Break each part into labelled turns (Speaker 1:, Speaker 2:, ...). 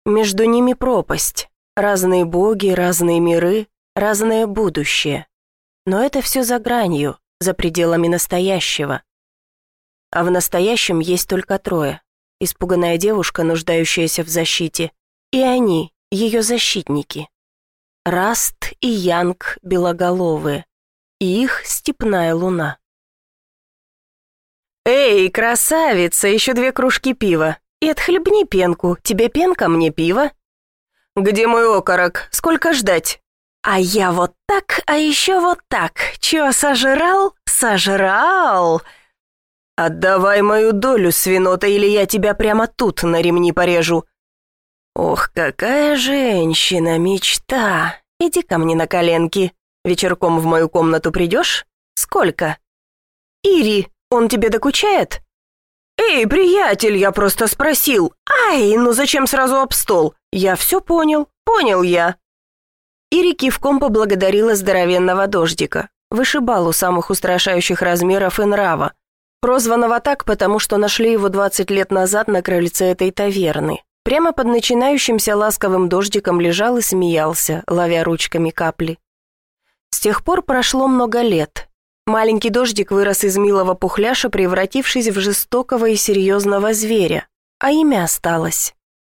Speaker 1: Между ними пропасть. Разные боги, разные миры, разное будущее. Но это все за гранью, за пределами настоящего. А в настоящем есть только трое. Испуганная девушка, нуждающаяся в защите, и они, ее защитники. Раст и Янг белоголовые, и их степная луна. «Эй, красавица, еще 2 кружки пива, и отхлебни пенку, тебе пенка, мне пиво». «Где мой окорок? Сколько ждать?» «А я вот так, а еще вот так. Че, сожрал? Сожрал!» «Отдавай мою долю, свинота, или я тебя прямо тут на ремни порежу». «Ох, какая женщина, мечта! Иди ко мне на коленки. Вечерком в мою комнату придешь? Сколько?» «Ири, он тебе докучает?» «Эй, приятель, я просто спросил. Ай, ну зачем сразу об стол? Я все понял, понял я». Ири кивком поблагодарила здоровенного дождика, вышибалу самых устрашающих размеров и нрава, прозванного так, потому что нашли его 20 лет назад на крыльце этой таверны. Прямо под начинающимся ласковым дождиком лежал и смеялся, ловя ручками капли. С тех пор прошло много лет. Маленький дождик вырос из милого пухляша, превратившись в жестокого и серьезного зверя, а имя осталось.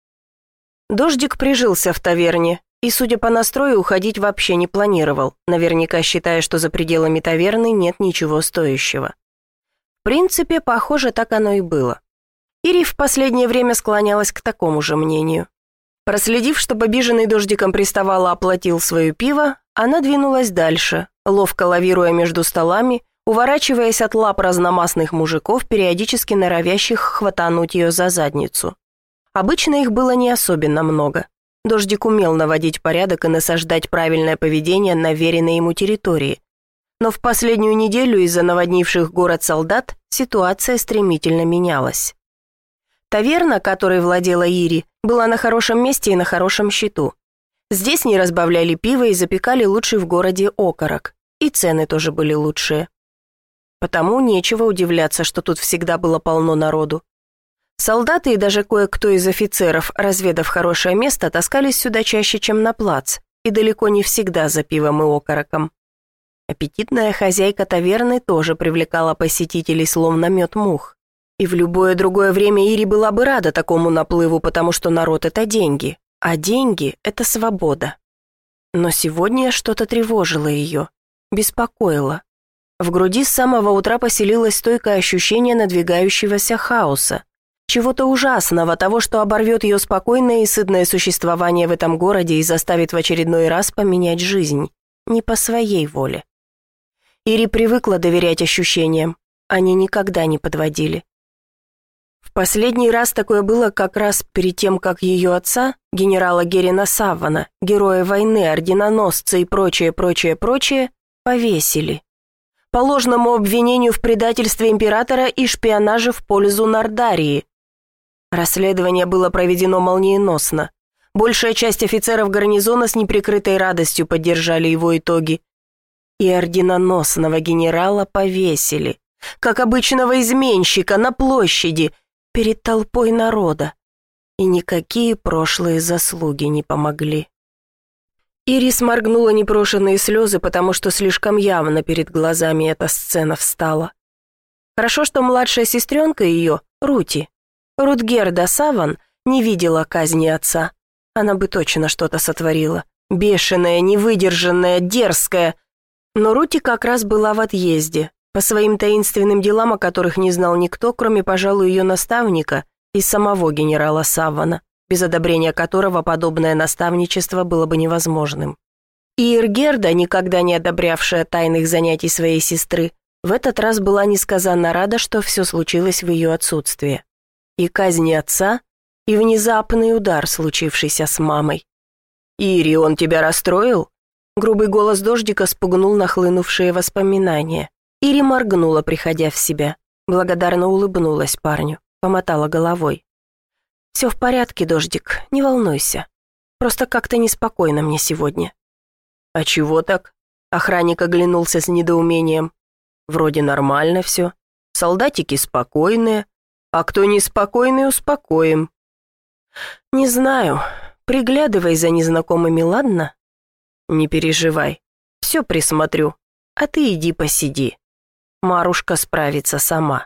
Speaker 1: Дождик прижился в таверне и, судя по настрою, уходить вообще не планировал, наверняка считая, что за пределами таверны нет ничего стоящего. В принципе, похоже, так оно и было. Ири в последнее время склонялась к такому же мнению. Проследив, чтобы обиженный дождиком приставала оплатил свое пиво, она двинулась дальше, ловко лавируя между столами, уворачиваясь от лап разномастных мужиков, периодически норовящих хватануть ее за задницу. Обычно их было не особенно много. Дождик умел наводить порядок и насаждать правильное поведение на веренной ему территории. Но в последнюю неделю из-за наводнивших город солдат ситуация стремительно менялась. Таверна, которой владела Ири, была на хорошем месте и на хорошем счету. Здесь не разбавляли пиво и запекали лучший в городе окорок, и цены тоже были лучшие. Потому нечего удивляться, что тут всегда было полно народу. Солдаты и даже кое-кто из офицеров, разведав хорошее место, таскались сюда чаще, чем на плац, и далеко не всегда за пивом и окороком. Аппетитная хозяйка таверны тоже привлекала посетителей словно мед мух. И в любое другое время Ири была бы рада такому наплыву, потому что народ – это деньги, а деньги – это свобода. Но сегодня что-то тревожило ее, беспокоило. В груди с самого утра поселилось стойкое ощущение надвигающегося хаоса, чего-то ужасного, того, что оборвет ее спокойное и сытное существование в этом городе и заставит в очередной раз поменять жизнь, не по своей воле. Ири привыкла доверять ощущениям, они никогда не подводили. В последний раз такое было как раз перед тем, как ее отца, генерала Герина Саввана, героя войны, орденоносца и прочее, повесили. По ложному обвинению в предательстве императора и шпионаже в пользу Нардарии. Расследование было проведено молниеносно. Большая часть офицеров гарнизона с неприкрытой радостью поддержали его итоги. И орденоносного генерала повесили, как обычного изменщика, на площади, перед толпой народа. И никакие прошлые заслуги не помогли. Ирис моргнула непрошенные слезы, потому что слишком явно перед глазами эта сцена встала. Хорошо, что младшая сестренка ее, Рутгерда Саван, не видела казни отца. Она бы точно что-то сотворила. Бешеная, невыдержанная, дерзкая. Но Рути как раз была в отъезде, по своим таинственным делам, о которых не знал никто, кроме, пожалуй, ее наставника и самого генерала Саввана, без одобрения которого подобное наставничество было бы невозможным. И Иргерда, никогда не одобрявшая тайных занятий своей сестры, в этот раз была несказанно рада, что все случилось в ее отсутствие. И казнь отца, и внезапный удар, случившийся с мамой. «Ири, он тебя расстроил?» Грубый голос дождика спугнул нахлынувшие воспоминания. Ири моргнула, приходя в себя. Благодарно улыбнулась парню, помотала головой. «Все в порядке, дождик, не волнуйся. Просто как-то неспокойно мне сегодня». «А чего так?» Охранник оглянулся с недоумением. «Вроде нормально все. Солдатики спокойные. А кто неспокойный, успокоим». «Не знаю. Приглядывай за незнакомыми, ладно?» «Не переживай. Все присмотрю. А ты иди посиди. Марушка справится сама».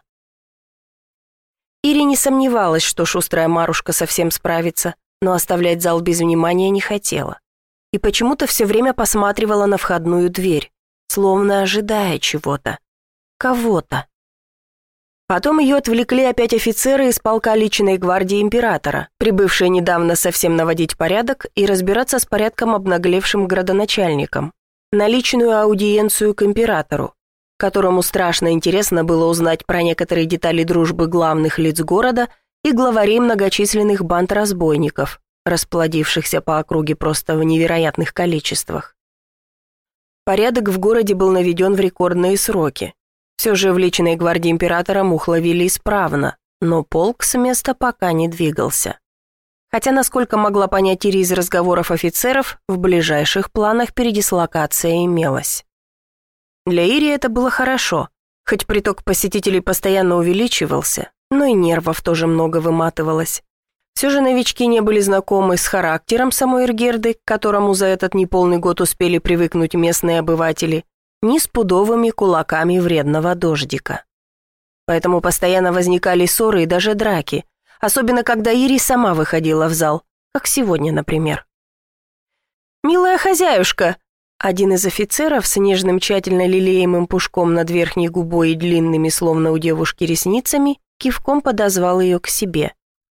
Speaker 1: Ири не сомневалась, что шустрая Марушка совсем справится, но оставлять зал без внимания не хотела. И почему-то все время посматривала на входную дверь, словно ожидая чего-то, кого-то. Потом ее отвлекли опять офицеры из полка личной гвардии императора, прибывшие недавно совсем наводить порядок и разбираться с порядком обнаглевшим градоначальником, на личную аудиенцию к императору, которому страшно интересно было узнать про некоторые детали дружбы главных лиц города и главарей многочисленных банд разбойников, расплодившихся по округе просто в невероятных количествах. Порядок в городе был наведен в рекордные сроки. Все же в личной гвардии императора мух ловили исправно, но полк с места пока не двигался. Хотя, насколько могла понять Ири из разговоров офицеров, в ближайших планах передислокация имелась. Для Ири это было хорошо, хоть приток посетителей постоянно увеличивался, но и нервов тоже много выматывалось. Все же новички не были знакомы с характером самой Иргерды, к которому за этот неполный год успели привыкнуть местные обыватели, ни с пудовыми кулаками вредного дождика. Поэтому постоянно возникали ссоры и даже драки, особенно когда Ири сама выходила в зал, как сегодня, например. «Милая хозяюшка!» Один из офицеров с нежным тщательно лелеемым пушком над верхней губой и длинными, словно у девушки, ресницами, кивком подозвал ее к себе.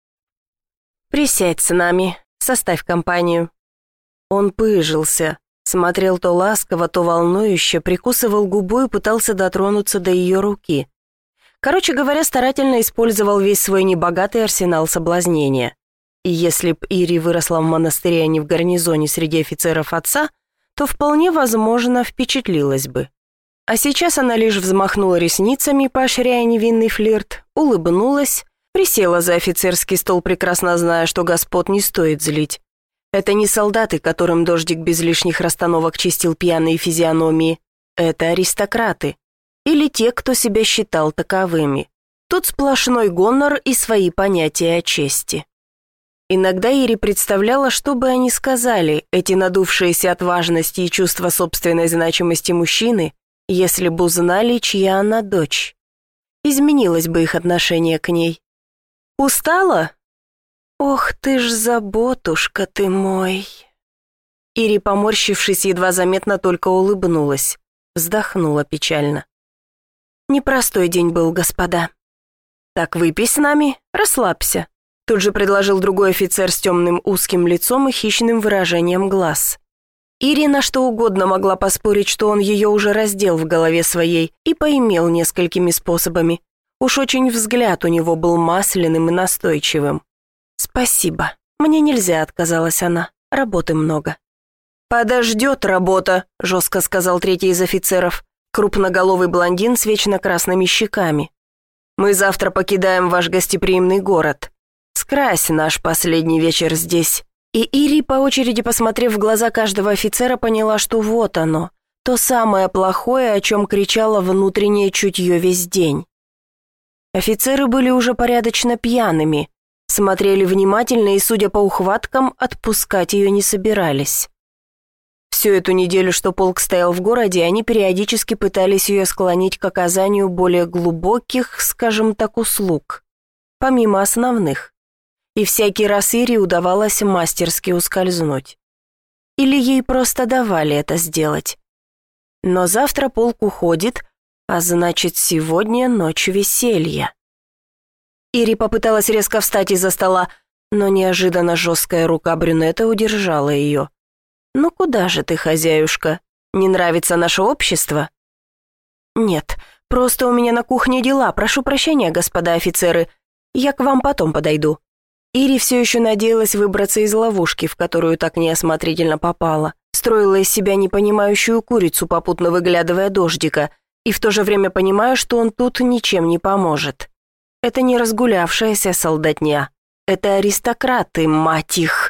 Speaker 1: «Присядь с нами, составь компанию». Он пыжился, смотрел то ласково, то волнующе, прикусывал губу и пытался дотронуться до ее руки. Короче говоря, старательно использовал весь свой небогатый арсенал соблазнения. И если б Ири выросла в монастыре, а не в гарнизоне среди офицеров отца, то вполне возможно впечатлилась бы. А сейчас она лишь взмахнула ресницами, поощряя невинный флирт, улыбнулась, присела за офицерский стол, прекрасно зная, что господ не стоит злить. Это не солдаты, которым дождик без лишних расстановок чистил пьяные физиономии. Это аристократы. Или те, кто себя считал таковыми. Тут сплошной гонор и свои понятия о чести. Иногда Ири представляла, что бы они сказали, эти надувшиеся от важности и чувства собственной значимости мужчины, если бы узнали, чья она дочь. Изменилось бы их отношение к ней. «Устала? Ох ты ж заботушка ты мой!» Ири, поморщившись, едва заметно только улыбнулась, вздохнула печально. «Непростой день был, господа». «Так выпей с нами, расслабься», тут же предложил другой офицер с темным узким лицом и хищным выражением глаз. Ири на что угодно могла поспорить, что он ее уже раздел в голове своей и поимел несколькими способами. Уж очень взгляд у него был масляным и настойчивым. «Спасибо, мне нельзя», — отказалась она, — «работы много». «Подождет работа», — жестко сказал третий из офицеров, крупноголовый блондин с вечно красными щеками. «Мы завтра покидаем ваш гостеприимный город. Скрась наш последний вечер здесь». И Ири, по очереди посмотрев в глаза каждого офицера, поняла, что вот оно, то самое плохое, о чем кричало внутреннее чутье весь день. Офицеры были уже порядочно пьяными, смотрели внимательно и, судя по ухваткам, отпускать ее не собирались. Всю эту неделю, что полк стоял в городе, они периодически пытались ее склонить к оказанию более глубоких, скажем так, услуг, помимо основных. И всякий раз Ире удавалось мастерски ускользнуть. Или ей просто давали это сделать. Но завтра полк уходит, а значит, сегодня ночь веселья. Ири попыталась резко встать из-за стола, но неожиданно жесткая рука брюнета удержала ее. «Ну куда же ты, хозяюшка? Не нравится наше общество?» «Нет, просто у меня на кухне дела, прошу прощения, господа офицеры, я к вам потом подойду». Ири все еще надеялась выбраться из ловушки, в которую так неосмотрительно попала, строила из себя непонимающую курицу, попутно выглядывая дождика, и в то же время понимая, что он тут ничем не поможет. Это не разгулявшаяся солдатня, это аристократы, мать их.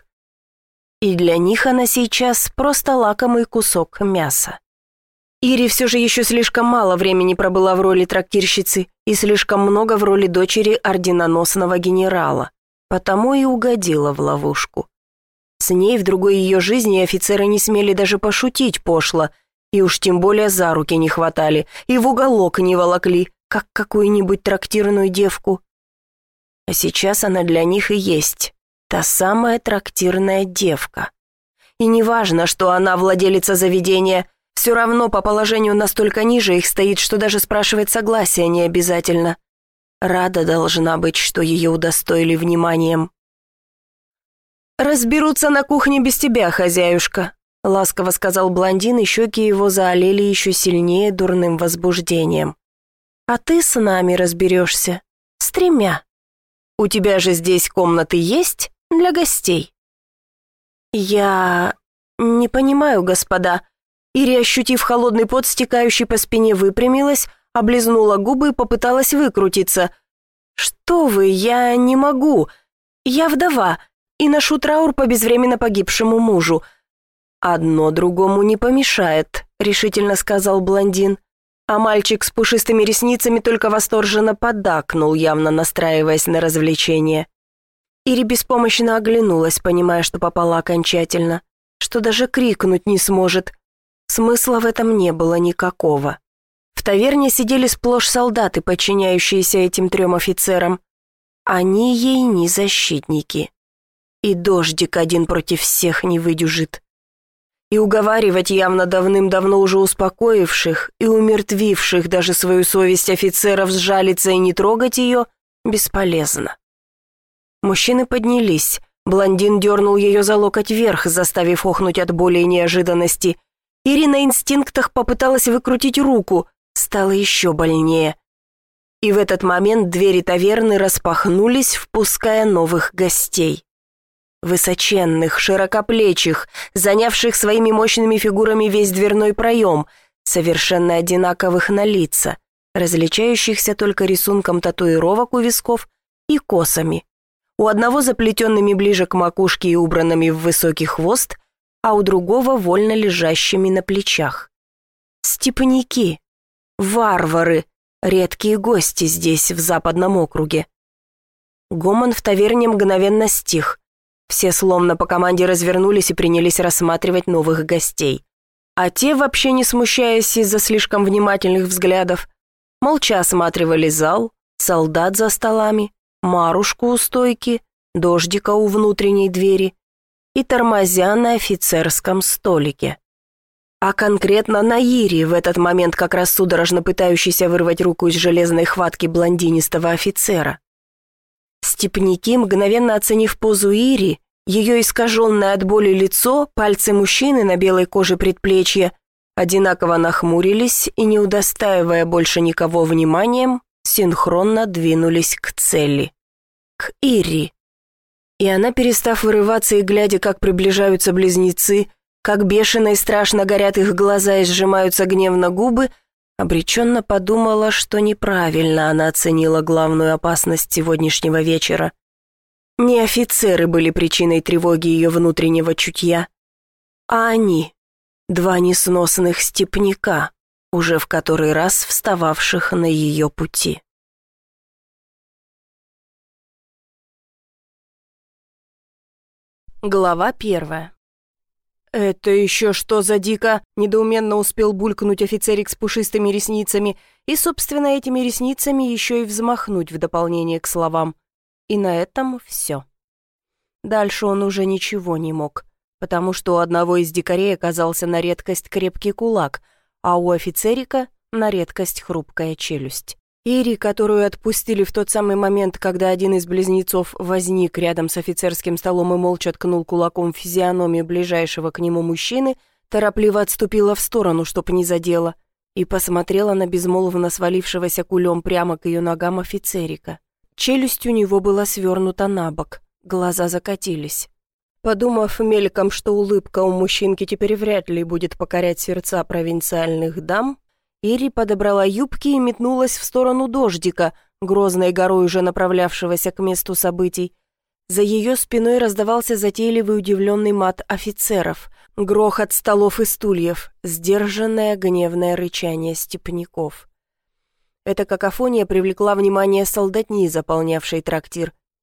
Speaker 1: И для них она сейчас просто лакомый кусок мяса. Ири все же еще слишком мало времени пробыла в роли трактирщицы и слишком много в роли дочери орденоносного генерала. потому и угодила в ловушку. С ней в другой ее жизни офицеры не смели даже пошутить пошло, и уж тем более за руки не хватали, и в уголок не волокли, как какую-нибудь трактирную девку. А сейчас она для них и есть та самая трактирная девка. И неважно, что она владелица заведения, все равно по положению настолько ниже их стоит, что даже спрашивать согласия не обязательно. Рада должна быть, что ее удостоили вниманием. «Разберутся на кухне без тебя, хозяюшка», — ласково сказал блондин, и щеки его заолели еще сильнее дурным возбуждением. «А ты с нами разберешься. С 3. У тебя же здесь комнаты есть для гостей?» «Я не понимаю, господа». Ири, ощутив холодный пот, стекающий по спине, выпрямилась, облизнула губы и попыталась выкрутиться. «Что вы, я не могу. Я вдова и ношу траур по безвременно погибшему мужу». «Одно другому не помешает», — решительно сказал блондин. А мальчик с пушистыми ресницами только восторженно поддакнул, явно настраиваясь на развлечение. Ири беспомощно оглянулась, понимая, что попала окончательно, что даже крикнуть не сможет. Смысла в этом не было никакого. В таверне сидели сплошь солдаты, подчиняющиеся этим 3 офицерам. Они ей не защитники. И дождик один против всех не выдюжит. И уговаривать явно давным-давно уже успокоивших и умертвивших даже свою совесть офицеров сжалиться и не трогать ее бесполезно. Мужчины поднялись. Блондин дернул ее за локоть вверх, заставив охнуть от боли и неожиданности. Ири на инстинктах попыталась выкрутить руку, стало еще больнее. И в этот момент двери таверны распахнулись, впуская новых гостей. Высоченных, широкоплечих, занявших своими мощными фигурами весь дверной проем, совершенно одинаковых на лица, различающихся только рисунком татуировок у висков и косами. У одного заплетенными ближе к макушке и убранными в высокий хвост, а у другого вольно лежащими на плечах. Степняки, варвары, редкие гости здесь, в западном округе. Гомон в таверне мгновенно стих. Все словно по команде развернулись и принялись рассматривать новых гостей. А те, вообще не смущаясь из-за слишком внимательных взглядов, молча осматривали зал, солдат за столами, Марушку у стойки, дождика у внутренней двери и тормозя на офицерском столике. А конкретно на Ири, в этот момент как раз судорожно пытающийся вырвать руку из железной хватки блондинистого офицера. Степняки, мгновенно оценив позу Ири, ее искаженное от боли лицо, пальцы мужчины на белой коже предплечья, одинаково нахмурились и, не удостаивая больше никого вниманием, синхронно двинулись к цели. К Ири. И она, перестав вырываться и глядя, как приближаются близнецы, как бешено и страшно горят их глаза и сжимаются гневно губы, обреченно подумала, что неправильно она оценила главную опасность сегодняшнего вечера. Не офицеры были причиной тревоги ее внутреннего чутья, а они, 2 несносных степняка, уже в который раз встававших на ее пути. Глава 1. «Это еще что за дико?» – недоуменно успел булькнуть офицерик с пушистыми ресницами и, собственно, этими ресницами еще и взмахнуть в дополнение к словам. И на этом все. Дальше он уже ничего не мог, потому что у одного из дикарей оказался на редкость крепкий кулак, а у офицерика – на редкость хрупкая челюсть. Ири, которую отпустили в тот самый момент, когда один из близнецов возник рядом с офицерским столом и молча ткнул кулаком в физиономию ближайшего к нему мужчины, торопливо отступила в сторону, чтоб не задела, и посмотрела на безмолвно свалившегося кулем прямо к ее ногам офицерика. Челюсть у него была свернута на бок, глаза закатились. Подумав мельком, что улыбка у мужчинки теперь вряд ли будет покорять сердца провинциальных дам, Ири подобрала юбки и метнулась в сторону дождика, грозной горой уже направлявшегося к месту событий. За ее спиной раздавался затейливый удивленный мат офицеров, грохот столов и стульев, сдержанное гневное рычание степняков. Эта какофония привлекла внимание солдатни, заполнявшей трактир,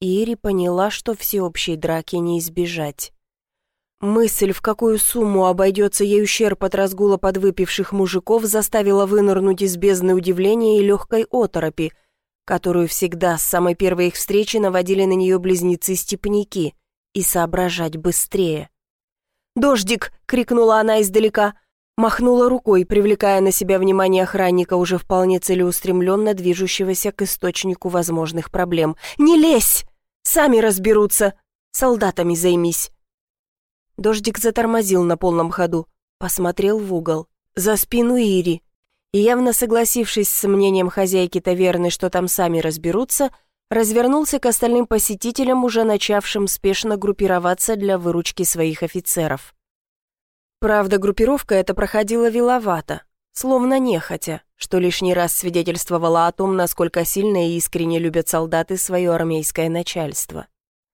Speaker 1: Ири поняла, что всеобщей драки не избежать. Мысль, в какую сумму обойдется ей ущерб от разгула подвыпивших мужиков, заставила вынырнуть из бездны удивления и легкой оторопи, которую всегда с самой первой их встречи наводили на нее близнецы-степняки, и соображать быстрее. «Дождик!» — крикнула она издалека, махнула рукой, привлекая на себя внимание охранника, уже вполне целеустремленно движущегося к источнику возможных проблем. «Не лезь! Сами разберутся! Солдатами займись!» Дождик затормозил на полном ходу, посмотрел в угол, за спину Ири, и, явно согласившись с мнением хозяйки таверны, что там сами разберутся, развернулся к остальным посетителям, уже начавшим спешно группироваться для выручки своих офицеров. Правда, группировка эта проходила виловато, словно нехотя, что лишний раз свидетельствовало о том, насколько сильно и искренне любят солдаты свое армейское начальство.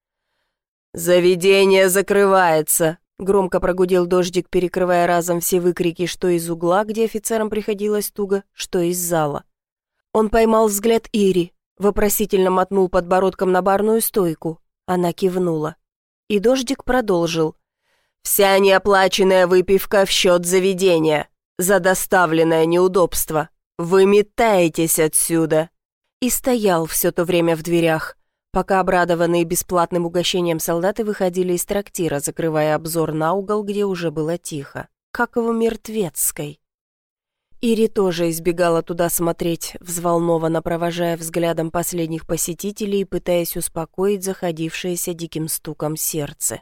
Speaker 1: «Заведение закрывается!» — громко прогудел Дождик, перекрывая разом все выкрики, что из угла, где офицерам приходилось туго, что из зала. Он поймал взгляд Ири, вопросительно мотнул подбородком на барную стойку. Она кивнула. И Дождик продолжил. «Вся неоплаченная выпивка в счет заведения. За доставленное неудобство. Выметаетесь отсюда!» И стоял все то время в дверях, пока обрадованные бесплатным угощением солдаты выходили из трактира, закрывая обзор на угол, где уже было тихо, как в Мертвецкой. Ири тоже избегала туда смотреть, взволнованно провожая взглядом последних посетителей и пытаясь успокоить заходившееся диким стуком сердце.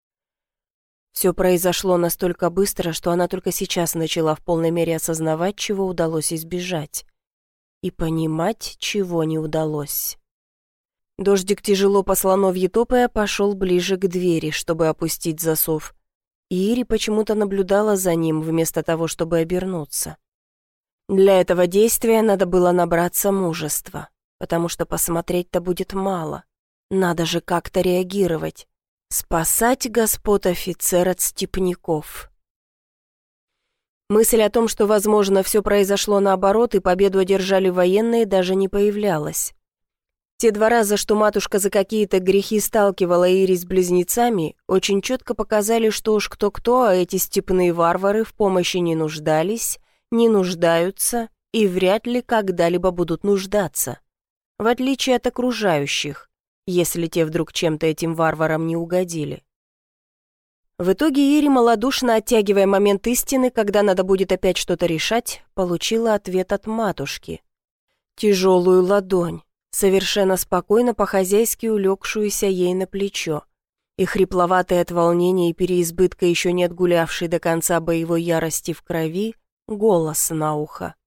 Speaker 1: Все произошло настолько быстро, что она только сейчас начала в полной мере осознавать, чего удалось избежать, и понимать, чего не удалось. Дождик, тяжело по слоновьи топая, пошел ближе к двери, чтобы опустить засов. И Ири почему-то наблюдала за ним, вместо того, чтобы обернуться. Для этого действия надо было набраться мужества, потому что посмотреть-то будет мало. Надо же как-то реагировать. Спасать господ офицер от степняков. Мысль о том, что, возможно, все произошло наоборот и победу одержали военные, даже не появлялась. Те 2 раза, что матушка за какие-то грехи сталкивала Ири с близнецами, очень четко показали, что уж кто-кто, а эти степные варвары в помощи не нуждались, не нуждаются и вряд ли когда-либо будут нуждаться, в отличие от окружающих, если те вдруг чем-то этим варварам не угодили. В итоге Ири, малодушно оттягивая момент истины, когда надо будет опять что-то решать, получила ответ от матушки. Тяжелую ладонь, совершенно спокойно по-хозяйски улегшуюся ей на плечо, и хрипловатый от волнения и переизбытка еще не отгулявший до конца боевой ярости в крови, голос на ухо.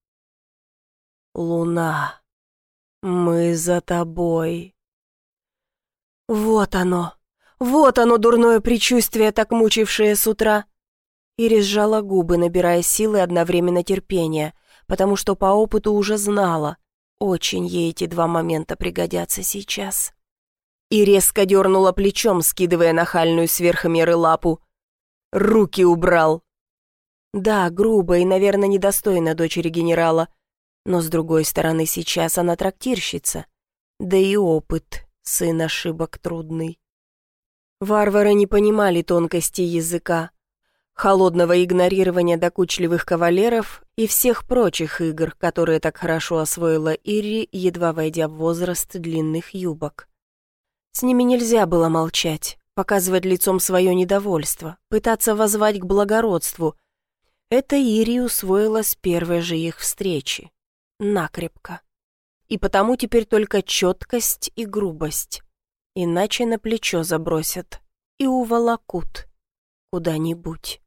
Speaker 1: «Луна, мы за тобой». Вот оно, дурное предчувствие, так мучившее с утра. Ири сжала губы, набирая силы одновременно терпения, потому что по опыту уже знала, очень ей эти 2 момента пригодятся сейчас. И резко дернула плечом, скидывая нахальную сверх меры лапу. «Руки убрал!» Да, грубо и, наверное, недостойно дочери генерала, но, с другой стороны, сейчас она трактирщица, да и опыт, сын ошибок трудный. Варвары не понимали тонкости языка, холодного игнорирования докучливых кавалеров и всех прочих игр, которые так хорошо освоила Ири, едва войдя в возраст длинных юбок. С ними нельзя было молчать, показывать лицом свое недовольство, пытаться воззвать к благородству. Это Ири усвоила с первой же их встречи. Накрепко. И потому теперь только четкость и грубость. Иначе на плечо забросят и уволокут куда-нибудь.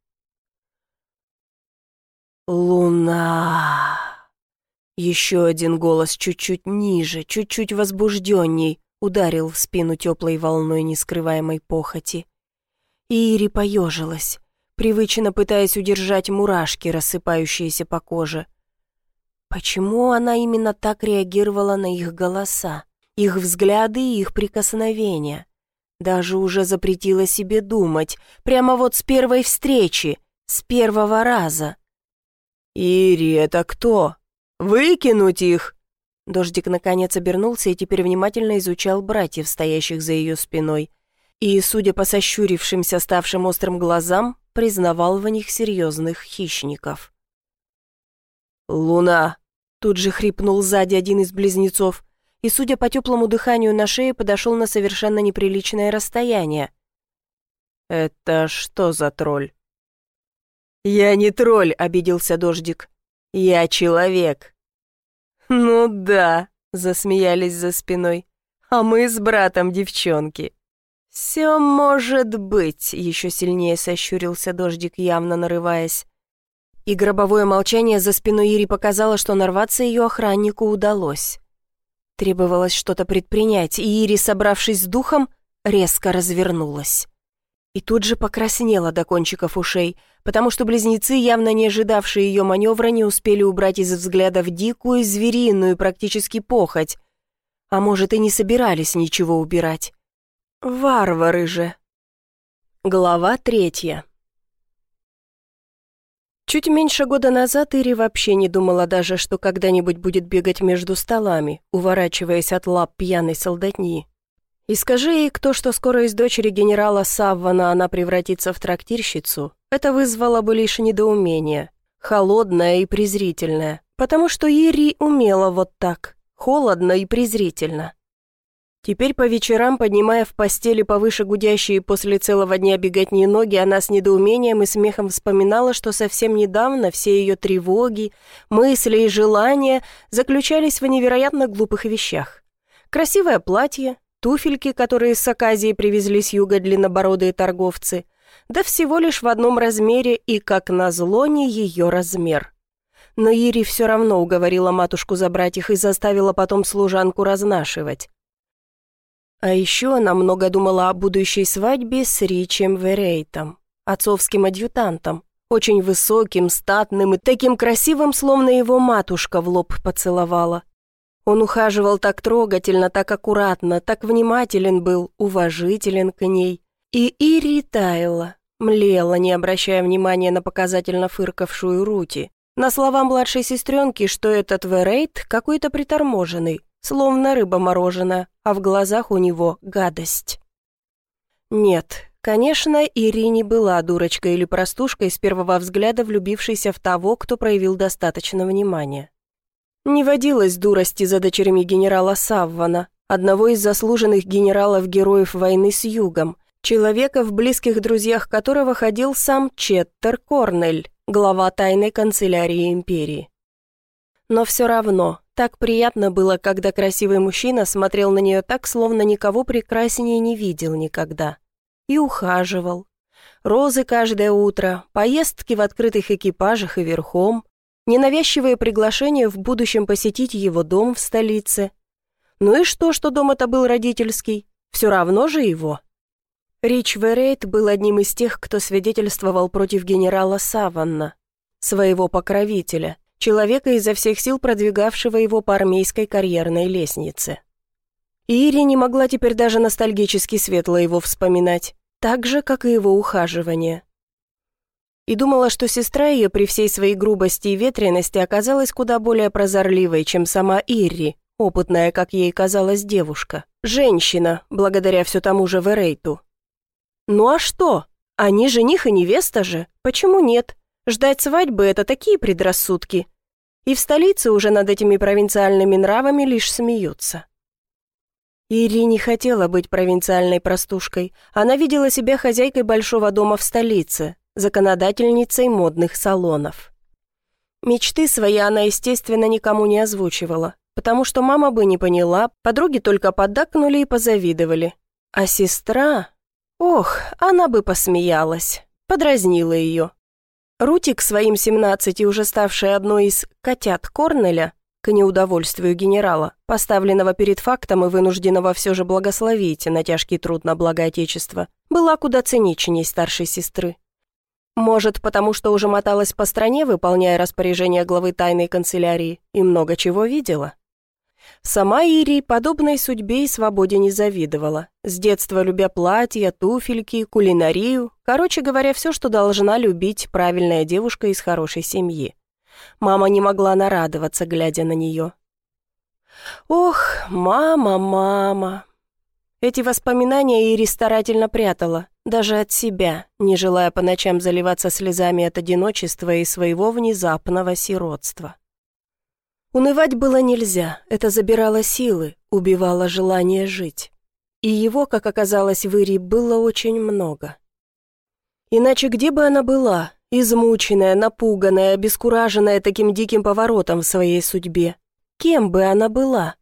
Speaker 1: «Луна!» Еще один голос чуть-чуть ниже, чуть-чуть возбужденней, ударил в спину теплой волной нескрываемой похоти. И Ири поежилась, привычно пытаясь удержать мурашки, рассыпающиеся по коже. Почему она именно так реагировала на их голоса, их взгляды и их прикосновения? Даже уже запретила себе думать, прямо вот с первой встречи, с первого раза. «Ири, это кто? Выкинуть их?» Дождик наконец обернулся и теперь внимательно изучал братьев, стоящих за ее спиной. И, судя по сощурившимся, ставшим острым глазам, признавал в них серьезных хищников. «Луна!» — тут же хрипнул сзади один из близнецов, и, судя по теплому дыханию на шее, подошел на совершенно неприличное расстояние. «Это что за тролль?» «Я не тролль», — обиделся Дождик. «Я человек». «Ну да», — засмеялись за спиной. «А мы с братом девчонки». «Все может быть», — еще сильнее сощурился Дождик, явно нарываясь. И гробовое молчание за спиной Ири показало, что нарваться ее охраннику удалось. Требовалось что-то предпринять, и Ири, собравшись с духом, резко развернулась. И тут же покраснела до кончиков ушей, потому что близнецы, явно не ожидавшие ее маневра, не успели убрать из взглядов дикую, звериную практически похоть. А может, и не собирались ничего убирать. Варвары же. Глава 3. Чуть меньше года назад Ири вообще не думала даже, что когда-нибудь будет бегать между столами, уворачиваясь от лап пьяной солдатни. И скажи ей кто, что скоро из дочери генерала Саввана она превратится в трактирщицу, это вызвало бы лишь недоумение, холодное и презрительное, потому что Ири умела вот так, холодно и презрительно. Теперь по вечерам, поднимая в постели повыше гудящие после целого дня беготни ноги, она с недоумением и смехом вспоминала, что совсем недавно все ее тревоги, мысли и желания заключались в невероятно глупых вещах. Красивое платье, туфельки, которые с Аказии привезли с юга длиннобородые торговцы, да всего лишь в одном размере и, как назло, не ее размер. Но Ири все равно уговорила матушку забрать их и заставила потом служанку разнашивать. А еще она много думала о будущей свадьбе с Ричем Верейтом, отцовским адъютантом, очень высоким, статным и таким красивым, словно его матушка в лоб поцеловала. Он ухаживал так трогательно, так аккуратно, так внимателен был, уважителен к ней. И Ири таяла, млела, не обращая внимания на показательно фыркавшую Рути, на слова младшей сестренки, что этот Верейт какой-то приторможенный, словно рыба мороженая, а в глазах у него гадость. Нет, конечно, Ири не была дурочкой или простушкой с первого взгляда, влюбившейся в того, кто проявил достаточно внимания. Не водилось дурости за дочерями генерала Саввана, одного из заслуженных генералов-героев войны с Югом, человека, в близких друзьях которого ходил сам Четтер Корнель, глава тайной канцелярии империи. Но все равно, так приятно было, когда красивый мужчина смотрел на нее так, словно никого прекраснее не видел никогда. И ухаживал. Розы каждое утро, поездки в открытых экипажах и верхом, ненавязчивые приглашения в будущем посетить его дом в столице. Ну и что дом это был родительский? Все равно же его. Рич Верейт был одним из тех, кто свидетельствовал против генерала Саввана, своего покровителя, человека, изо всех сил продвигавшего его по армейской карьерной лестнице. И Ири не могла теперь даже ностальгически светло его вспоминать, так же, как и его ухаживание. И думала, что сестра ее при всей своей грубости и ветрености оказалась куда более прозорливой, чем сама Ири, опытная, как ей казалась, девушка, женщина, благодаря все тому же Верейту. Ну а что? Они жених и невеста же, почему нет? Ждать свадьбы – это такие предрассудки. И в столице уже над этими провинциальными нравами лишь смеются. Ири не хотела быть провинциальной простушкой. Она видела себя хозяйкой большого дома в столице, законодательницей модных салонов. Мечты свои она, естественно, никому не озвучивала, потому что мама бы не поняла, подруги только поддакнули и позавидовали. А сестра... Ох, она бы посмеялась, подразнила ее. Рути к своим 17, уже ставшая одной из «котят Корнеля», к неудовольствию генерала, поставленного перед фактом и вынужденного все же благословить на тяжкий труд на благо Отечества, была куда циничней старшей сестры. Может, потому что уже моталась по стране, выполняя распоряжения главы тайной канцелярии, и много чего видела. Сама Ири подобной судьбе и свободе не завидовала, с детства любя платья, туфельки, кулинарию, короче говоря, все, что должна любить правильная девушка из хорошей семьи. Мама не могла нарадоваться, глядя на нее. Ох, мама, мама. Эти воспоминания Ири старательно прятала, даже от себя, не желая по ночам заливаться слезами от одиночества и своего внезапного сиротства. Унывать было нельзя, это забирало силы, убивало желание жить. И его, как оказалось, в Ири было очень много. Иначе где бы она была, измученная, напуганная, обескураженная таким диким поворотом в своей судьбе? Кем бы она была?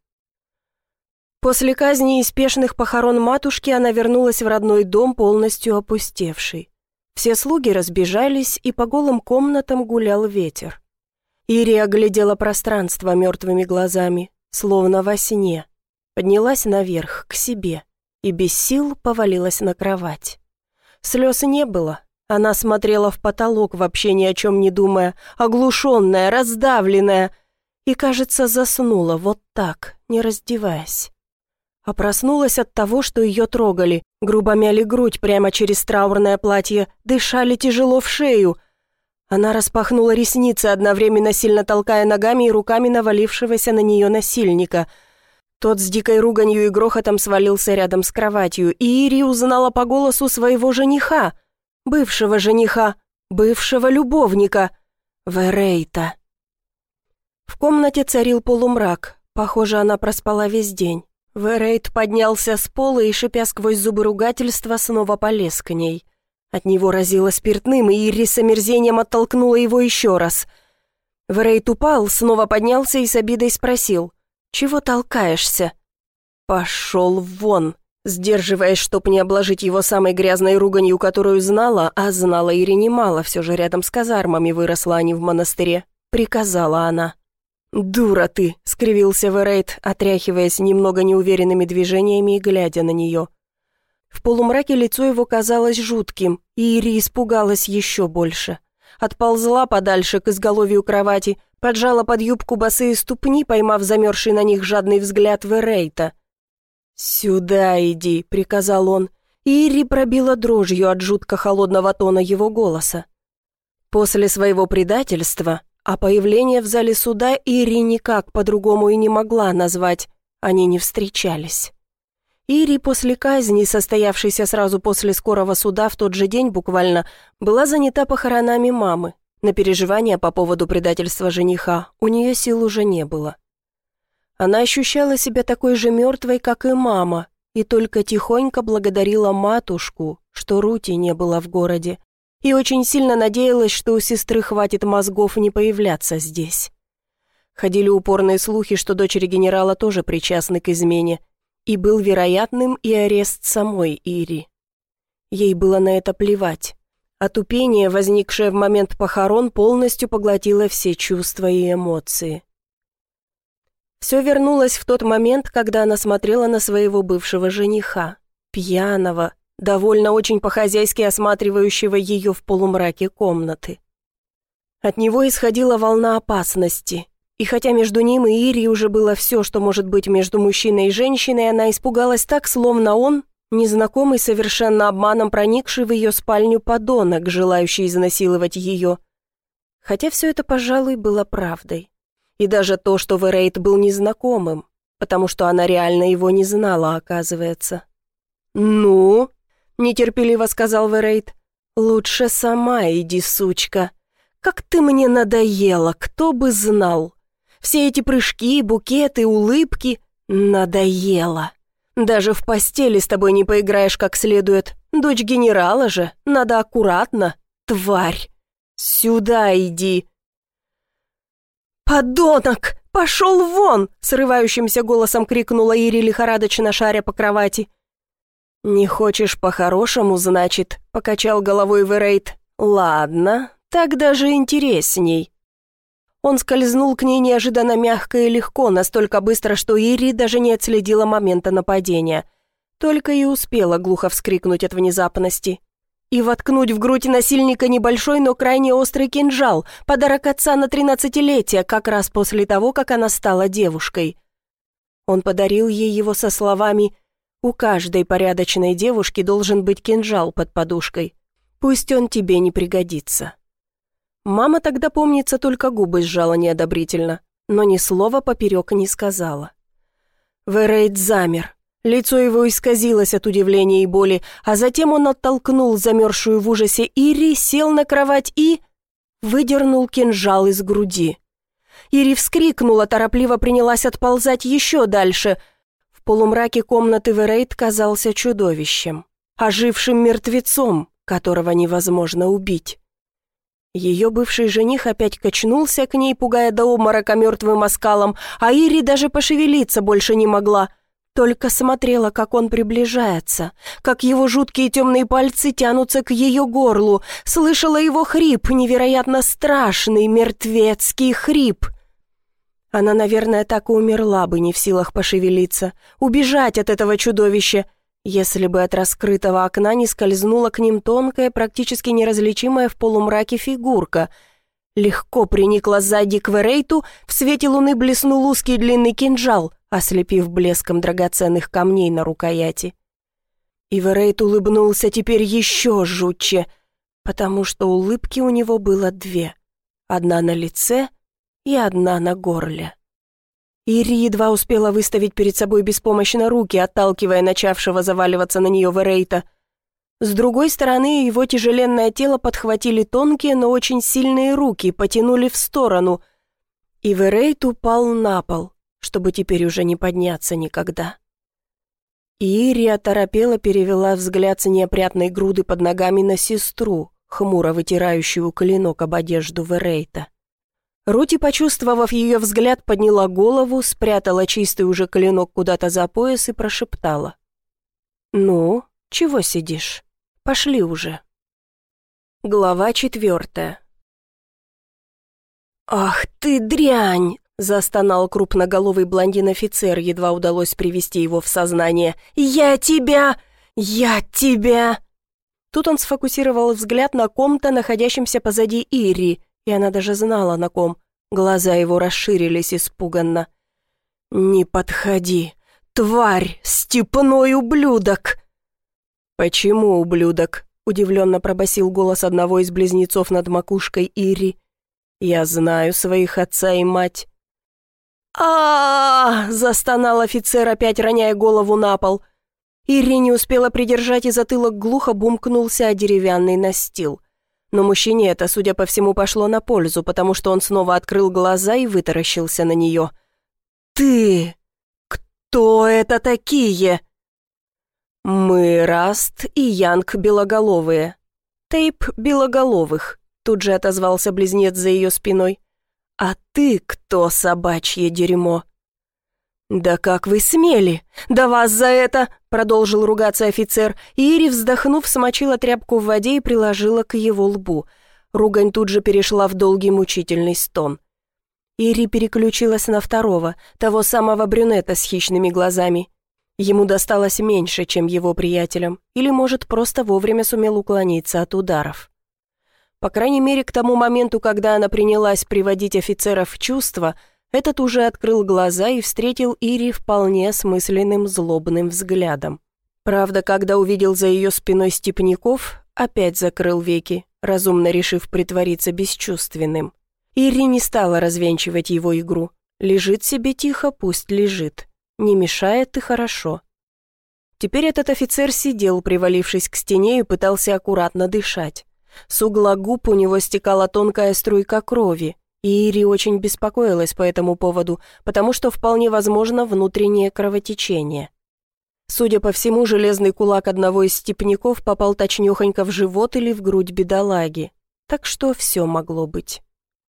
Speaker 1: После казни и спешных похорон матушки она вернулась в родной дом, полностью опустевший. Все слуги разбежались, и по голым комнатам гулял ветер. Ири оглядела пространство мертвыми глазами, словно во сне, поднялась наверх, к себе, и без сил повалилась на кровать. Слез не было, она смотрела в потолок, вообще ни о чем не думая, оглушенная, раздавленная, и, кажется, заснула вот так, не раздеваясь. А проснулась от того, что ее трогали, грубо мяли грудь прямо через траурное платье, дышали тяжело в шею. Она распахнула ресницы, одновременно сильно толкая ногами и руками навалившегося на нее насильника. Тот с дикой руганью и грохотом свалился рядом с кроватью, и Ири узнала по голосу своего жениха, бывшего любовника, Верейта. В комнате царил полумрак, похоже, она проспала весь день. Верейт поднялся с пола и, шипя сквозь зубы ругательства, снова полез к ней. От него разило спиртным, и Ири с омерзением оттолкнула его еще раз. Верейт упал, снова поднялся и с обидой спросил: «Чего толкаешься?» «Пошел вон!» Сдерживаясь, чтоб не обложить его самой грязной руганью, которую знала, а знала Ири немало, все же рядом с казармами выросла они в монастыре, приказала она. «Дура ты!» — скривился Верейт, отряхиваясь немного неуверенными движениями и глядя на нее. В полумраке лицо его казалось жутким, и Ири испугалась еще больше. Отползла подальше к изголовью кровати, поджала под юбку босые ступни, поймав замерзший на них жадный взгляд Верейта. «Сюда иди», — приказал он, и Ири пробила дрожью от жутко холодного тона его голоса. После своего предательства, а появление в зале суда Ири никак по-другому и не могла назвать, они не встречались. Ири после казни, состоявшейся сразу после скорого суда в тот же день буквально, была занята похоронами мамы. На переживания по поводу предательства жениха у нее сил уже не было. Она ощущала себя такой же мертвой, как и мама, и только тихонько благодарила матушку, что Рути не было в городе, и очень сильно надеялась, что у сестры хватит мозгов не появляться здесь. Ходили упорные слухи, что дочери генерала тоже причастны к измене, и был вероятным и арест самой Ири. Ей было на это плевать. Отупение, возникшее в момент похорон, полностью поглотило все чувства и эмоции. Все вернулось в тот момент, когда она смотрела на своего бывшего жениха, пьяного, довольно очень по-хозяйски осматривающего ее в полумраке комнаты. От него исходила волна опасности, и хотя между ним и Ири уже было все, что может быть между мужчиной и женщиной, она испугалась так, словно он, незнакомый, совершенно обманом проникший в ее спальню подонок, желающий изнасиловать ее. Хотя все это, пожалуй, было правдой. И даже то, что Верейт был незнакомым, потому что она реально его не знала, оказывается. «Ну?» — нетерпеливо сказал Верейт. «Лучше сама иди, сучка. Как ты мне надоела, кто бы знал. Все эти прыжки, букеты, улыбки — надоело. Даже в постели с тобой не поиграешь как следует. Дочь генерала же, надо аккуратно, тварь. Сюда иди». «Подонок! Пошел вон!» — срывающимся голосом крикнула Ири, лихорадочно шаря по кровати. «Не хочешь по-хорошему, значит?» — покачал головой Верейт. «Ладно, так даже интересней». Он скользнул к ней неожиданно мягко и легко, настолько быстро, что Ири даже не отследила момента нападения. Только и успела глухо вскрикнуть от внезапности. И воткнуть в грудь насильника небольшой, но крайне острый кинжал, подарок отца на 13-летие, как раз после того, как она стала девушкой. Он подарил ей его со словами: «У каждой порядочной девушки должен быть кинжал под подушкой. Пусть он тебе не пригодится». Мама тогда, помнится, только губы сжала неодобрительно, но ни слова поперек не сказала. Верейт замер. Лицо его исказилось от удивления и боли, а затем он оттолкнул замерзшую в ужасе Ири, сел на кровать и... выдернул кинжал из груди. Ири вскрикнула, торопливо принялась отползать еще дальше. В полумраке комнаты Верейт казался чудовищем, ожившим мертвецом, которого невозможно убить. Ее бывший жених опять качнулся к ней, пугая до обморока мертвым оскалом, а Ири даже пошевелиться больше не могла. Только смотрела, как он приближается, как его жуткие темные пальцы тянутся к ее горлу, слышала его хрип, невероятно страшный, мертвецкий хрип. Она, наверное, так и умерла бы, не в силах пошевелиться, убежать от этого чудовища, если бы от раскрытого окна не скользнула к ним тонкая, практически неразличимая в полумраке фигурка. Легко приникла сзади к Верейту, в свете луны блеснул узкий длинный кинжал, ослепив блеском драгоценных камней на рукояти. И Верейт улыбнулся теперь еще жутче, потому что улыбки у него было две, одна на лице и одна на горле. Ири едва успела выставить перед собой беспомощно руки, отталкивая начавшего заваливаться на нее Верейта. С другой стороны, его тяжеленное тело подхватили тонкие, но очень сильные руки, потянули в сторону, и Верейт упал на пол, чтобы теперь уже не подняться никогда. Ири оторопела перевела взгляд с неопрятной груды под ногами на сестру, хмуро вытирающую клинок об одежду Верейта. Рути, почувствовав ее взгляд, подняла голову, спрятала чистый уже клинок куда-то за пояс и прошептала: «Ну, чего сидишь? Пошли уже». Глава 4. «Ах ты дрянь!» — застонал крупноголовый блондин-офицер, едва удалось привести его в сознание. «Я тебя! Тут он сфокусировал взгляд на ком-то, находящемся позади Ири, и она даже знала, на ком. Глаза его расширились испуганно. «Не подходи! Тварь! Степной ублюдок!» «Почему ублюдок?» — удивленно пробасил голос одного из близнецов над макушкой Ири. «Я знаю своих отца и мать». Застонал офицер, опять роняя голову на пол. Ири не успела придержать, и затылок глухо бумкнулся о деревянный настил. Но мужчине это, судя по всему, пошло на пользу, потому что он снова открыл глаза и вытаращился на нее. «Ты? Кто это такие?» «Мы Раст и Янг Белоголовые. Тейп Белоголовых», — тут же отозвался близнец за ее спиной. «А ты кто, собачье дерьмо?» «Да как вы смели? Да вас за это!» — продолжил ругаться офицер, и Ири, вздохнув, смочила тряпку в воде и приложила к его лбу. Ругань тут же перешла в долгий мучительный стон. Ири переключилась на второго, того самого брюнета с хищными глазами. Ему досталось меньше, чем его приятелям, или, может, просто вовремя сумел уклониться от ударов. По крайней мере, к тому моменту, когда она принялась приводить офицеров в чувство, этот уже открыл глаза и встретил Ири вполне осмысленным злобным взглядом. Правда, когда увидел за ее спиной степняков, опять закрыл веки, разумно решив притвориться бесчувственным. Ири не стала развенчивать его игру. Лежит себе тихо, пусть лежит. Не мешает и хорошо. Теперь этот офицер сидел, привалившись к стене, и пытался аккуратно дышать. С угла губ у него стекала тонкая струйка крови, и Ири очень беспокоилась по этому поводу, потому что вполне возможно внутреннее кровотечение. Судя по всему, железный кулак одного из степняков попал точнёхонько в живот или в грудь бедолаги, так что все могло быть.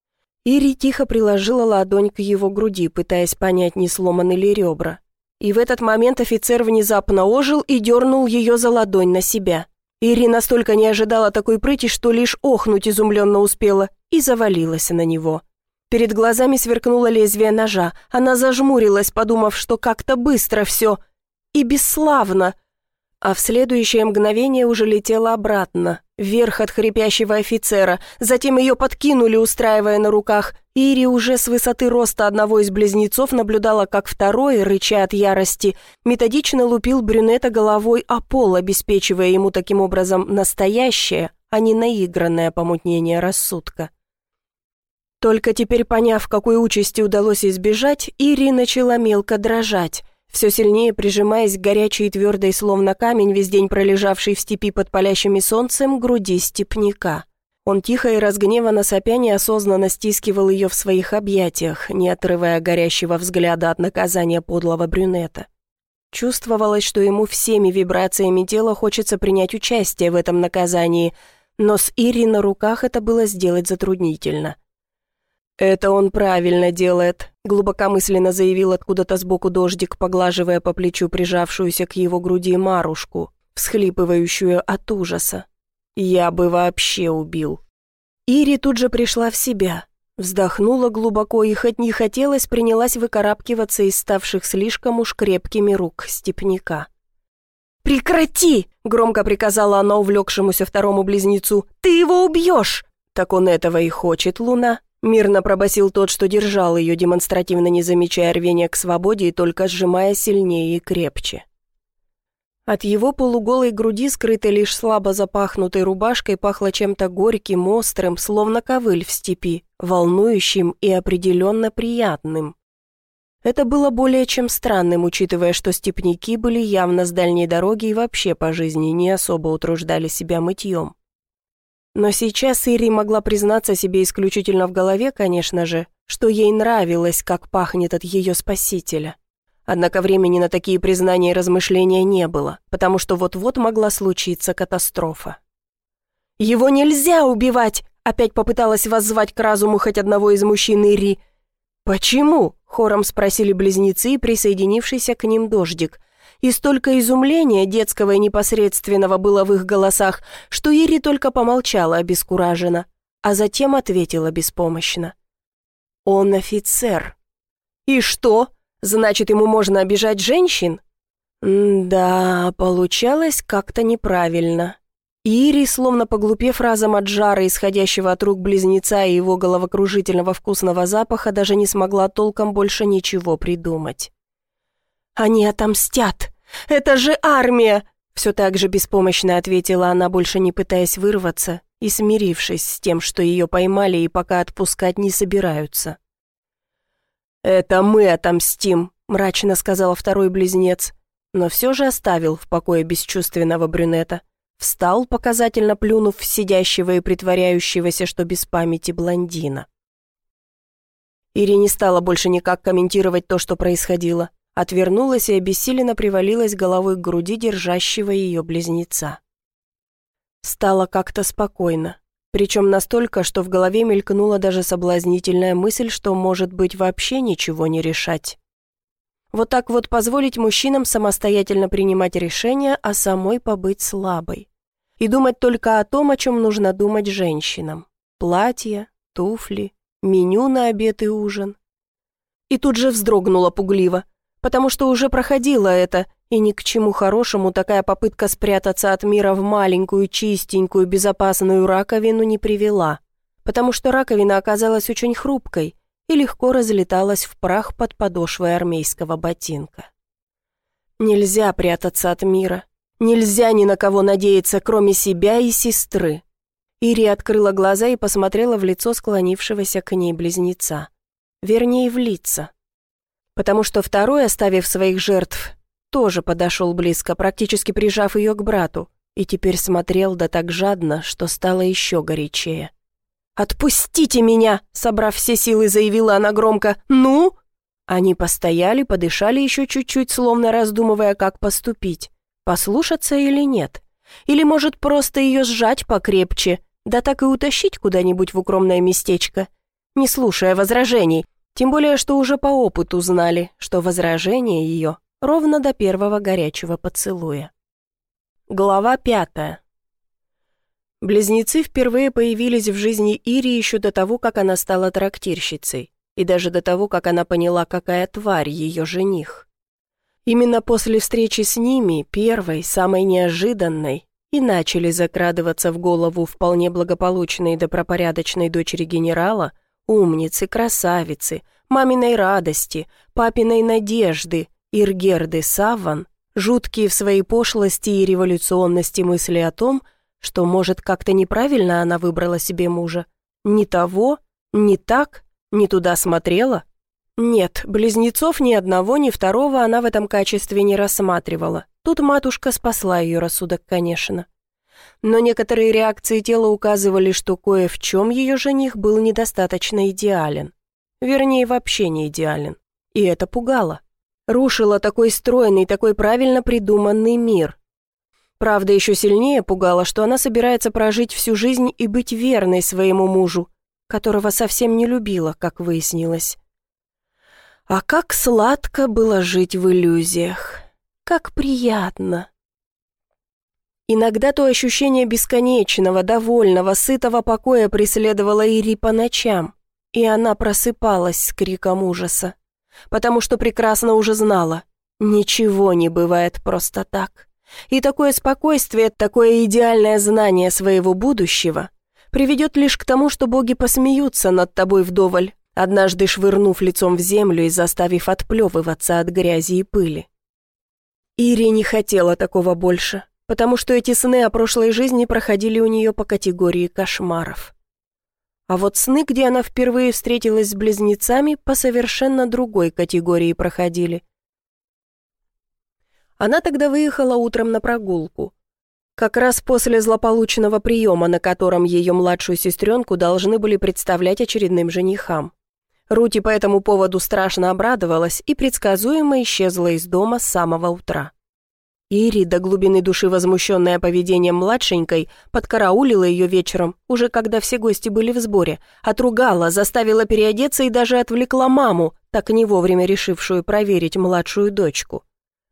Speaker 1: Ири тихо приложила ладонь к его груди, пытаясь понять, не сломаны ли ребра. И в этот момент офицер внезапно ожил и дернул ее за ладонь на себя. Ири настолько не ожидала такой прыти, что лишь охнуть изумленно успела, и завалилась на него. Перед глазами сверкнуло лезвие ножа. Она зажмурилась, подумав, что как-то быстро все и бесславно. А в следующее мгновение уже летела обратно, вверх от хрипящего офицера. Затем ее подкинули, устраивая на руках. Ири уже с высоты роста одного из близнецов наблюдала, как второй, рыча от ярости, методично лупил брюнета головой о пол, обеспечивая ему таким образом настоящее, а не наигранное помутнение рассудка. Только теперь, поняв, какой участи удалось избежать, Ири начала мелко дрожать. все сильнее прижимаясь к горячей и твердой, словно камень, весь день пролежавшей в степи под палящими солнцем, груди степняка. Он тихо и разгневанно сопя неосознанно стискивал ее в своих объятиях, не отрывая горящего взгляда от наказания подлого брюнета. Чувствовалось, что ему всеми вибрациями тела хочется принять участие в этом наказании, но с Ири на руках это было сделать затруднительно. «Это он правильно делает», — глубокомысленно заявил откуда-то сбоку Дождик, поглаживая по плечу прижавшуюся к его груди Марушку, всхлипывающую от ужаса. «Я бы вообще убил». Ири тут же пришла в себя, вздохнула глубоко и, хоть не хотелось, принялась выкарабкиваться из ставших слишком уж крепкими рук степняка. «Прекрати!» — громко приказала она увлекшемуся второму близнецу. «Ты его убьешь!» «Так он этого и хочет, Луна», — мирно пробасил тот, что держал ее, демонстративно не замечая рвения к свободе и только сжимая сильнее и крепче. От его полуголой груди, скрытой лишь слабо запахнутой рубашкой, пахло чем-то горьким, острым, словно ковыль в степи, волнующим и определенно приятным. Это было более чем странным, учитывая, что степняки были явно с дальней дороги и вообще по жизни не особо утруждали себя мытьем. Но сейчас Ири могла признаться себе исключительно в голове, конечно же, что ей нравилось, как пахнет от ее спасителя. Однако времени на такие признания и размышления не было, потому что вот-вот могла случиться катастрофа. «Его нельзя убивать!» — опять попыталась воззвать к разуму хоть одного из мужчин Ири. «Почему?» — хором спросили близнецы и присоединившийся к ним Дождик. И столько изумления детского и непосредственного было в их голосах, что Ири только помолчала обескураженно, а затем ответила беспомощно. «Он офицер». «И что? Значит, ему можно обижать женщин?» Да, получалось как-то неправильно. Ири, словно поглупев разом от жара, исходящего от рук близнеца и его головокружительного вкусного запаха, даже не смогла толком больше ничего придумать. «Они отомстят! Это же армия!» Все так же беспомощно ответила она, больше не пытаясь вырваться и смирившись с тем, что ее поймали и пока отпускать не собираются. «Это мы отомстим», — мрачно сказал второй близнец, но все же оставил в покое бесчувственного брюнета. Встал, показательно плюнув в сидящего и притворяющегося, что без памяти, блондина. Ири не стала больше никак комментировать то, что происходило. Отвернулась и обессиленно привалилась головой к груди держащего ее близнеца. Стало как-то спокойно, причем настолько, что в голове мелькнула даже соблазнительная мысль, что, может быть, вообще ничего не решать. Вот так вот позволить мужчинам самостоятельно принимать решения, а самой побыть слабой. И думать только о том, о чем нужно думать женщинам. Платья, туфли, меню на обед и ужин. И тут же вздрогнула пугливо, потому что уже проходила это, и ни к чему хорошему такая попытка спрятаться от мира в маленькую, чистенькую, безопасную раковину не привела, потому что раковина оказалась очень хрупкой и легко разлеталась в прах под подошвой армейского ботинка. Нельзя прятаться от мира. Нельзя ни на кого надеяться, кроме себя и сестры. Ири открыла глаза и посмотрела в лицо склонившегося к ней близнеца. Вернее, в лица. Потому что второй, оставив своих жертв, тоже подошел близко, практически прижав ее к брату, и теперь смотрел да так жадно, что стало еще горячее. «Отпустите меня!» — собрав все силы, заявила она громко. «Ну?» Они постояли, подышали еще чуть-чуть, словно раздумывая, как поступить. Послушаться или нет? Или, может, просто ее сжать покрепче, да так и утащить куда-нибудь в укромное местечко, не слушая возражений, тем более, что уже по опыту знали, что возражение ее ровно до первого горячего поцелуя. Глава 5. Близнецы впервые появились в жизни Ири еще до того, как она стала трактирщицей, и даже до того, как она поняла, какая тварь ее жених. Именно после встречи с ними, первой, самой неожиданной, и начали закрадываться в голову вполне благополучной и добропорядочной дочери генерала, умницы, красавицы, маминой радости, папиной надежды, Иргерды Савван, жуткие в своей пошлости и революционности мысли о том, что, может, как-то неправильно она выбрала себе мужа. Не того, не так, не туда смотрела. Нет, близнецов ни одного, ни второго она в этом качестве не рассматривала. Тут матушка спасла ее рассудок, конечно. Но некоторые реакции тела указывали, что кое в чем ее жених был недостаточно идеален. Вернее, вообще не идеален. И это пугало. Рушило такой стройный, такой правильно придуманный мир. Правда, еще сильнее пугало, что она собирается прожить всю жизнь и быть верной своему мужу, которого совсем не любила, как выяснилось. А как сладко было жить в иллюзиях. Как приятно. Иногда то ощущение бесконечного, довольного, сытого покоя преследовало Ири по ночам, и она просыпалась с криком ужаса, потому что прекрасно уже знала, ничего не бывает просто так. И такое спокойствие, такое идеальное знание своего будущего приведет лишь к тому, что боги посмеются над тобой вдоволь, однажды швырнув лицом в землю и заставив отплевываться от грязи и пыли. Ири не хотела такого больше, потому что эти сны о прошлой жизни проходили у нее по категории кошмаров. А вот сны, где она впервые встретилась с близнецами, по совершенно другой категории проходили. Она тогда выехала утром на прогулку. Как раз после злополучного приема, на котором ее младшую сестренку должны были представлять очередным женихам. Рути по этому поводу страшно обрадовалась и предсказуемо исчезла из дома с самого утра. Ири, до глубины души возмущенная поведением младшенькой, подкараулила ее вечером, уже когда все гости были в сборе, отругала, заставила переодеться и даже отвлекла маму, так не вовремя решившую проверить младшую дочку.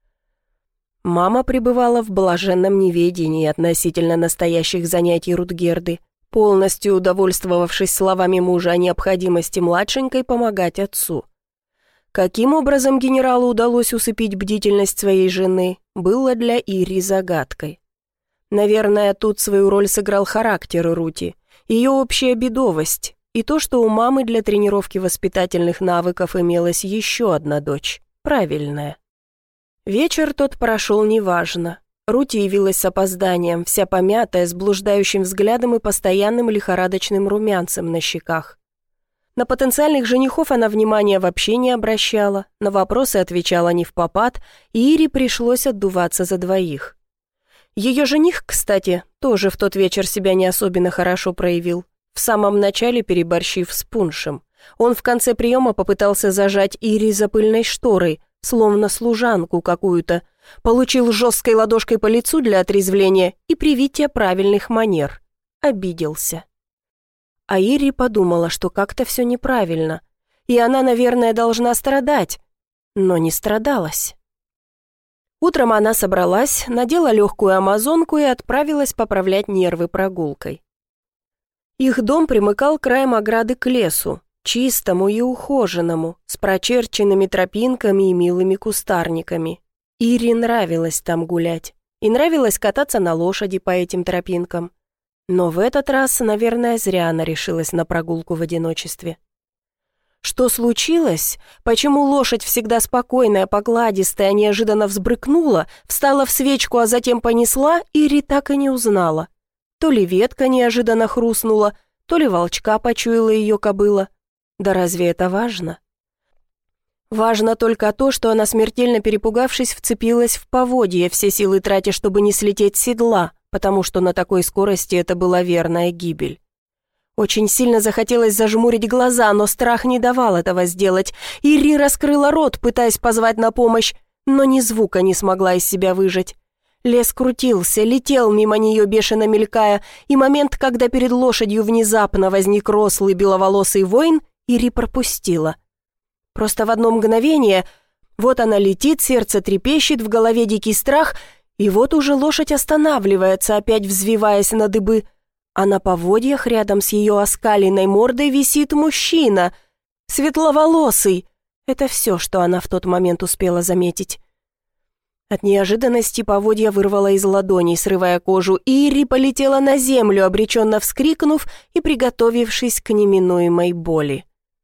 Speaker 1: Мама пребывала в блаженном неведении относительно настоящих занятий Рутгерды, полностью удовольствовавшись словами мужа о необходимости младшенькой помогать отцу. Каким образом генералу удалось усыпить бдительность своей жены, было для Ири загадкой. Наверное, тут свою роль сыграл характер Рути, ее общая бедовость и то, что у мамы для тренировки воспитательных навыков имелась еще одна дочь, правильная. Вечер тот прошел неважно. Рути явилась с опозданием, вся помятая, с блуждающим взглядом и постоянным лихорадочным румянцем на щеках. На потенциальных женихов она внимания вообще не обращала, на вопросы отвечала невпопад, и Ире пришлось отдуваться за двоих. Ее жених, кстати, тоже в тот вечер себя не особенно хорошо проявил, в самом начале переборщив с пуншем. Он в конце приема попытался зажать Ири за пыльной шторой, словно служанку какую-то, получил жесткой ладошкой по лицу для отрезвления и привития правильных манер. Обиделся. А Ири подумала, что как-то все неправильно, и она, наверное, должна страдать, но не страдалась. Утром она собралась, надела легкую амазонку и отправилась поправлять нервы прогулкой. Их дом примыкал краем ограды к лесу, чистому и ухоженному, с прочерченными тропинками и милыми кустарниками. Ире нравилось там гулять, и нравилось кататься на лошади по этим тропинкам. Но в этот раз, наверное, зря она решилась на прогулку в одиночестве. Что случилось? Почему лошадь, всегда спокойная, покладистая, неожиданно взбрыкнула, встала в свечку, а затем понесла, Ири так и не узнала. То ли ветка неожиданно хрустнула, то ли волчка почуяла ее кобыла. Да разве это важно? Важно только то, что она, смертельно перепугавшись, вцепилась в поводье, все силы тратя, чтобы не слететь с седла, потому что на такой скорости это была верная гибель. Очень сильно захотелось зажмурить глаза, но страх не давал этого сделать. Ири раскрыла рот, пытаясь позвать на помощь, но ни звука не смогла из себя выжать. Лес крутился, летел мимо нее, бешено мелькая, и момент, когда перед лошадью внезапно возник рослый беловолосый воин, Ири пропустила. Просто в одно мгновение, вот она летит, сердце трепещет, в голове дикий страх, и вот уже лошадь останавливается, опять взвиваясь на дыбы, а на поводьях рядом с ее оскаленной мордой висит мужчина, светловолосый. Это все, что она в тот момент успела заметить. От неожиданности поводья вырвала из ладоней, срывая кожу, и Ири полетела на землю, обреченно вскрикнув и приготовившись к неминуемой боли.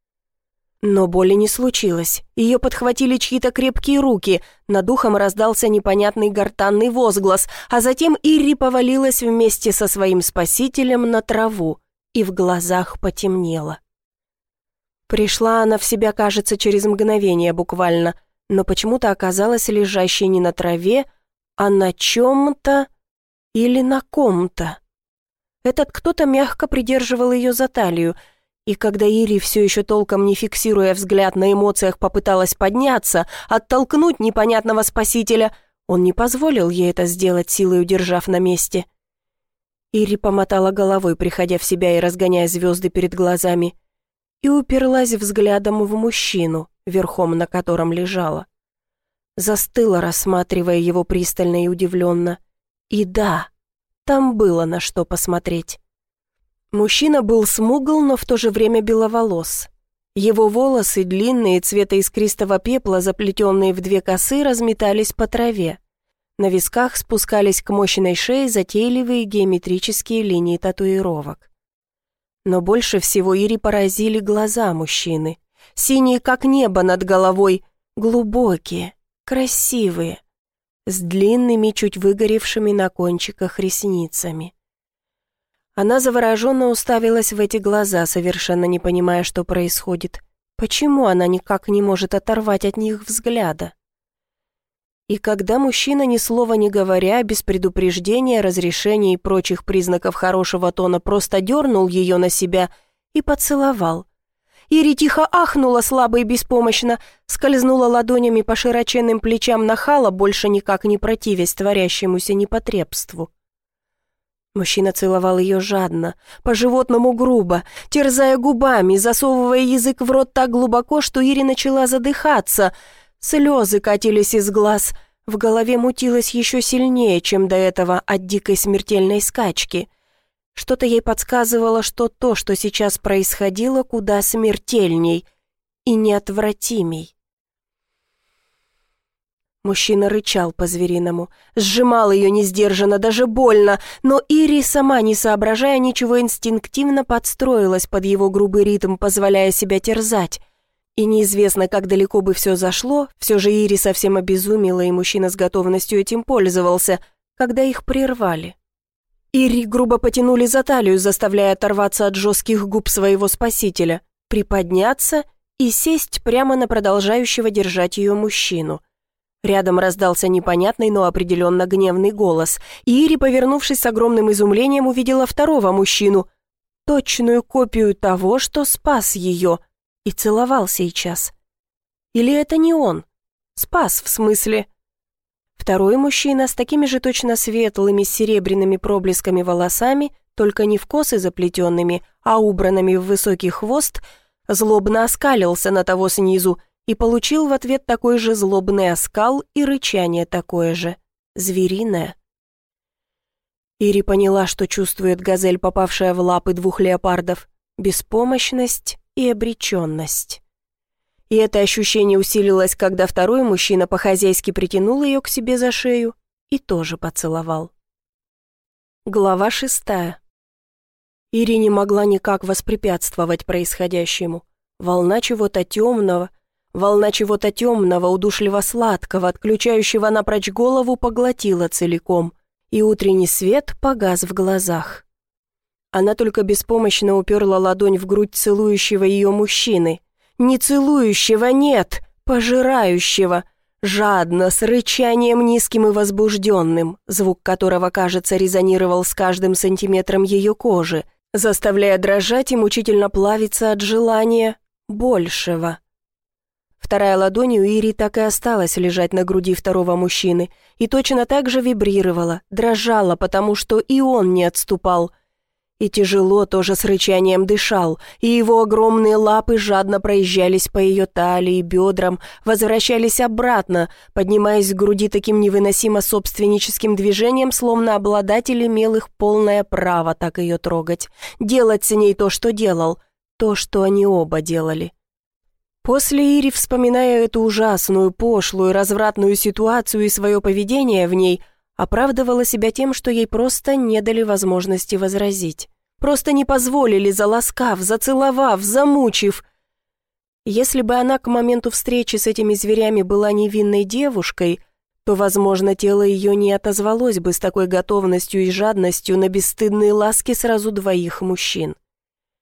Speaker 1: Но боли не случилось. Ее подхватили чьи-то крепкие руки, над ухом раздался непонятный гортанный возглас, а затем Ири повалилась вместе со своим спасителем на траву, и в глазах потемнело. Пришла она в себя, кажется, через мгновение буквально, но почему-то оказалась лежащей не на траве, а на чем-то или на ком-то. Этот кто-то мягко придерживал ее за талию, и когда Ири, все еще толком не фиксируя взгляд на эмоциях, попыталась подняться, оттолкнуть непонятного спасителя, он не позволил ей это сделать, силой удержав на месте. Ири помотала головой, приходя в себя и разгоняя звезды перед глазами, и уперлась взглядом в мужчину, верхом на котором лежала. Застыла, рассматривая его пристально и удивленно. И да, там было на что посмотреть. Мужчина был смугл, но в то же время беловолос. Его волосы, длинные, цвета искристого пепла, заплетенные в 2 косы, разметались по траве. На висках спускались к мощной шее затейливые геометрические линии татуировок. Но больше всего Ири поразили глаза мужчины. Синие, как небо над головой, глубокие, красивые, с длинными, чуть выгоревшими на кончиках ресницами. Она завороженно уставилась в эти глаза, совершенно не понимая, что происходит. Почему она никак не может оторвать от них взгляда? И когда мужчина, ни слова не говоря, без предупреждения, разрешения и прочих признаков хорошего тона, просто дернул ее на себя и поцеловал. Ири тихо ахнула слабо и беспомощно, скользнула ладонями по широченным плечам нахала, больше никак не противясь творящемуся непотребству. Мужчина целовал ее жадно, по-животному грубо, терзая губами, засовывая язык в рот так глубоко, что Ири начала задыхаться. Слезы катились из глаз, в голове мутилось еще сильнее, чем до этого от дикой смертельной скачки. Что-то ей подсказывало, что то, что сейчас происходило, куда смертельней и неотвратимей. Мужчина рычал по-звериному, сжимал ее несдержанно, даже больно, но Ири, сама не соображая ничего, инстинктивно подстроилась под его грубый ритм, позволяя себя терзать. И неизвестно, как далеко бы все зашло, все же Ири совсем обезумела, и мужчина с готовностью этим пользовался, когда их прервали. Ири грубо потянули за талию, заставляя оторваться от жестких губ своего спасителя, приподняться и сесть прямо на продолжающего держать ее мужчину. Рядом раздался непонятный, но определенно гневный голос, и Ири, повернувшись с огромным изумлением, увидела второго мужчину, точную копию того, что спас ее, и целовал сейчас. Или это не он? Спас, в смысле? Второй мужчина с такими же точно светлыми с серебряными проблесками волосами, только не в косы заплетенными, а убранными в высокий хвост, злобно оскалился на того снизу и получил в ответ такой же злобный оскал и рычание такое же, звериное. Ири поняла, что чувствует газель, попавшая в лапы 2 леопардов, беспомощность и обреченность. И это ощущение усилилось, когда второй мужчина по-хозяйски притянул ее к себе за шею и тоже поцеловал. Глава 6. Ири не могла никак воспрепятствовать происходящему. Волна чего-то темного, удушливо-сладкого, отключающего напрочь голову, поглотила целиком, и утренний свет погас в глазах. Она только беспомощно уперла ладонь в грудь целующего ее мужчины. Не целующего, нет, пожирающего, жадно, с рычанием низким и возбужденным, звук которого, кажется, резонировал с каждым сантиметром ее кожи, заставляя дрожать и мучительно плавиться от желания большего. Вторая ладонь у Ири так и осталась лежать на груди второго мужчины и точно так же вибрировала, дрожала, потому что и он не отступал. И тяжело тоже с рычанием дышал, и его огромные лапы жадно проезжались по ее талии, бедрам, возвращались обратно, поднимаясь к груди таким невыносимо собственническим движением, словно обладатель имел их полное право так ее трогать, делать с ней то, что делал, то, что они оба делали. После Ири, вспоминая эту ужасную, пошлую, развратную ситуацию и свое поведение в ней, оправдывала себя тем, что ей просто не дали возможности возразить. Просто не позволили, заласкав, зацеловав, замучив. Если бы она к моменту встречи с этими зверями была невинной девушкой, то, возможно, тело ее не отозвалось бы с такой готовностью и жадностью на бесстыдные ласки сразу 2 мужчин.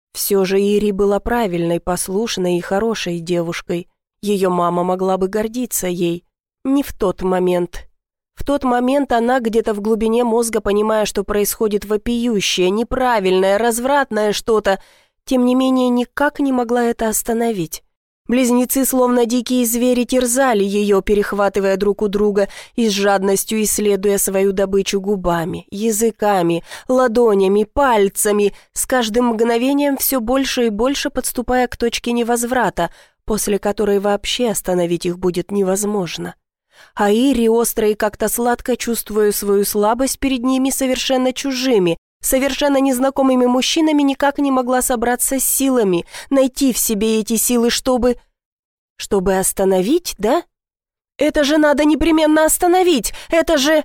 Speaker 1: Все же Ири была правильной, послушной и хорошей девушкой. Ее мама могла бы гордиться ей. Не в тот момент. В тот момент она где-то в глубине мозга, понимая, что происходит вопиющее, неправильное, развратное что-то, тем не менее никак не могла это остановить. Близнецы, словно дикие звери, терзали ее, перехватывая друг у друга и с жадностью исследуя свою добычу губами, языками, ладонями, пальцами, с каждым мгновением все больше и больше подступая к точке невозврата, после которой вообще остановить их будет невозможно. А Ири, остро и как-то сладко, чувствуя свою слабость перед ними совершенно чужими, совершенно незнакомыми мужчинами, никак не могла собраться с силами, найти в себе эти силы, чтобы остановить, да? Это же надо непременно остановить! Это же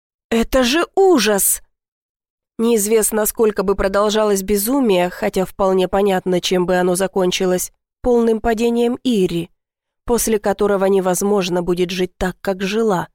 Speaker 1: ужас! Неизвестно, сколько бы продолжалось безумие, хотя вполне понятно, чем бы оно закончилось, полным падением Ири, после которого невозможно будет жить так, как жила.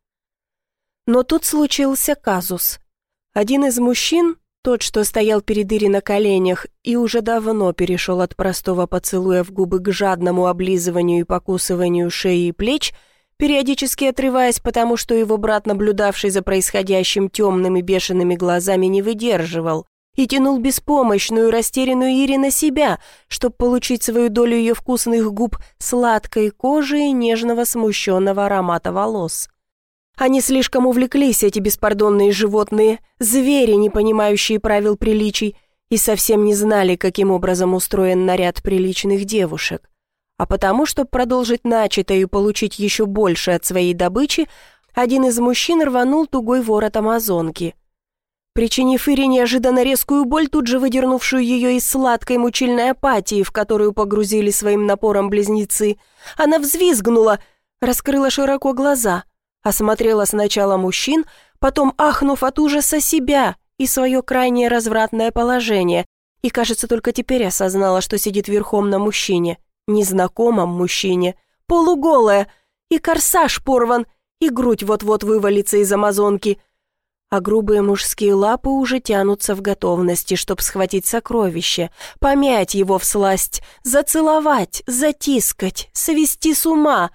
Speaker 1: Но тут случился казус. Один из мужчин, тот, что стоял перед Ири на коленях и уже давно перешел от простого поцелуя в губы к жадному облизыванию и покусыванию шеи и плеч, периодически отрываясь, потому что его брат, наблюдавший за происходящим темными бешеными глазами, не выдерживал и тянул беспомощную, растерянную Ири на себя, чтобы получить свою долю ее вкусных губ, сладкой кожи и нежного смущенного аромата волос. Они слишком увлеклись, эти беспардонные животные, звери, не понимающие правил приличий, и совсем не знали, каким образом устроен наряд приличных девушек. А потому, чтобы продолжить начатое и получить еще больше от своей добычи, один из мужчин рванул тугой ворот амазонки. Причинив Ире неожиданно резкую боль, тут же выдернувшую ее из сладкой мучильной апатии, в которую погрузили своим напором близнецы, она взвизгнула, раскрыла широко глаза, осмотрела сначала мужчин, потом, ахнув от ужаса, себя и свое крайнее развратное положение, и, кажется, только теперь осознала, что сидит верхом на мужчине, незнакомом мужчине, полуголая, и корсаж порван, и грудь вот-вот вывалится из амазонки, а грубые мужские лапы уже тянутся в готовности, чтоб схватить сокровище, помять его всласть, зацеловать, затискать, свести с ума.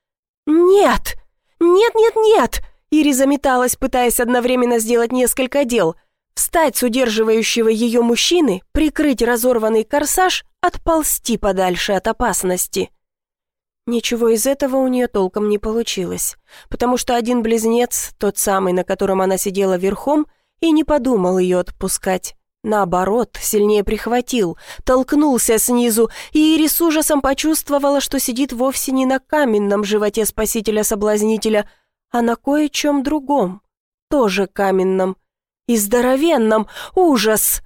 Speaker 1: «Нет! Нет, нет, нет!» Ири заметалась, пытаясь одновременно сделать несколько дел. Встать с удерживающего ее мужчины, прикрыть разорванный корсаж, отползти подальше от опасности. Ничего из этого у нее толком не получилось, потому что один близнец, тот самый, на котором она сидела верхом, и не подумал ее отпускать. Наоборот, сильнее прихватил, толкнулся снизу, и Ири с ужасом почувствовала, что сидит вовсе не на каменном животе спасителя-соблазнителя, а на кое-чем другом, тоже каменном и здоровенном. Ужас!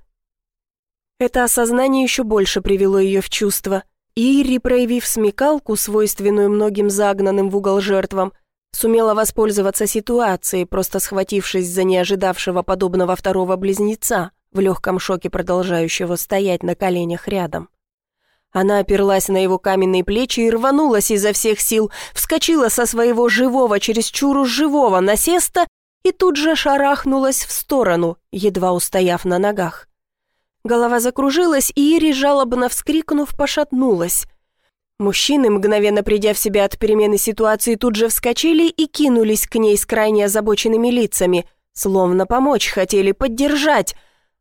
Speaker 1: Это осознание еще больше привело ее в чувство. Ири, проявив смекалку, свойственную многим загнанным в угол жертвам, сумела воспользоваться ситуацией, просто схватившись за неожидавшего подобного второго близнеца, в легком шоке продолжающего стоять на коленях рядом. Она оперлась на его каменные плечи и рванулась изо всех сил, вскочила со своего живого, чересчур уж живого насеста и тут же шарахнулась в сторону, едва устояв на ногах. Голова закружилась, и Ири, жалобно вскрикнув, пошатнулась. Мужчины, мгновенно придя в себя от перемены ситуации, тут же вскочили и кинулись к ней с крайне озабоченными лицами, словно помочь хотели, поддержать.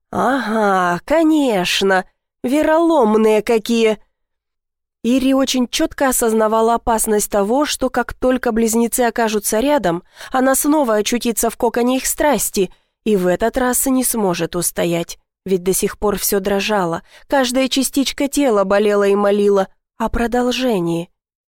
Speaker 1: «Ага, конечно, вероломные какие!» Ири очень четко осознавала опасность того, что как только близнецы окажутся рядом, она снова очутится в коконе их страсти, и в этот раз не сможет устоять. Ведь до сих пор все дрожало, каждая частичка тела болела и молила о продолжении.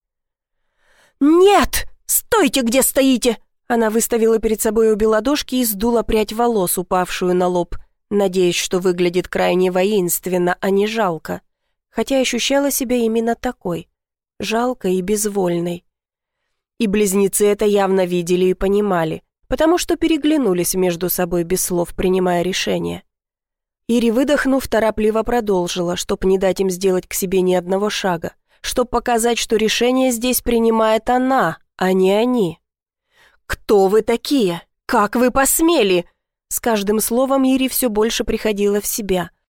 Speaker 1: «Нет! Стойте, где стоите!» Она выставила перед собой обе ладошки и сдула прядь волос, упавшую на лоб, надеясь, что выглядит крайне воинственно, а не жалко, хотя ощущала себя именно такой, жалкой и безвольной. И близнецы это явно видели и понимали, потому что переглянулись между собой без слов, принимая решение. Ири, выдохнув, торопливо продолжила, чтоб не дать им сделать к себе ни одного шага, чтоб показать, что решение здесь принимает она, а не они. «Кто вы такие? Как вы посмели?» С каждым словом Ири все больше приходила в себя.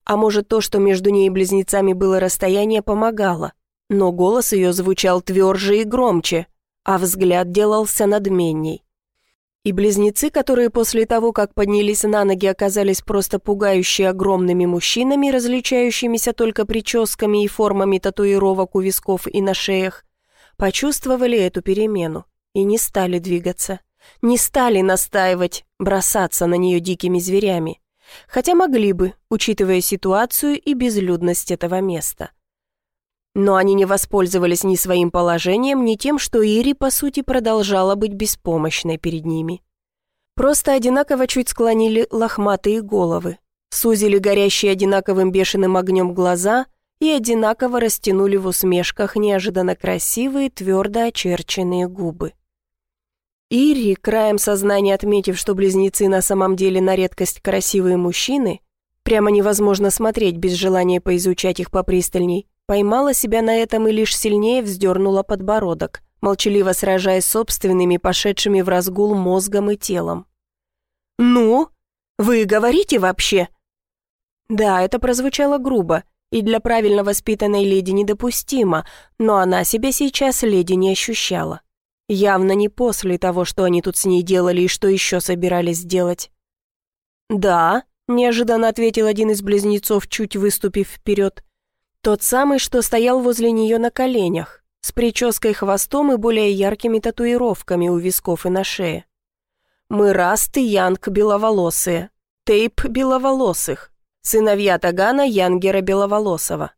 Speaker 1: А может, то, что между ней и близнецами было расстояние, помогало. Но голос ее звучал тверже и громче, а взгляд делался надменней. И близнецы, которые после того, как поднялись на ноги, оказались просто пугающе огромными мужчинами, различающимися только прическами и формами татуировок у висков и на шеях, почувствовали эту перемену и не стали двигаться, не стали настаивать, бросаться на нее дикими зверями, хотя могли бы, учитывая ситуацию и безлюдность этого места. Но они не воспользовались ни своим положением, ни тем, что Ири, по сути, продолжала быть беспомощной перед ними. Просто одинаково чуть склонили лохматые головы, сузили горящие одинаковым бешеным огнем глаза и одинаково растянули в усмешках неожиданно красивые, твердо очерченные губы. Ири, краем сознания отметив, что близнецы на самом деле на редкость красивые мужчины, прямо невозможно смотреть без желания поизучать их попристальней, поймала себя на этом и лишь сильнее вздернула подбородок, молчаливо сражаясь с собственными, пошедшими в разгул мозгом и телом. «Ну? Вы говорите вообще?» Да, это прозвучало грубо и для правильно воспитанной леди недопустимо, но она себя сейчас леди не ощущала. Явно не после того, что они тут с ней делали и что еще собирались делать. «Да», — неожиданно ответил один из близнецов, чуть выступив вперед. Тот самый, что стоял возле нее на коленях, с прической, хвостом и более яркими татуировками у висков и на шее. «Мы Раст и Янг беловолосые, Тейп беловолосых, сыновья Тагана Янгера беловолосого».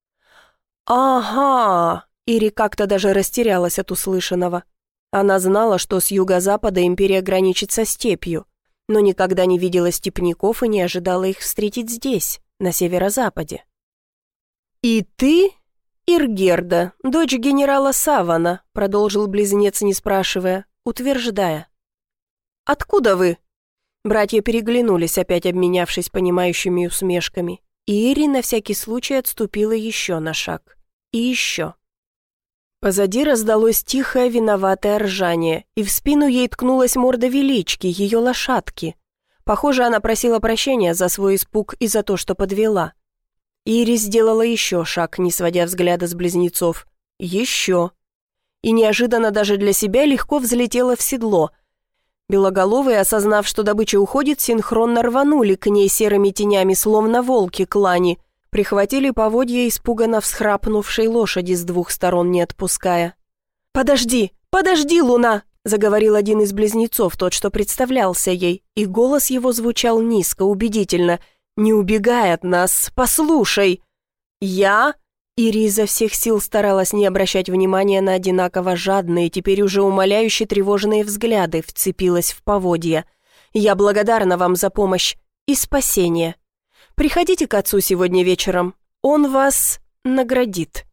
Speaker 1: «Ага», — Ири как-то даже растерялась от услышанного. Она знала, что с юго-запада империя граничит со степью, но никогда не видела степняков и не ожидала их встретить здесь, на северо-западе. «И ты, Иргерда, дочь генерала Савана», — продолжил близнец, не спрашивая, утверждая. «Откуда вы?» Братья переглянулись, опять обменявшись понимающими усмешками, и Ири на всякий случай отступила еще на шаг. И еще. Позади раздалось тихое виноватое ржание, и в спину ей ткнулась морда велички, ее лошадки. Похоже, она просила прощения за свой испуг и за то, что подвела. Ири сделала еще шаг, не сводя взгляда с близнецов. Еще. И неожиданно даже для себя легко взлетела в седло. Белоголовые, осознав, что добыча уходит, синхронно рванули к ней серыми тенями, словно волки к лани, прихватили поводья испуганно всхрапнувшей лошади с двух сторон, не отпуская. «Подожди, подожди, Луна!» — заговорил один из близнецов, тот, что представлялся ей, и голос его звучал низко, убедительно. «Не убегай от нас, послушай!» «Я?» Ири изо всех сил старалась не обращать внимания на одинаково жадные, теперь уже умоляющие тревожные взгляды, вцепилась в поводья. «Я благодарна вам за помощь и спасение. Приходите к отцу сегодня вечером, он вас наградит».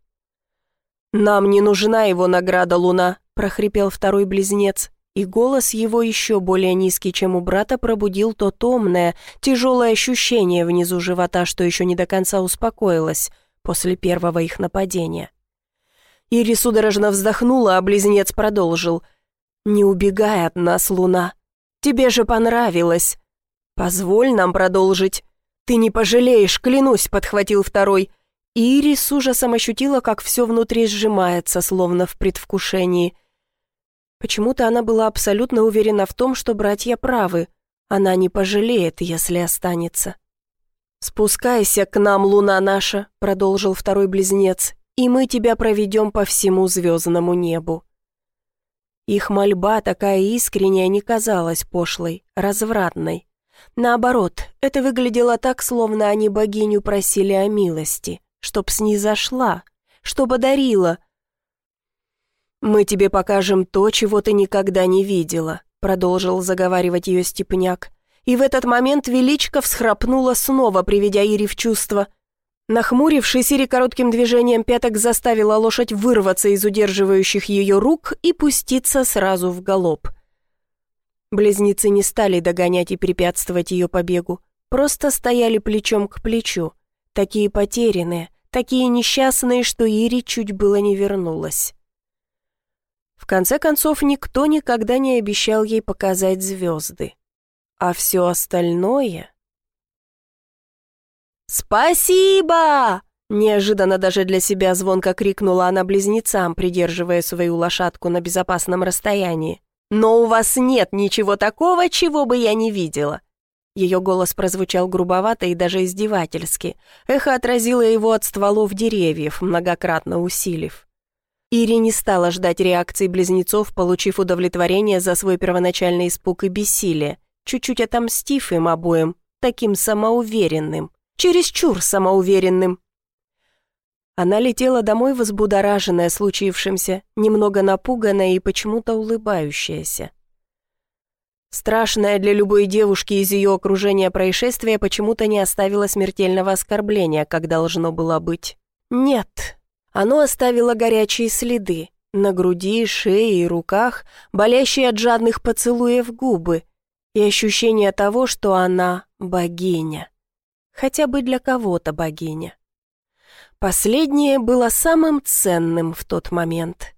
Speaker 1: «Нам не нужна его награда, Луна», — прохрипел второй близнец, и голос его еще более низкий, чем у брата, пробудил то томное, тяжелое ощущение внизу живота, что еще не до конца успокоилось после первого их нападения. Ири судорожно вздохнула, а близнец продолжил. «Не убегай от нас, Луна. Тебе же понравилось. Позволь нам продолжить. Ты не пожалеешь, клянусь», — подхватил второй. Ири с ужасом ощутила, как все внутри сжимается, словно в предвкушении. Почему-то она была абсолютно уверена в том, что братья правы. Она не пожалеет, если останется. «Спускайся к нам, луна наша», — продолжил второй близнец, «и мы тебя проведем по всему звездному небу». Их мольба, такая искренняя, не казалась пошлой, развратной. Наоборот, это выглядело так, словно они богиню просили о милости, чтоб снизошла, чтоб одарила. «Мы тебе покажем то, чего ты никогда не видела», — продолжил заговаривать ее степняк. И в этот момент величка всхрапнула снова, приведя Ири в чувство. Нахмурившись, Ири коротким движением пяток заставила лошадь вырваться из удерживающих ее рук и пуститься сразу в галоп. Близнецы не стали догонять и препятствовать ее побегу, просто стояли плечом к плечу, такие потерянные, такие несчастные, что Ири чуть было не вернулась. В конце концов, никто никогда не обещал ей показать звезды. А все остальное... «Спасибо!» Неожиданно даже для себя звонко крикнула она близнецам, придерживая свою лошадку на безопасном расстоянии. «Но у вас нет ничего такого, чего бы я не видела!» Ее голос прозвучал грубовато и даже издевательски. Эхо отразило его от стволов деревьев, многократно усилив. Ири не стала ждать реакции близнецов, получив удовлетворение за свой первоначальный испуг и бессилие, чуть-чуть отомстив им обоим, таким самоуверенным, чересчур самоуверенным. Она летела домой возбудораженная случившимся, немного напуганная и почему-то улыбающаяся. Страшное для любой девушки из ее окружения происшествие почему-то не оставило смертельного оскорбления, как должно было быть. Нет, оно оставило горячие следы на груди, шее и руках, болящие от жадных поцелуев губы и ощущение того, что она богиня. Хотя бы для кого-то богиня. Последнее было самым ценным в тот момент.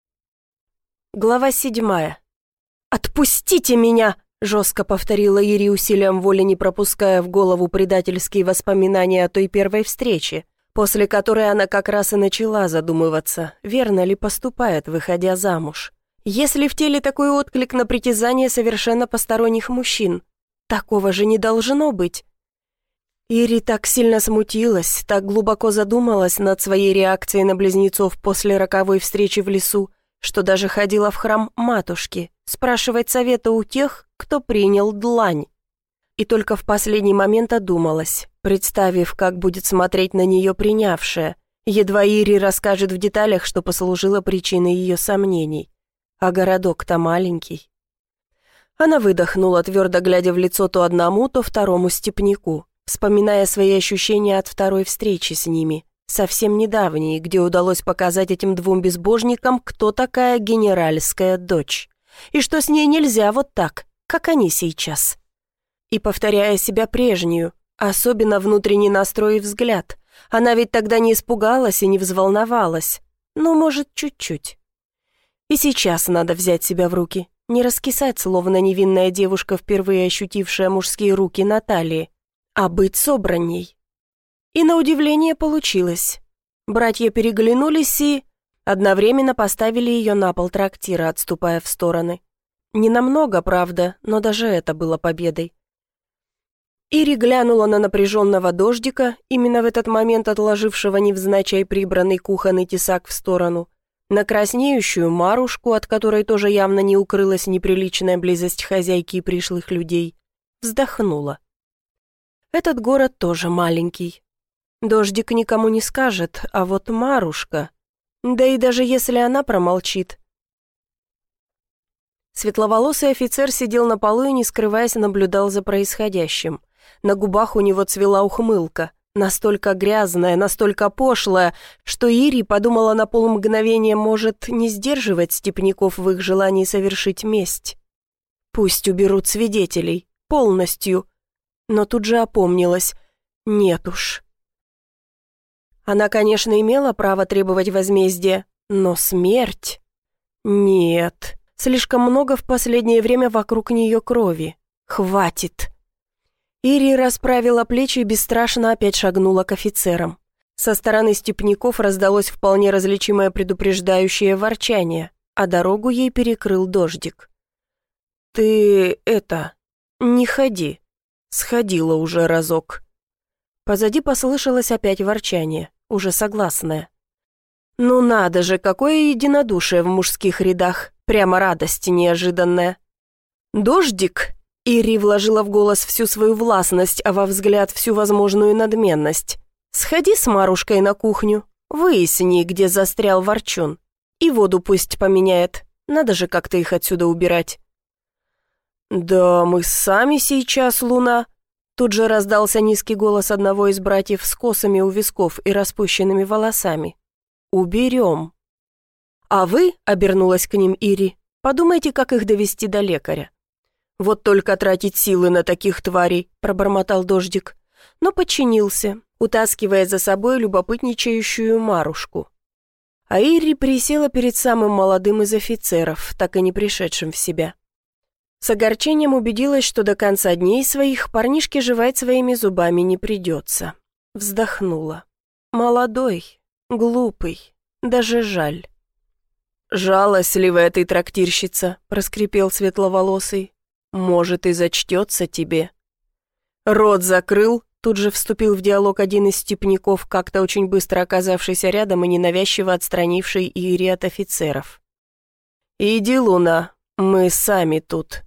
Speaker 1: Глава 7. «Отпустите меня!» — жестко повторила Ири усилием воли, не пропуская в голову предательские воспоминания о той первой встрече, после которой она как раз и начала задумываться, верно ли поступает, выходя замуж. Если в теле такой отклик на притязание совершенно посторонних мужчин, такого же не должно быть. Ири так сильно смутилась, так глубоко задумалась над своей реакцией на близнецов после роковой встречи в лесу, что даже ходила в храм матушки, спрашивать совета у тех, кто принял длань. И только в последний момент одумалась, представив, как будет смотреть на нее принявшая, едва Ири расскажет в деталях, что послужило причиной ее сомнений. А городок-то маленький. Она выдохнула, твердо глядя в лицо то одному, то второму степняку, вспоминая свои ощущения от второй встречи с ними, совсем недавней, где удалось показать этим двум безбожникам, кто такая генеральская дочь, и что с ней нельзя вот так, как они сейчас. И повторяя себя прежнюю, особенно внутренний настрой и взгляд, она ведь тогда не испугалась и не взволновалась, ну, может, чуть-чуть. И сейчас надо взять себя в руки, не раскисать, словно невинная девушка, впервые ощутившая мужские руки на талии, а быть собранней. И на удивление получилось. Братья переглянулись и одновременно поставили ее на пол трактира, отступая в стороны. Ненамного, правда, но даже это было победой. Ири глянула на напряженного дождика, именно в этот момент отложившего невзначай прибранный кухонный тесак в сторону, на краснеющую Марушку, от которой тоже явно не укрылась неприличная близость хозяйки и пришлых людей, вздохнула. Этот город тоже маленький. Дождик никому не скажет, а вот Марушка... Да и даже если она промолчит. Светловолосый офицер сидел на полу и, не скрываясь, наблюдал за происходящим. На губах у него цвела ухмылка, настолько грязная, настолько пошлая, что Ири подумала на полмгновения, может, не сдерживать степняков в их желании совершить месть. Пусть уберут свидетелей, полностью. Но тут же опомнилась. Нет уж. Она, конечно, имела право требовать возмездия, но смерть... Нет, слишком много в последнее время вокруг нее крови. Хватит. Ири расправила плечи и бесстрашно опять шагнула к офицерам. Со стороны степняков раздалось вполне различимое предупреждающее ворчание, а дорогу ей перекрыл дождик. «Ты не ходи. Сходила уже разок». Позади послышалось опять ворчание, уже согласное. «Ну надо же, какое единодушие в мужских рядах, прямо радость неожиданная». «Дождик!» Ири вложила в голос всю свою властность, а во взгляд всю возможную надменность. «Сходи с Марушкой на кухню, выясни, где застрял ворчун, и воду пусть поменяет, надо же как-то их отсюда убирать». «Да мы сами сейчас, Луна», тут же раздался низкий голос одного из братьев с косами у висков и распущенными волосами. «Уберем». «А вы», — обернулась к ним Ири, — «подумайте, как их довести до лекаря». «Вот только тратить силы на таких тварей», — пробормотал дождик, но подчинился, утаскивая за собой любопытничающую Марушку. А Ири присела перед самым молодым из офицеров, так и не пришедшим в себя. С огорчением убедилась, что до конца дней своих парнишке жевать своими зубами не придется. Вздохнула. Молодой, глупый, даже жаль. «Жалостливая ты, трактирщица», — проскрипел светловолосый. «Может, и зачтется тебе». Рот закрыл, тут же вступил в диалог один из степняков, как-то очень быстро оказавшийся рядом и ненавязчиво отстранивший Ири от офицеров. «Иди, Луна, мы сами тут».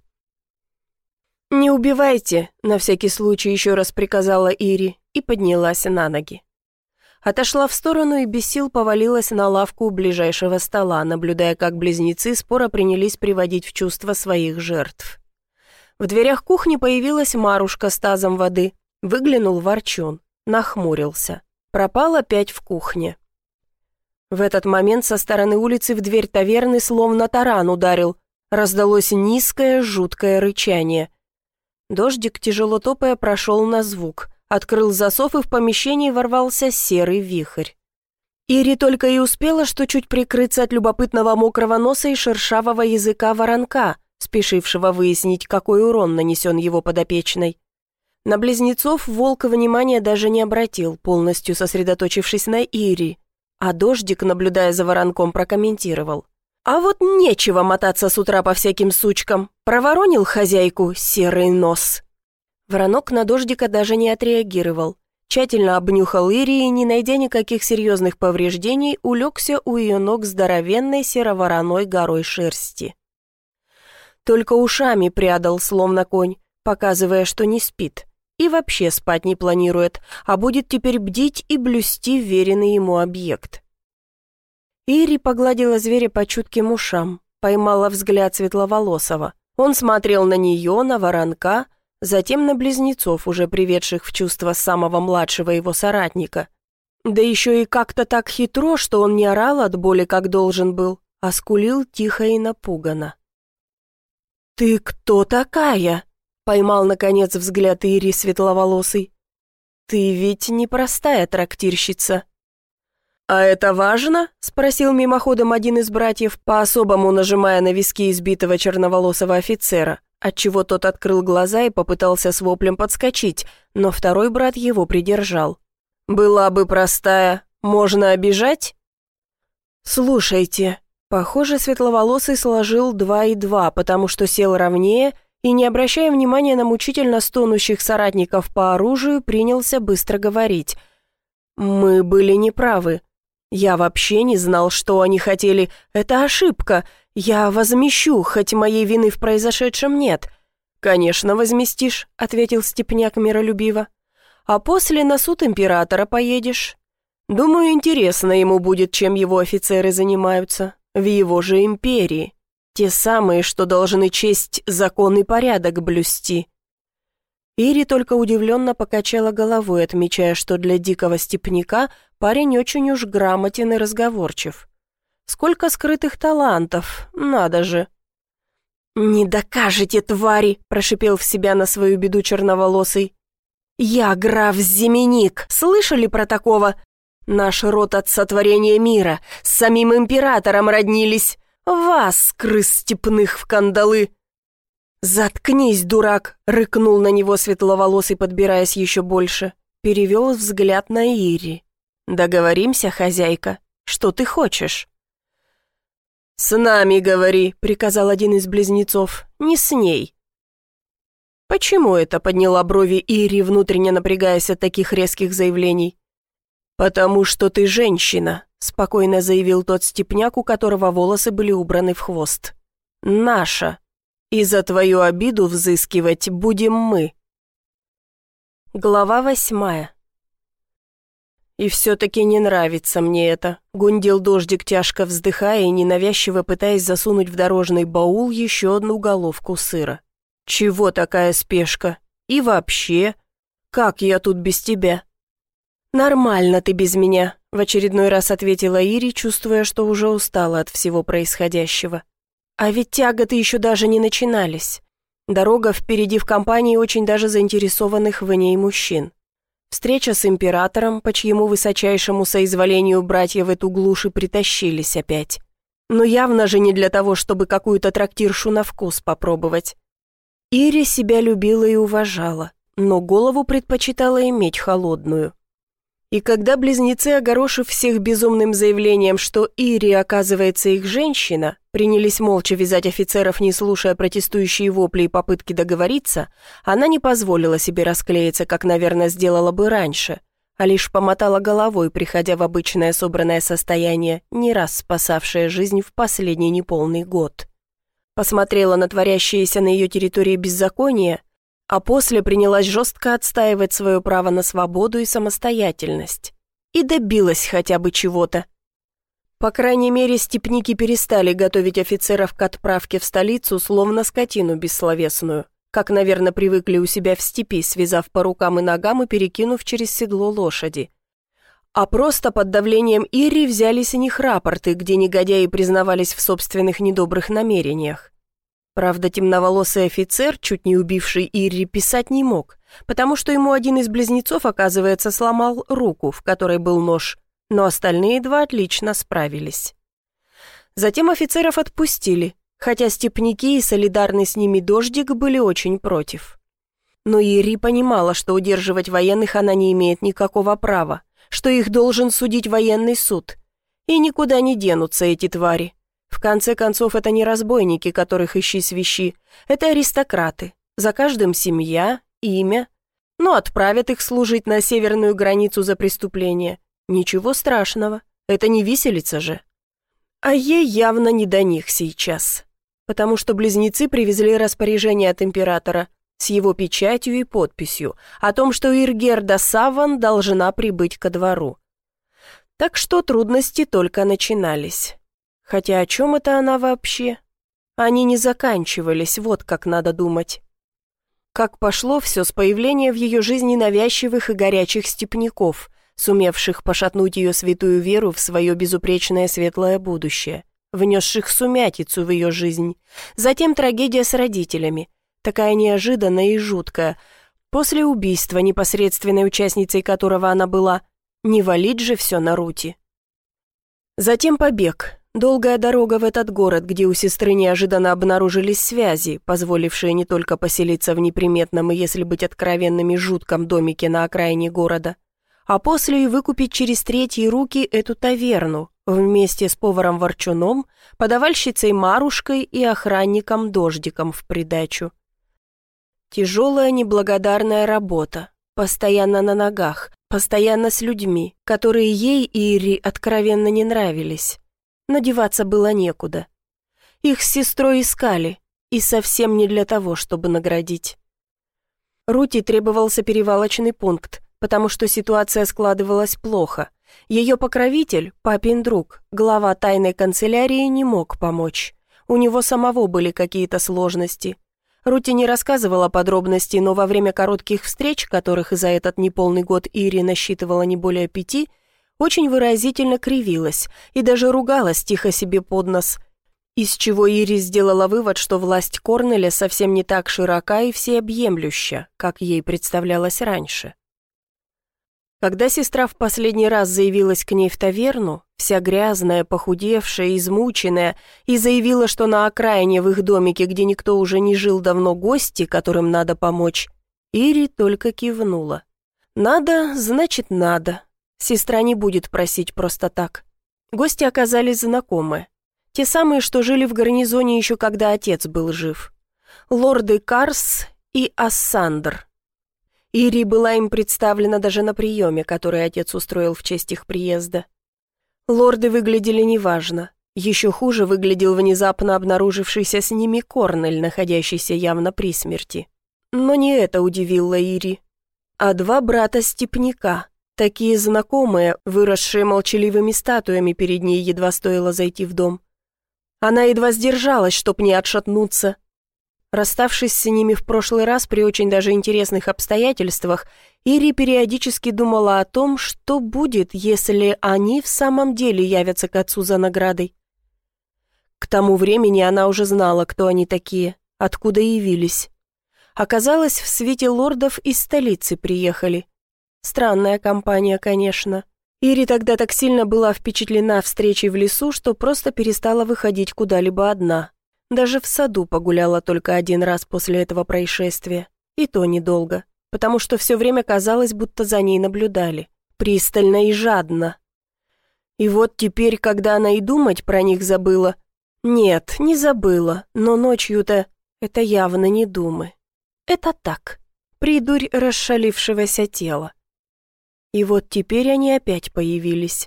Speaker 1: «Не убивайте», — на всякий случай еще раз приказала Ири и поднялась на ноги. Отошла в сторону и без сил повалилась на лавку у ближайшего стола, наблюдая, как близнецы споро принялись приводить в чувство своих жертв. В дверях кухни появилась Марушка с тазом воды. Выглянул Ворчун, нахмурился. Пропал опять в кухне. В этот момент со стороны улицы в дверь таверны словно таран ударил. Раздалось низкое, жуткое рычание. Дождик, тяжело топая, прошел на звук. Открыл засов, и в помещении ворвался серый вихрь. Ири только и успела, что чуть прикрыться от любопытного мокрого носа и шершавого языка воронка, спешившего выяснить, какой урон нанесен его подопечной. На близнецов волк внимания даже не обратил, полностью сосредоточившись на Ири, а дождик, наблюдая за воронком, прокомментировал. «А вот нечего мотаться с утра по всяким сучкам. Проворонил хозяйку серый нос». Воронок на дождика даже не отреагировал. Тщательно обнюхал Ири и, не найдя никаких серьезных повреждений, улегся у ее ног здоровенной серовороной горой шерсти. Только ушами прядал, словно конь, показывая, что не спит, и вообще спать не планирует, а будет теперь бдить и блюсти веренный ему объект. Ири погладила зверя по чутким ушам, поймала взгляд светловолосого. Он смотрел на нее, на воронка, затем на близнецов, уже приведших в чувство самого младшего его соратника. Да еще и как-то так хитро, что он не орал от боли, как должен был, а скулил тихо и напуганно. «Ты кто такая?» — поймал, наконец, взгляд Ири светловолосый. «Ты ведь непростая трактирщица». «А это важно?» — спросил мимоходом один из братьев, по-особому нажимая на виски избитого черноволосого офицера, отчего тот открыл глаза и попытался с воплем подскочить, но второй брат его придержал. «Была бы простая, можно обижать?» «Слушайте», похоже, светловолосый сложил 2 и 2, потому что сел ровнее и, не обращая внимания на мучительно стонущих соратников по оружию, принялся быстро говорить. «Мы были неправы. Я вообще не знал, что они хотели. Это ошибка. Я возмещу, хоть моей вины в произошедшем нет». «Конечно, возместишь», — ответил степняк миролюбиво. «А после на суд императора поедешь. Думаю, интересно ему будет, чем его офицеры занимаются. В его же империи. Те самые, что должны честь, закон и порядок блюсти». Ири только удивленно покачала головой, отмечая, что для дикого степняка парень очень уж грамотен и разговорчив. Сколько скрытых талантов, надо же. «Не докажете, твари!» – прошипел в себя на свою беду черноволосый. «Я граф Зименник, слышали про такого? Наш род от сотворения мира, с самим императором роднились. Вас, крыс степных, в кандалы!» «Заткнись, дурак!» — рыкнул на него светловолосый, подбираясь еще больше. Перевел взгляд на Ири. «Договоримся, хозяйка? Что ты хочешь?» «С нами говори», — приказал один из близнецов. «Не с ней». «Почему это?» — подняла брови Ири, внутренне напрягаясь от таких резких заявлений. «Потому что ты женщина», — спокойно заявил тот степняк, у которого волосы были убраны в хвост. «Наша. И за твою обиду взыскивать будем мы». Глава 8. «И все-таки не нравится мне это», — гундел дождик, тяжко вздыхая и ненавязчиво пытаясь засунуть в дорожный баул еще одну головку сыра. «Чего такая спешка? И вообще, как я тут без тебя?» «Нормально ты без меня», — в очередной раз ответила Ири, чувствуя, что уже устала от всего происходящего. А ведь тяготы еще даже не начинались. Дорога впереди в компании очень даже заинтересованных в ней мужчин. Встреча с императором, по чьему высочайшему соизволению братья в эту глушь и притащились опять. Но явно же не для того, чтобы какую-то трактиршу на вкус попробовать. Ири себя любила и уважала, но голову предпочитала иметь холодную. И когда близнецы, огорошив всех безумным заявлением, что Ири, оказывается, их женщина, принялись молча вязать офицеров, не слушая протестующие вопли и попытки договориться, она не позволила себе расклеиться, как, наверное, сделала бы раньше, а лишь помотала головой, приходя в обычное собранное состояние, не раз спасавшее жизнь в последний неполный год. Посмотрела на творящееся на ее территории беззаконие, а после принялась жестко отстаивать свое право на свободу и самостоятельность. И добилась хотя бы чего-то. По крайней мере, степники перестали готовить офицеров к отправке в столицу, словно скотину бессловесную, как, наверное, привыкли у себя в степи, связав по рукам и ногам и перекинув через седло лошади. А просто под давлением Ири взялись у них рапорты, где негодяи признавались в собственных недобрых намерениях. Правда, темноволосый офицер, чуть не убивший Ири, писать не мог, потому что ему один из близнецов, оказывается, сломал руку, в которой был нож, но остальные два отлично справились. Затем офицеров отпустили, хотя степняки и солидарный с ними дождик были очень против. Но Ири понимала, что удерживать военных она не имеет никакого права, что их должен судить военный суд, и никуда не денутся эти твари. В конце концов, это не разбойники, которых ищи свищи, это аристократы. За каждым семья, имя. Но отправят их служить на северную границу за преступление. Ничего страшного, это не виселица же. А ей явно не до них сейчас, потому что близнецы привезли распоряжение от императора с его печатью и подписью о том, что Иргерда Савван должна прибыть ко двору. Так что трудности только начинались. Хотя о чем это она вообще? Они не заканчивались, вот как надо думать. Как пошло все с появления в ее жизни навязчивых и горячих степняков, сумевших пошатнуть ее святую веру в свое безупречное светлое будущее, внесших сумятицу в ее жизнь. Затем трагедия с родителями, такая неожиданная и жуткая, после убийства, непосредственной участницей которого она была, не валить же все на Рути. Затем побег. Долгая дорога в этот город, где у сестры неожиданно обнаружились связи, позволившие не только поселиться в неприметном и, если быть откровенными, жутком домике на окраине города, а после и выкупить через третьи руки эту таверну вместе с поваром-ворчуном, подавальщицей Марушкой и охранником Дождиком в придачу. Тяжелая неблагодарная работа, постоянно на ногах, постоянно с людьми, которые ей и Ири откровенно не нравились. Но деваться было некуда. Их с сестрой искали, и совсем не для того, чтобы наградить. Рути требовался перевалочный пункт, потому что ситуация складывалась плохо. Ее покровитель, папин друг, глава тайной канцелярии, не мог помочь. У него самого были какие-то сложности. Рути не рассказывала подробностей, но во время коротких встреч, которых за этот неполный год Ири насчитывала не более 5, очень выразительно кривилась и даже ругалась тихо себе под нос, из чего Ири сделала вывод, что власть Корнеля совсем не так широка и всеобъемлюща, как ей представлялось раньше. Когда сестра в последний раз заявилась к ней в таверну, вся грязная, похудевшая, измученная, и заявила, что на окраине в их домике, где никто уже не жил давно, гости, которым надо помочь, Ири только кивнула. «Надо, значит, надо». Сестра не будет просить просто так. Гости оказались знакомы. Те самые, что жили в гарнизоне еще когда отец был жив. Лорды Карс и Ассандр. Ири была им представлена даже на приеме, который отец устроил в честь их приезда. Лорды выглядели неважно. Еще хуже выглядел внезапно обнаружившийся с ними Корнель, находящийся явно при смерти. Но не это удивило Ири, а два брата-степняка. Такие знакомые, выросшие молчаливыми статуями перед ней, едва стоило зайти в дом. Она едва сдержалась, чтоб не отшатнуться. Расставшись с ними в прошлый раз при очень даже интересных обстоятельствах, Ири периодически думала о том, что будет, если они в самом деле явятся к отцу за наградой. К тому времени она уже знала, кто они такие, откуда явились. Оказалось, в свите лордов из столицы приехали. Странная компания, конечно. Ири тогда так сильно была впечатлена встречей в лесу, что просто перестала выходить куда-либо одна. Даже в саду погуляла только один раз после этого происшествия. И то недолго, потому что все время казалось, будто за ней наблюдали. пристально и жадно. И вот теперь, когда она и думать про них забыла... Нет, не забыла, но ночью-то это явно не думы. Это так, придурь расшалившегося тела. И вот теперь они опять появились.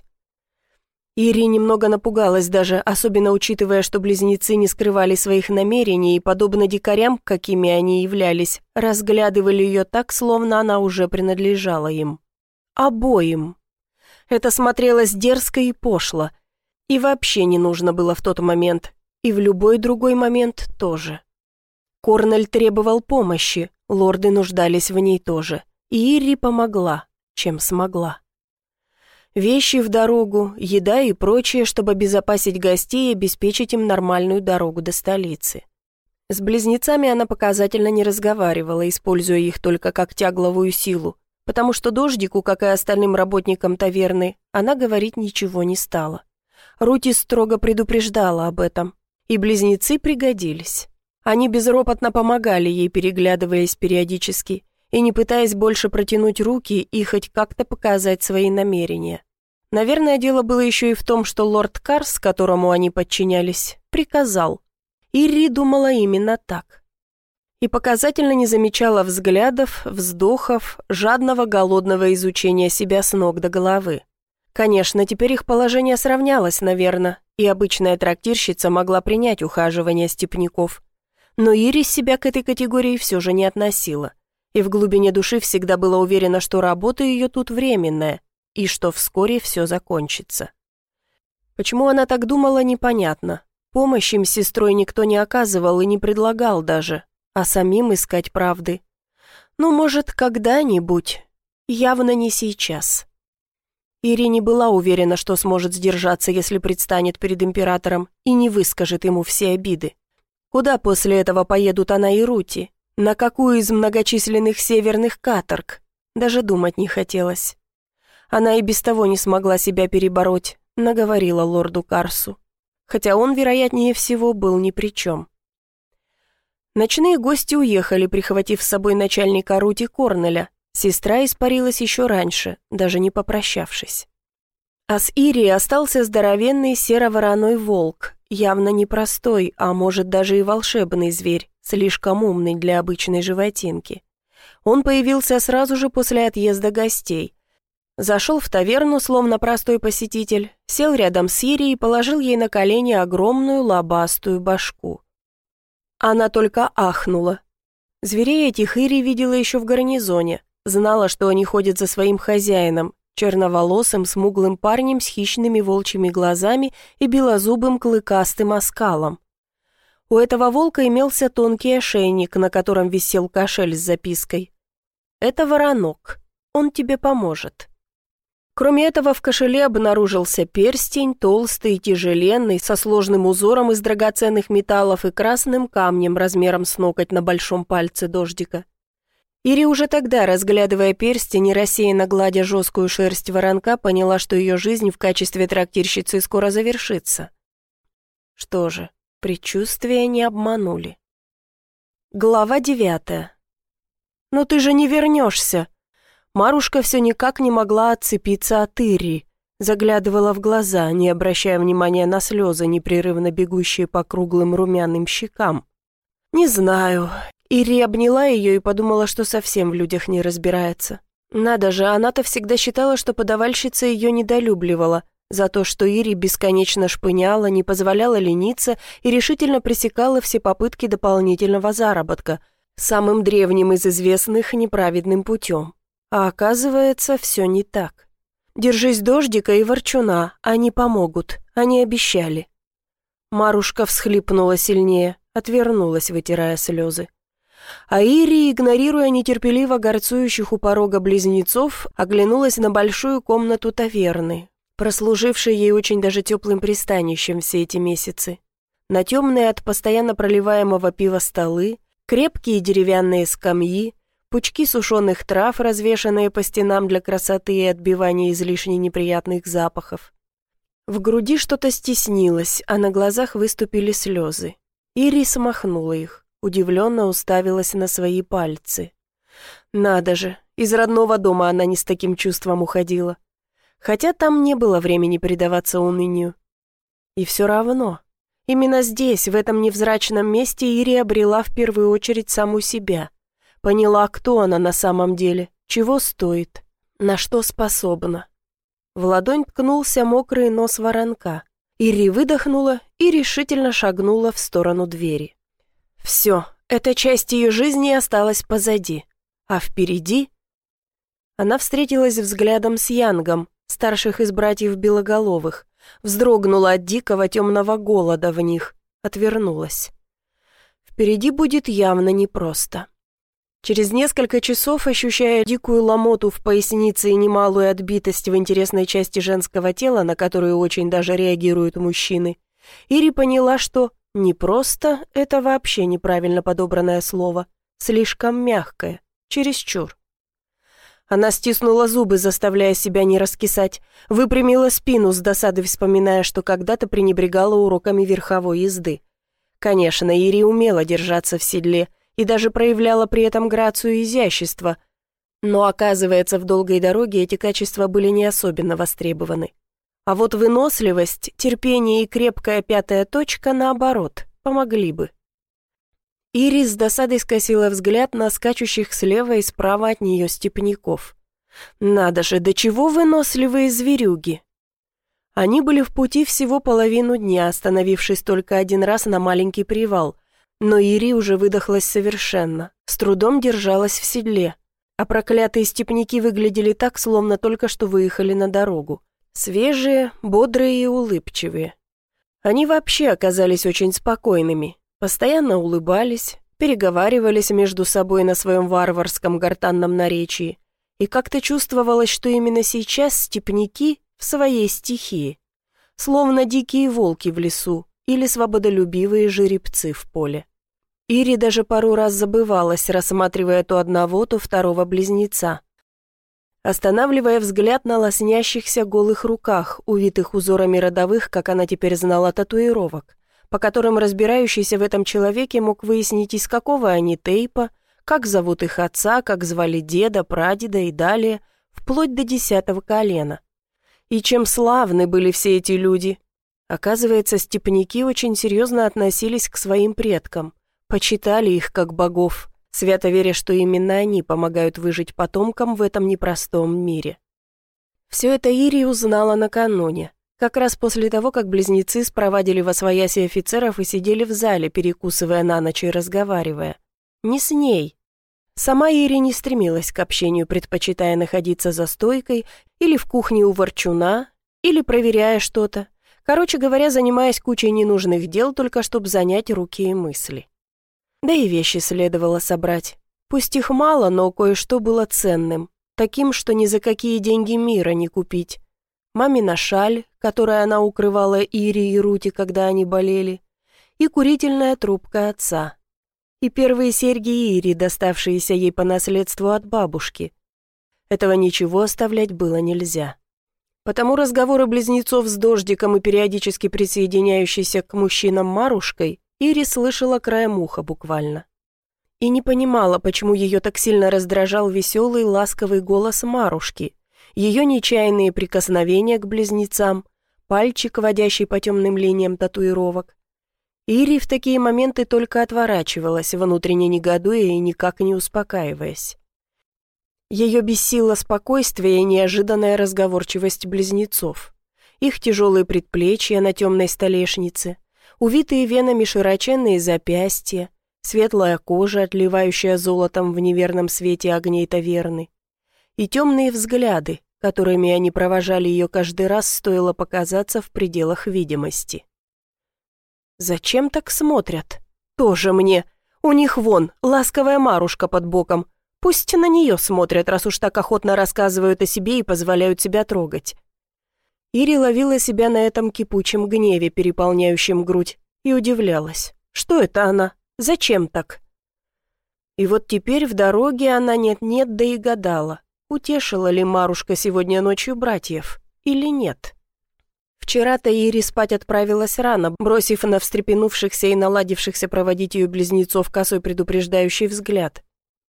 Speaker 1: Ири немного напугалась даже, особенно учитывая, что близнецы не скрывали своих намерений и, подобно дикарям, какими они являлись, разглядывали ее так, словно она уже принадлежала им. Обоим. Это смотрелось дерзко и пошло. И вообще не нужно было в тот момент, и в любой другой момент тоже. Корнель требовал помощи, лорды нуждались в ней тоже, и Ири помогла, чем смогла. Вещи в дорогу, еда и прочее, чтобы обезопасить гостей и обеспечить им нормальную дорогу до столицы. С близнецами она показательно не разговаривала, используя их только как тягловую силу, потому что Дождику, как и остальным работникам таверны, она говорить ничего не стала. Рути строго предупреждала об этом, и близнецы пригодились. Они безропотно помогали ей, переглядываясь периодически, и не пытаясь больше протянуть руки и хоть как-то показать свои намерения. Наверное, дело было еще и в том, что лорд Карс, которому они подчинялись, приказал. Ири думала именно так. И показательно не замечала взглядов, вздохов, жадного голодного изучения себя с ног до головы. Конечно, теперь их положение сравнялось, наверное, и обычная трактирщица могла принять ухаживание степняков. Но Ири себя к этой категории все же не относила. И в глубине души всегда была уверена, что работа ее тут временная, и что вскоре все закончится. Почему она так думала, непонятно. Помощь им с сестрой никто не оказывал и не предлагал даже, а самим искать правды. Ну, может, когда-нибудь, явно не сейчас. Ири не была уверена, что сможет сдержаться, если предстанет перед императором и не выскажет ему все обиды. Куда после этого поедут она и Рути? На какую из многочисленных северных каторг? Даже думать не хотелось. Она и без того не смогла себя перебороть, наговорила лорду Карсу. Хотя он, вероятнее всего, был ни при чем. Ночные гости уехали, прихватив с собой начальника Рути Корнеля. Сестра испарилась еще раньше, даже не попрощавшись. А с Ири остался здоровенный серо-вороной волк, явно не простой, а может даже и волшебный зверь, слишком умный для обычной животинки. Он появился сразу же после отъезда гостей. Зашел в таверну, словно простой посетитель, сел рядом с Ири и положил ей на колени огромную лобастую башку. Она только ахнула. Зверей этих Ири видела еще в гарнизоне, знала, что они ходят за своим хозяином, черноволосым, смуглым парнем с хищными волчьими глазами и белозубым клыкастым оскалом. У этого волка имелся тонкий ошейник, на котором висел кошель с запиской. «Это воронок, он тебе поможет». Кроме этого, в кошеле обнаружился перстень, толстый и тяжеленный, со сложным узором из драгоценных металлов и красным камнем размером с ноготь на большом пальце Дождика. Ири уже тогда, разглядывая перстень и рассеянно гладя жесткую шерсть воронка, поняла, что ее жизнь в качестве трактирщицы скоро завершится. Что же, предчувствия не обманули. Глава 9. «Ну ты же не вернешься!» Марушка все никак не могла отцепиться от Ири, заглядывала в глаза, не обращая внимания на слезы, непрерывно бегущие по круглым румяным щекам. «Не знаю». Ири обняла ее и подумала, что совсем в людях не разбирается. Надо же, она-то всегда считала, что подавальщица ее недолюбливала, за то, что Ири бесконечно шпыняла, не позволяла лениться и решительно пресекала все попытки дополнительного заработка, самым древним из известных неправедным путем. А оказывается, все не так. Держись Дождика и Ворчуна, они помогут, они обещали. Марушка всхлипнула сильнее, отвернулась, вытирая слезы. А Ири, игнорируя нетерпеливо горцующих у порога близнецов, оглянулась на большую комнату таверны, прослужившей ей очень даже теплым пристанищем все эти месяцы. На темные от постоянно проливаемого пива столы, крепкие деревянные скамьи, пучки сушеных трав, развешанные по стенам для красоты и отбивания излишне неприятных запахов. В груди что-то стеснилось, а на глазах выступили слезы. Ири смахнула их, удивленно уставилась на свои пальцы. Надо же, Из родного дома она не с таким чувством уходила. Хотя там не было времени предаваться унынию. И все равно, именно здесь, в этом невзрачном месте, Ири обрела в первую очередь саму себя. Поняла, кто она на самом деле, чего стоит, на что способна. В ладонь ткнулся мокрый нос воронка. Ири выдохнула и решительно шагнула в сторону двери. Все, эта часть ее жизни осталась позади. А впереди... Она встретилась взглядом с Янгом, старших из братьев Белоголовых, вздрогнула от дикого темного голода в них, отвернулась. Впереди будет явно непросто. Через несколько часов, ощущая дикую ломоту в пояснице и немалую отбитость в интересной части женского тела, на которую очень даже реагируют мужчины, Ири поняла, что «непросто» — это вообще неправильно подобранное слово, слишком мягкое, чересчур. Она стиснула зубы, заставляя себя не раскисать, выпрямила спину с досадой, вспоминая, что когда-то пренебрегала уроками верховой езды. Конечно, Ири умела держаться в седле и даже проявляла при этом грацию и изящество, но, оказывается, в долгой дороге эти качества были не особенно востребованы. А вот выносливость, терпение и крепкая пятая точка, наоборот, помогли бы. Ири с досадой скосила взгляд на скачущих слева и справа от нее степняков. Надо же, до чего выносливые зверюги! Они были в пути всего половину дня, остановившись только один раз на маленький привал, но Ири уже выдохлась совершенно, с трудом держалась в седле, а проклятые степняки выглядели так, словно только что выехали на дорогу. Свежие, бодрые и улыбчивые. Они вообще оказались очень спокойными. Постоянно улыбались, переговаривались между собой на своем варварском гортанном наречии, и как-то чувствовалось, что именно сейчас степняки в своей стихии, словно дикие волки в лесу или свободолюбивые жеребцы в поле. Ири даже пару раз забывалась, рассматривая то одного, то второго близнеца, останавливая взгляд на лоснящихся голых руках, увитых узорами родовых, как она теперь знала, татуировок, по которым разбирающийся в этом человеке мог выяснить, из какого они тейпа, как зовут их отца, как звали деда, прадеда и далее, вплоть до 10-го колена. И чем славны были все эти люди. Оказывается, степняки очень серьезно относились к своим предкам, почитали их как богов, свято веря, что именно они помогают выжить потомкам в этом непростом мире. Все это Ири узнала накануне. Как раз после того, как близнецы спровадили восвояси офицеров и сидели в зале, перекусывая на ночь и разговаривая. Не с ней. Сама Ири не стремилась к общению, предпочитая находиться за стойкой или в кухне у ворчуна, или проверяя что-то. Короче говоря, занимаясь кучей ненужных дел, только чтобы занять руки и мысли. Да и вещи следовало собрать. Пусть их мало, но кое-что было ценным, таким, что ни за какие деньги мира не купить. Мамина шаль, которой она укрывала Ири и Рути, когда они болели, и курительная трубка отца, и первые серьги Ири, доставшиеся ей по наследству от бабушки. Этого ничего оставлять было нельзя. Потому разговоры близнецов с Дождиком и периодически присоединяющейся к мужчинам Марушкой Ири слышала краем уха буквально. И не понимала, почему ее так сильно раздражал веселый, ласковый голос Марушки, ее нечаянные прикосновения к близнецам, пальчик, водящий по темным линиям татуировок. Ири в такие моменты только отворачивалась, внутренне негодуя и никак не успокаиваясь. Ее бесило спокойствие и неожиданная разговорчивость близнецов, их тяжелые предплечья на темной столешнице, увитые венами широченные запястья, светлая кожа, отливающая золотом в неверном свете огней таверны, и темные взгляды, которыми они провожали ее каждый раз, стоило показаться в пределах видимости. «Зачем так смотрят? Тоже мне. У них вон, ласковая Марушка под боком. Пусть на нее смотрят, раз уж так охотно рассказывают о себе и позволяют себя трогать». Ири ловила себя на этом кипучем гневе, переполняющем грудь, и удивлялась. Что это она? Зачем так? И вот теперь в дороге она нет-нет, да и гадала, утешила ли Марушка сегодня ночью братьев или нет. Вчера-то Ири спать отправилась рано, бросив на встрепенувшихся и наладившихся проводить ее близнецов косой предупреждающий взгляд.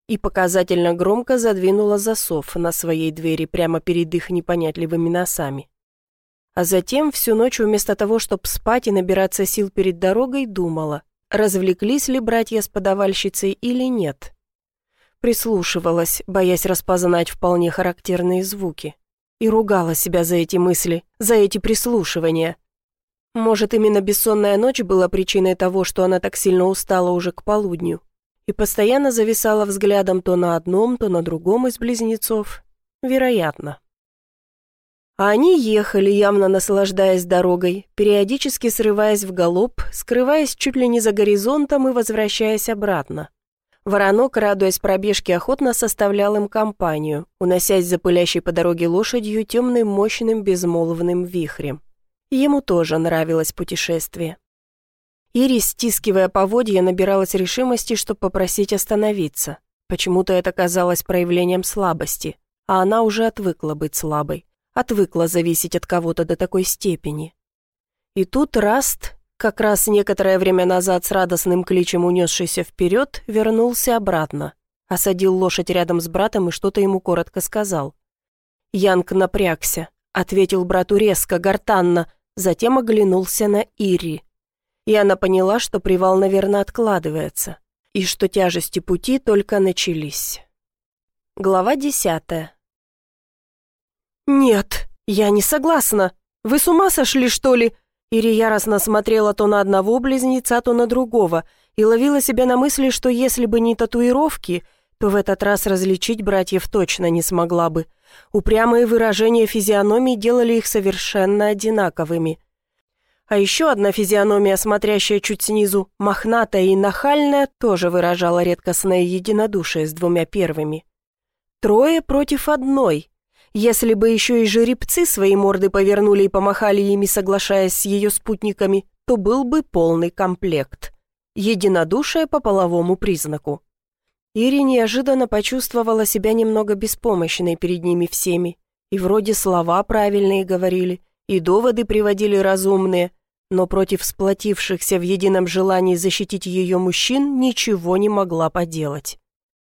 Speaker 1: и показательно громко задвинула засов на своей двери прямо перед их непонятливыми носами. А затем всю ночь вместо того, чтобы спать и набираться сил перед дорогой, думала, развлеклись ли братья с подавальщицей или нет. Прислушивалась, боясь распознать вполне характерные звуки, и ругала себя за эти мысли, за эти прислушивания. Может, именно бессонная ночь была причиной того, что она так сильно устала уже к полудню, и постоянно зависала взглядом то на одном, то на другом из близнецов? Вероятно. А они ехали, явно наслаждаясь дорогой, периодически срываясь в галоп, скрываясь чуть ли не за горизонтом и возвращаясь обратно. Воронок, радуясь пробежке, охотно составлял им компанию, уносясь за пылящей по дороге лошадью темным мощным безмолвным вихрем. Ему тоже нравилось путешествие. Ири, стискивая поводья, набиралась решимости, чтобы попросить остановиться. Почему-то это казалось проявлением слабости, а она уже отвыкла быть слабой, отвыкла зависеть от кого-то до такой степени. И тут Раст, как раз некоторое время назад с радостным кличем унесшийся вперед, вернулся обратно, осадил лошадь рядом с братом и что-то ему коротко сказал. Янг напрягся, ответил брату резко, гортанно, затем оглянулся на Ири. И она поняла, что привал, наверное, откладывается, и что тяжести пути только начались. Глава 10. «Нет, я не согласна. Вы с ума сошли, что ли?» Ири яростно смотрела то на одного близнеца, то на другого, и ловила себя на мысли, что если бы не татуировки, то в этот раз различить братьев точно не смогла бы. Упрямые выражения физиономий делали их совершенно одинаковыми. А еще одна физиономия, смотрящая чуть снизу, мохнатая и нахальная, тоже выражала редкостное единодушие с двумя первыми. 3 против 1. Если бы еще и жеребцы свои морды повернули и помахали ими, соглашаясь с ее спутниками, то был бы полный комплект. Единодушие по половому признаку. Ири неожиданно почувствовала себя немного беспомощной перед ними всеми, и вроде слова правильные говорили, и доводы приводили разумные, но против сплотившихся в едином желании защитить ее мужчин ничего не могла поделать.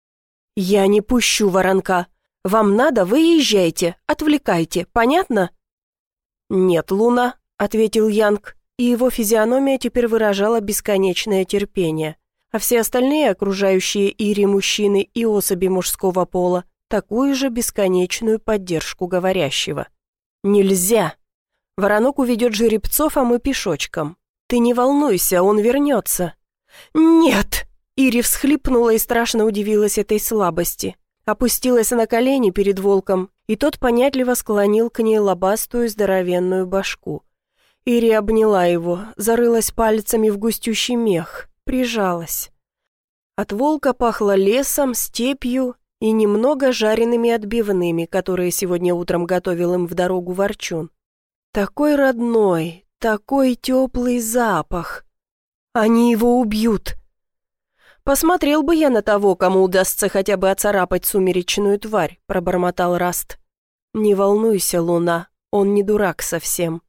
Speaker 1: «Я не пущу воронка. Вам надо, вы езжайте, отвлекайте, понятно?» «Нет, Луна», — ответил Янг, и его физиономия теперь выражала бесконечное терпение, а все остальные окружающие Ири мужчины и особи мужского пола такую же бесконечную поддержку говорящего. «Нельзя! Воронок уведет жеребцов, а мы пешочком. Ты не волнуйся, он вернется». «Нет!» — Ири всхлипнула и страшно удивилась этой слабости. Опустилась на колени перед волком, и тот понятливо склонил к ней лобастую здоровенную башку. Ири обняла его, зарылась пальцами в густющий мех, прижалась. От волка пахло лесом, степью и немного жареными отбивными, которые сегодня утром готовил им в дорогу Ворчун. Такой родной, такой теплый запах. Они его убьют. «Посмотрел бы я на того, кому удастся хотя бы оцарапать сумеречную тварь», — пробормотал Раст. «Не волнуйся, Луна, он не дурак совсем».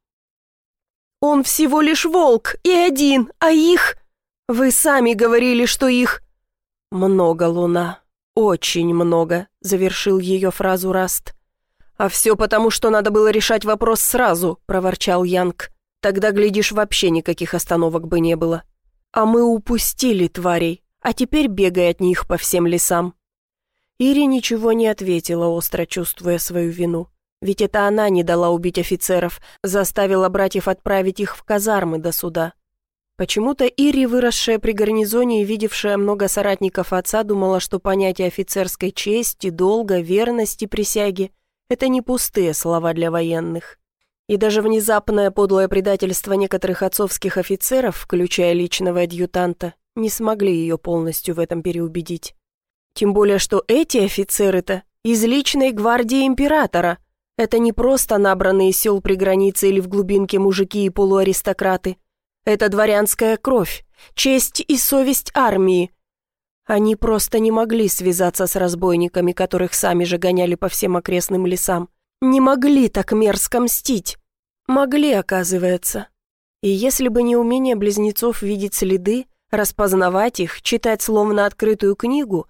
Speaker 1: «Он всего лишь волк, и один, а их...» «Вы сами говорили, что их...» «Много, Луна, очень много», — завершил ее фразу Раст. «А все потому, что надо было решать вопрос сразу», — проворчал Янг. «Тогда, глядишь, вообще никаких остановок бы не было. А мы упустили тварей, а теперь бегай от них по всем лесам». Ири ничего не ответила, остро чувствуя свою вину. Ведь это она не дала убить офицеров, заставила братьев отправить их в казармы до суда. Почему-то Ири, выросшая при гарнизоне и видевшая много соратников отца, думала, что понятие офицерской чести, долга, верности, присяги — это не пустые слова для военных. И даже внезапное подлое предательство некоторых отцовских офицеров, включая личного адъютанта, не смогли ее полностью в этом переубедить. Тем более, что эти офицеры-то из личной гвардии императора. Это не просто набранные из сел при границе или в глубинке мужики и полуаристократы. Это дворянская кровь, честь и совесть армии. Они просто не могли связаться с разбойниками, которых сами же гоняли по всем окрестным лесам. Не могли так мерзко мстить. Могли, оказывается. И если бы не умение близнецов видеть следы, распознавать их, читать словно открытую книгу,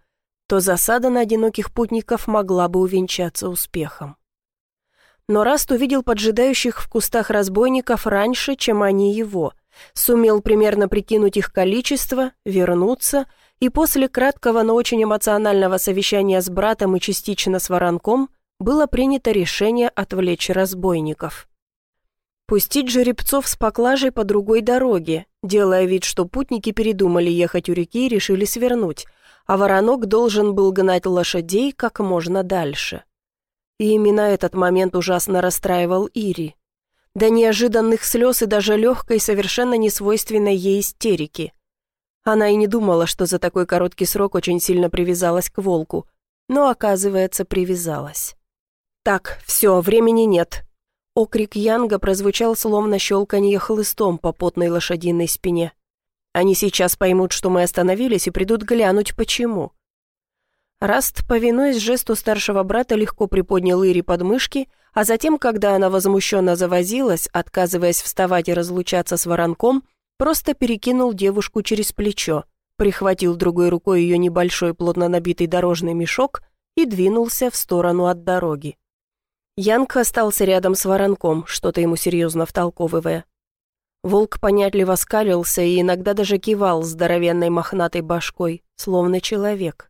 Speaker 1: то засада на одиноких путников могла бы увенчаться успехом. Но Раст увидел поджидающих в кустах разбойников раньше, чем они его, сумел примерно прикинуть их количество, вернуться, и после краткого, но очень эмоционального совещания с братом и частично с Воронком было принято решение отвлечь разбойников. Пустить жеребцов с поклажей по другой дороге, делая вид, что путники передумали ехать у реки и решили свернуть, а Воронок должен был гнать лошадей как можно дальше. И именно этот момент ужасно расстраивал Ири. До неожиданных слез и даже легкой, совершенно несвойственной ей истерики. Она и не думала, что за такой короткий срок очень сильно привязалась к волку, но, оказывается, привязалась. «Так, все, времени нет». Окрик Янга прозвучал словно щелканье хлыстом по потной лошадиной спине. «Они сейчас поймут, что мы остановились, и придут глянуть, почему». Раст, повинуясь жесту старшего брата, легко приподнял Ири под мышки, а затем, когда она возмущенно завозилась, отказываясь вставать и разлучаться с Воронком, просто перекинул девушку через плечо, прихватил другой рукой ее небольшой плотно набитый дорожный мешок и двинулся в сторону от дороги. Янг остался рядом с Воронком, что-то ему серьезно втолковывая. Волк понятливо скалился и иногда даже кивал здоровенной мохнатой башкой, словно человек.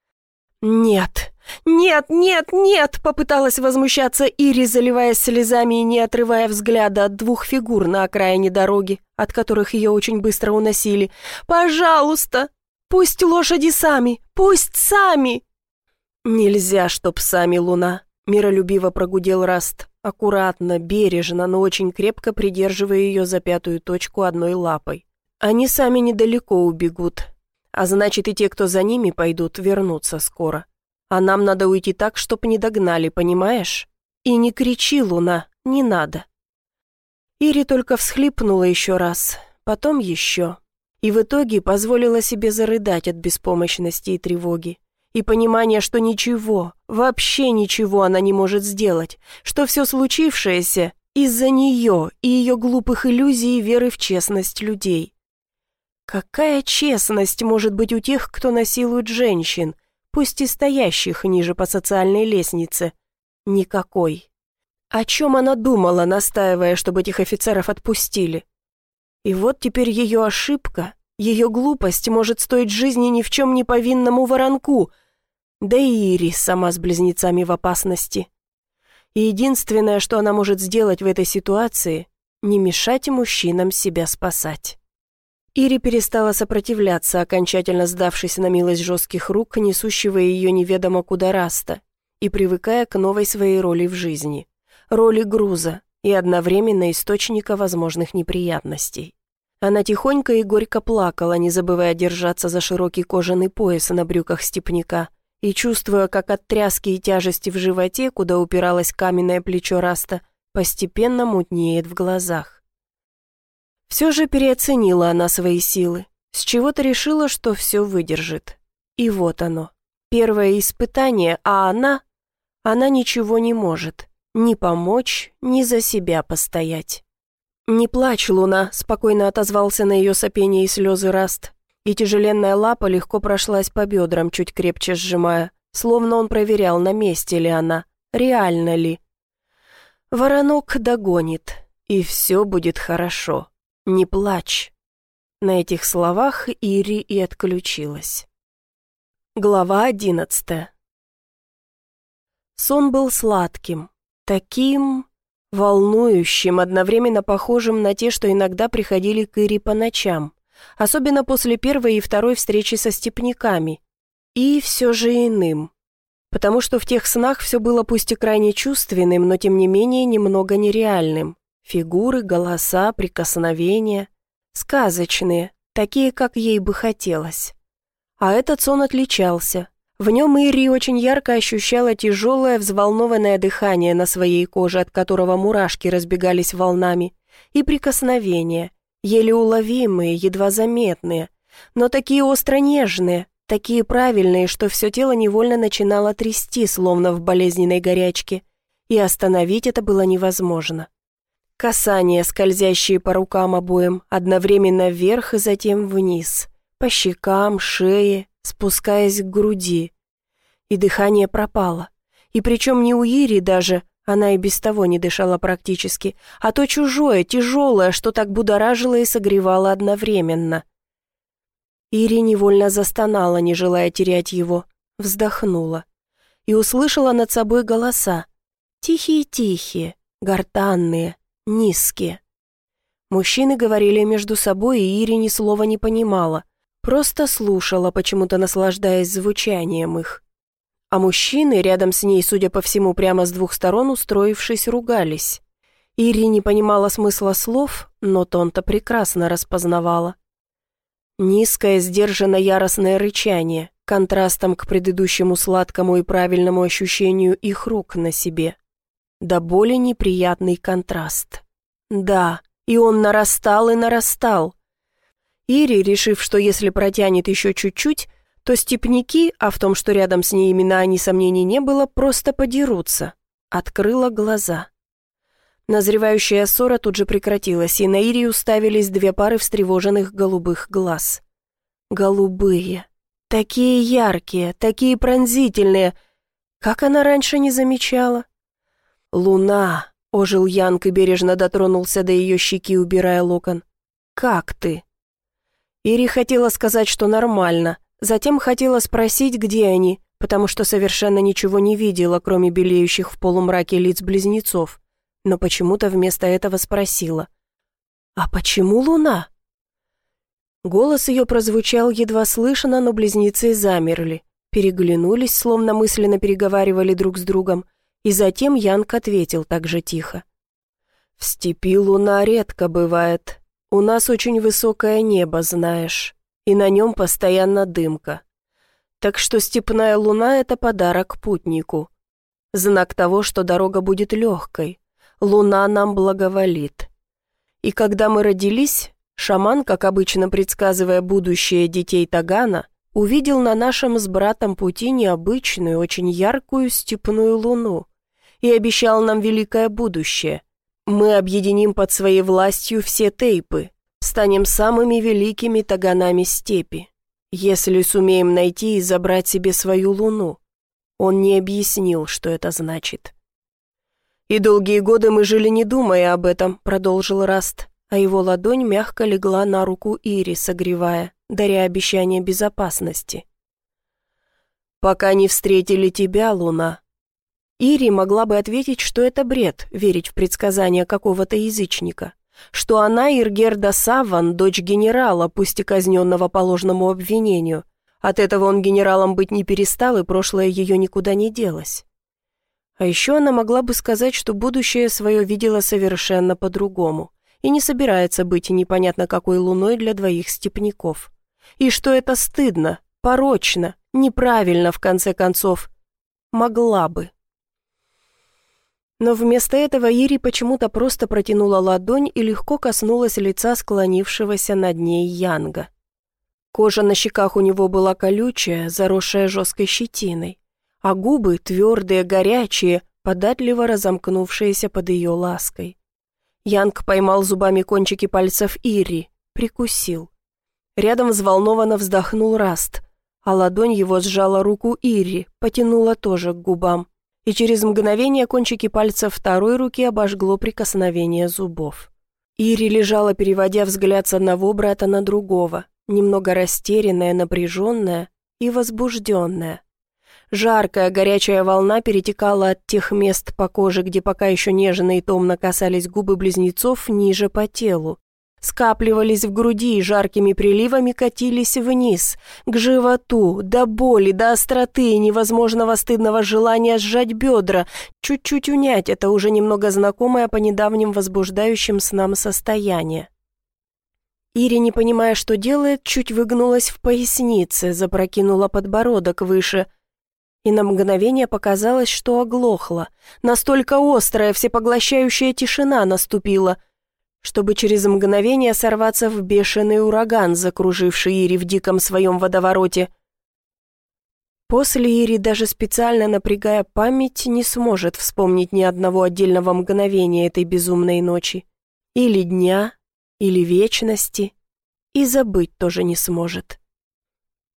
Speaker 1: «Нет, нет, нет, нет!» — попыталась возмущаться Ири, заливаясь слезами и не отрывая взгляда от двух фигур на окраине дороги, от которых ее очень быстро уносили. «Пожалуйста! Пусть лошади сами! Пусть сами!» «Нельзя, чтоб сами, Луна!» — миролюбиво прогудел Раст, аккуратно, бережно, но очень крепко придерживая ее за пятую точку одной лапой. «Они сами недалеко убегут. А значит, и те, кто за ними пойдут, вернутся скоро. А нам надо уйти так, чтоб не догнали, понимаешь? И не кричи, Луна, не надо». Ири только всхлипнула еще раз, потом еще. И в итоге позволила себе зарыдать от беспомощности и тревоги. И понимания, что ничего, вообще ничего она не может сделать, что все случившееся из-за нее и ее глупых иллюзий и веры в честность людей. Какая честность может быть у тех, кто насилует женщин, пусть и стоящих ниже по социальной лестнице? Никакой. О чем она думала, настаивая, чтобы этих офицеров отпустили? И вот теперь ее ошибка, ее глупость может стоить жизни ни в чем не повинному Воронку, да и Ири сама с близнецами в опасности. И единственное, что она может сделать в этой ситуации, не мешать мужчинам себя спасать. Ири перестала сопротивляться, окончательно сдавшись на милость жестких рук, несущего ее неведомо куда Раста, и привыкая к новой своей роли в жизни, роли груза и одновременно источника возможных неприятностей. Она тихонько и горько плакала, не забывая держаться за широкий кожаный пояс на брюках степняка, и чувствуя, как от тряски и тяжести в животе, куда упиралось каменное плечо Раста, постепенно мутнеет в глазах. Все же переоценила она свои силы, с чего-то решила, что все выдержит. И вот оно, первое испытание, а она ничего не может, ни помочь, ни за себя постоять. «Не плачь, Луна», — спокойно отозвался на ее сопение и слезы Раст, и тяжеленная лапа легко прошлась по бедрам, чуть крепче сжимая, словно он проверял, на месте ли она, реально ли. «Воронок догонит, и все будет хорошо. Не плачь». На этих словах Ири и отключилась. Глава 11. Сон был сладким, таким волнующим, одновременно похожим на те, что иногда приходили к Ири по ночам, особенно после первой и второй встречи со степняками, и все же иным, потому что в тех снах все было пусть и крайне чувственным, но тем не менее немного нереальным. Фигуры, голоса, прикосновения. Сказочные, такие, как ей бы хотелось. А этот сон отличался. В нем Ири очень ярко ощущала тяжелое, взволнованное дыхание на своей коже, от которого мурашки разбегались волнами, и прикосновения, еле уловимые, едва заметные, но такие остро нежные, такие правильные, что все тело невольно начинало трясти, словно в болезненной горячке, и остановить это было невозможно. Касания, скользящие по рукам обоим, одновременно вверх и затем вниз, по щекам, шее, спускаясь к груди, И дыхание пропало. И причем не у Ири даже, она и без того не дышала практически, а то чужое, тяжелое, что так будоражило и согревало одновременно. Ири невольно застонала, не желая терять его, вздохнула. И услышала над собой голоса. Тихие-тихие, гортанные, низкие. Мужчины говорили между собой, и Ири ни слова не понимала. Просто слушала, почему-то наслаждаясь звучанием их. А мужчины рядом с ней, судя по всему, прямо с двух сторон устроившись, ругались. Ири не понимала смысла слов, но тон-то прекрасно распознавала. Низкое, сдержанно яростное рычание, контрастом к предыдущему сладкому и правильному ощущению их рук на себе. До боли неприятный контраст. Да, и он нарастал и нарастал. Ири, решив, что если протянет еще чуть-чуть, то степняки, а в том, что рядом с ней именно они, сомнений не было, просто подерутся. Открыла глаза. Назревающая ссора тут же прекратилась, и на Ири уставились две пары встревоженных голубых глаз. Голубые. Такие яркие, такие пронзительные. Как она раньше не замечала? «Луна!» — ожил Янг и бережно дотронулся до ее щеки, убирая локон. «Как ты?» Ири хотела сказать, что нормально, затем хотела спросить, где они, потому что совершенно ничего не видела, кроме белеющих в полумраке лиц близнецов, но почему-то вместо этого спросила. «А почему луна?» Голос ее прозвучал едва слышно, но близнецы замерли, переглянулись, словно мысленно переговаривали друг с другом, и затем Янг ответил так же тихо. «В степи луна редко бывает. У нас очень высокое небо, знаешь, и на нем постоянно дымка. Так что степная луна — это подарок путнику. Знак того, что дорога будет легкой. Луна нам благоволит. И когда мы родились, шаман, как обычно предсказывая будущее детей Тагана, увидел на нашем с братом пути необычную, очень яркую степную луну и обещал нам великое будущее. Мы объединим под своей властью все тейпы, станем самыми великими таганами степи, если сумеем найти и забрать себе свою луну. Он не объяснил, что это значит. «И долгие годы мы жили, не думая об этом», — продолжил Раст, а его ладонь мягко легла на руку Ири, согревая, даря обещание безопасности. «Пока не встретили тебя, луна». Ири могла бы ответить, что это бред, верить в предсказания какого-то язычника, что она Иргерда Савван, дочь генерала, пусть и казненного по ложному обвинению. От этого он генералом быть не перестал, и прошлое ее никуда не делось. А еще она могла бы сказать, что будущее свое видела совершенно по-другому и не собирается быть непонятно какой луной для двоих степняков. И что это стыдно, порочно, неправильно в конце концов. Могла бы. Но вместо этого Ири почему-то просто протянула ладонь и легко коснулась лица склонившегося над ней Янга. Кожа на щеках у него была колючая, заросшая жесткой щетиной, а губы, твердые, горячие, податливо разомкнувшиеся под ее лаской. Янг поймал зубами кончики пальцев Ири, прикусил. Рядом взволнованно вздохнул Раст, а ладонь его сжала руку Ири, потянула тоже к губам, и через мгновение кончики пальцев второй руки обожгло прикосновение зубов. Ири лежала, переводя взгляд с одного брата на другого, немного растерянная, напряженная и возбужденная. Жаркая, горячая волна перетекала от тех мест по коже, где пока еще нежно и томно касались губы близнецов, ниже по телу. Скапливались в груди и жаркими приливами катились вниз, к животу, до боли, до остроты и невозможного стыдного желания сжать бедра, чуть-чуть унять это уже немного знакомое по недавним возбуждающим снам состояние. Ири, не понимая, что делает, чуть выгнулась в пояснице, запрокинула подбородок выше, и на мгновение показалось, что оглохла. Настолько острая, всепоглощающая тишина наступила, чтобы через мгновение сорваться в бешеный ураган, закруживший Ири в диком своем водовороте. После Ири, даже специально напрягая память, не сможет вспомнить ни одного отдельного мгновения этой безумной ночи. Или дня, или вечности, и забыть тоже не сможет.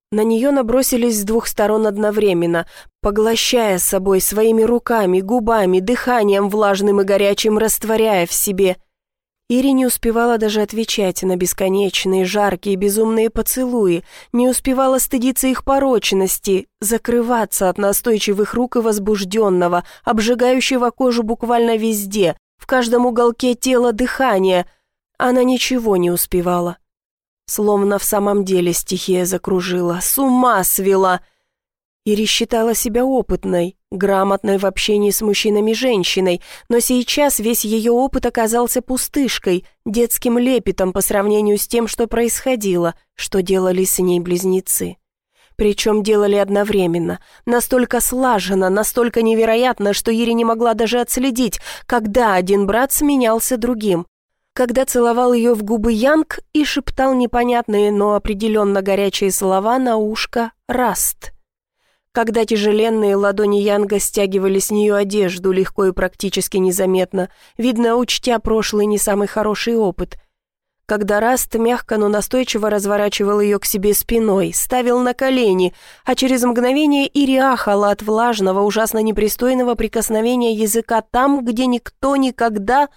Speaker 1: На нее набросились с двух сторон одновременно, поглощая с собой своими руками, губами, дыханием влажным и горячим, растворяя в себе. Ири не успевала даже отвечать на бесконечные, жаркие, безумные поцелуи, не успевала стыдиться их порочности, закрываться от настойчивых рук и возбужденного, обжигающего кожу буквально везде, в каждом уголке тела дыхания. Она ничего не успевала. Словно в самом деле стихия закружила, с ума свела. Ири считала себя опытной, грамотной в общении с мужчинами и женщиной, но сейчас весь ее опыт оказался пустышкой, детским лепетом по сравнению с тем, что происходило, что делали с ней близнецы. Причем делали одновременно, настолько слаженно, настолько невероятно, что Ири не могла даже отследить, когда один брат сменялся другим. Когда целовал ее в губы Янг и шептал непонятные, но определенно горячие слова на ушко «Раст». Когда тяжеленные ладони Янга стягивали с нее одежду легко и практически незаметно, видно, учтя прошлый не самый хороший опыт. Когда Раст мягко, но настойчиво разворачивал ее к себе спиной, ставил на колени, а через мгновение Ири ахала от влажного, ужасно непристойного прикосновения языка там, где никто никогда...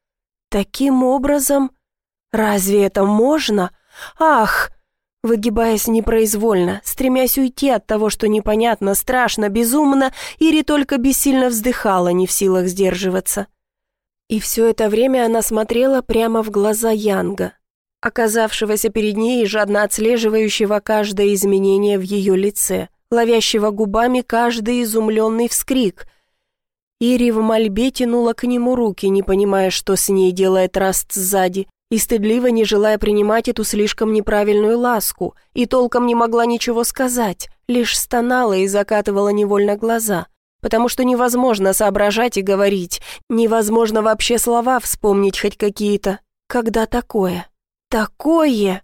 Speaker 1: Таким образом? Разве это можно? Ах! Выгибаясь непроизвольно, стремясь уйти от того, что непонятно, страшно, безумно, Ири только бессильно вздыхала, не в силах сдерживаться. И все это время она смотрела прямо в глаза Янга, оказавшегося перед ней и жадно отслеживающего каждое изменение в ее лице, ловящего губами каждый изумленный вскрик. Ири в мольбе тянула к нему руки, не понимая, что с ней делает Раст сзади, и стыдливо не желая принимать эту слишком неправильную ласку, и толком не могла ничего сказать, лишь стонала и закатывала невольно глаза, потому что невозможно соображать и говорить, невозможно вообще слова вспомнить хоть какие-то. Когда такое? Такое!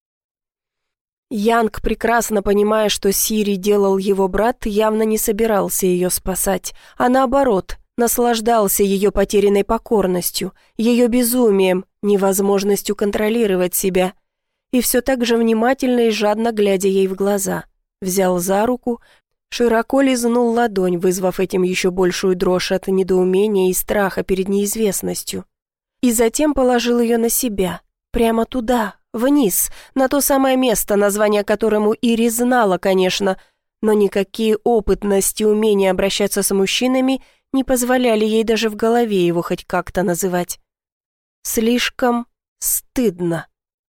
Speaker 1: Янг, прекрасно понимая, что Сири делал его брат, явно не собирался ее спасать, а наоборот, наслаждался ее потерянной покорностью, ее безумием, невозможностью контролировать себя. И все так же внимательно и жадно глядя ей в глаза, взял за руку, широко лизнул ладонь, вызвав этим еще большую дрожь от недоумения и страха перед неизвестностью. И затем положил ее на себя, прямо туда, вниз, на то самое место, название которому Ири знала, конечно, но никакие опытности и умения обращаться с мужчинами не позволяли ей даже в голове его хоть как-то называть. Слишком стыдно.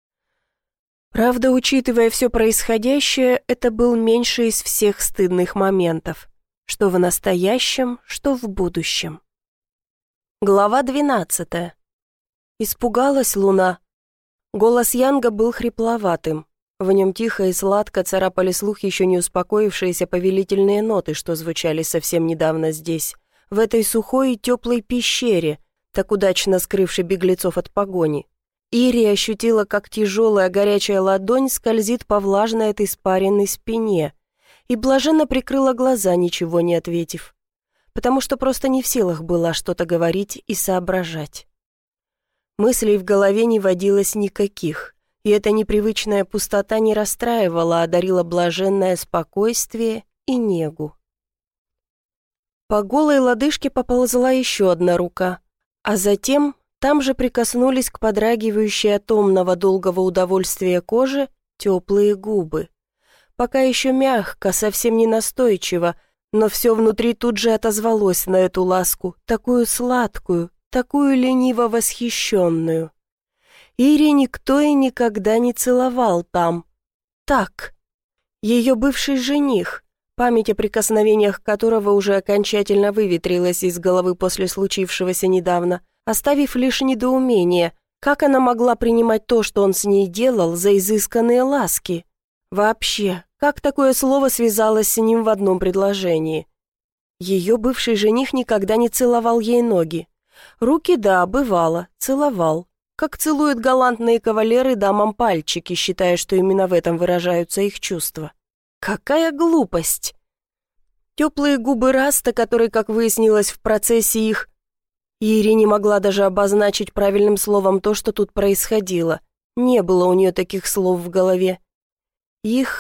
Speaker 1: Правда, учитывая все происходящее, это был меньший из всех стыдных моментов, что в настоящем, что в будущем. Глава 12. Испугалась луна. Голос Янга был хрипловатым. В нем тихо и сладко царапали слух еще не успокоившиеся повелительные ноты, что звучали совсем недавно здесь, в этой сухой и теплой пещере, так удачно скрывшей беглецов от погони. Ири ощутила, как тяжелая горячая ладонь скользит по влажной от испаренной спине, и блаженно прикрыла глаза, ничего не ответив, потому что просто не в силах была что-то говорить и соображать. Мыслей в голове не водилось никаких, и эта непривычная пустота не расстраивала, а дарила блаженное спокойствие и негу. По голой лодыжке поползла еще одна рука, а затем там же прикоснулись к подрагивающей от томного долгого удовольствия кожи теплые губы. Пока еще мягко, совсем не настойчиво, но все внутри тут же отозвалось на эту ласку, такую сладкую, такую лениво восхищенную. Ири никто и никогда не целовал там. Так. Ее бывший жених, память о прикосновениях которого уже окончательно выветрилась из головы после случившегося недавно, оставив лишь недоумение, как она могла принимать то, что он с ней делал, за изысканные ласки. Вообще, как такое слово связалось с ним в одном предложении? Ее бывший жених никогда не целовал ей ноги. Руки, да, бывало, целовал, как целуют галантные кавалеры дамам пальчики, считая, что именно в этом выражаются их чувства. Какая глупость! Теплые губы Раста, который, как выяснилось в процессе их... Ири не могла даже обозначить правильным словом то, что тут происходило. Не было у нее таких слов в голове. Их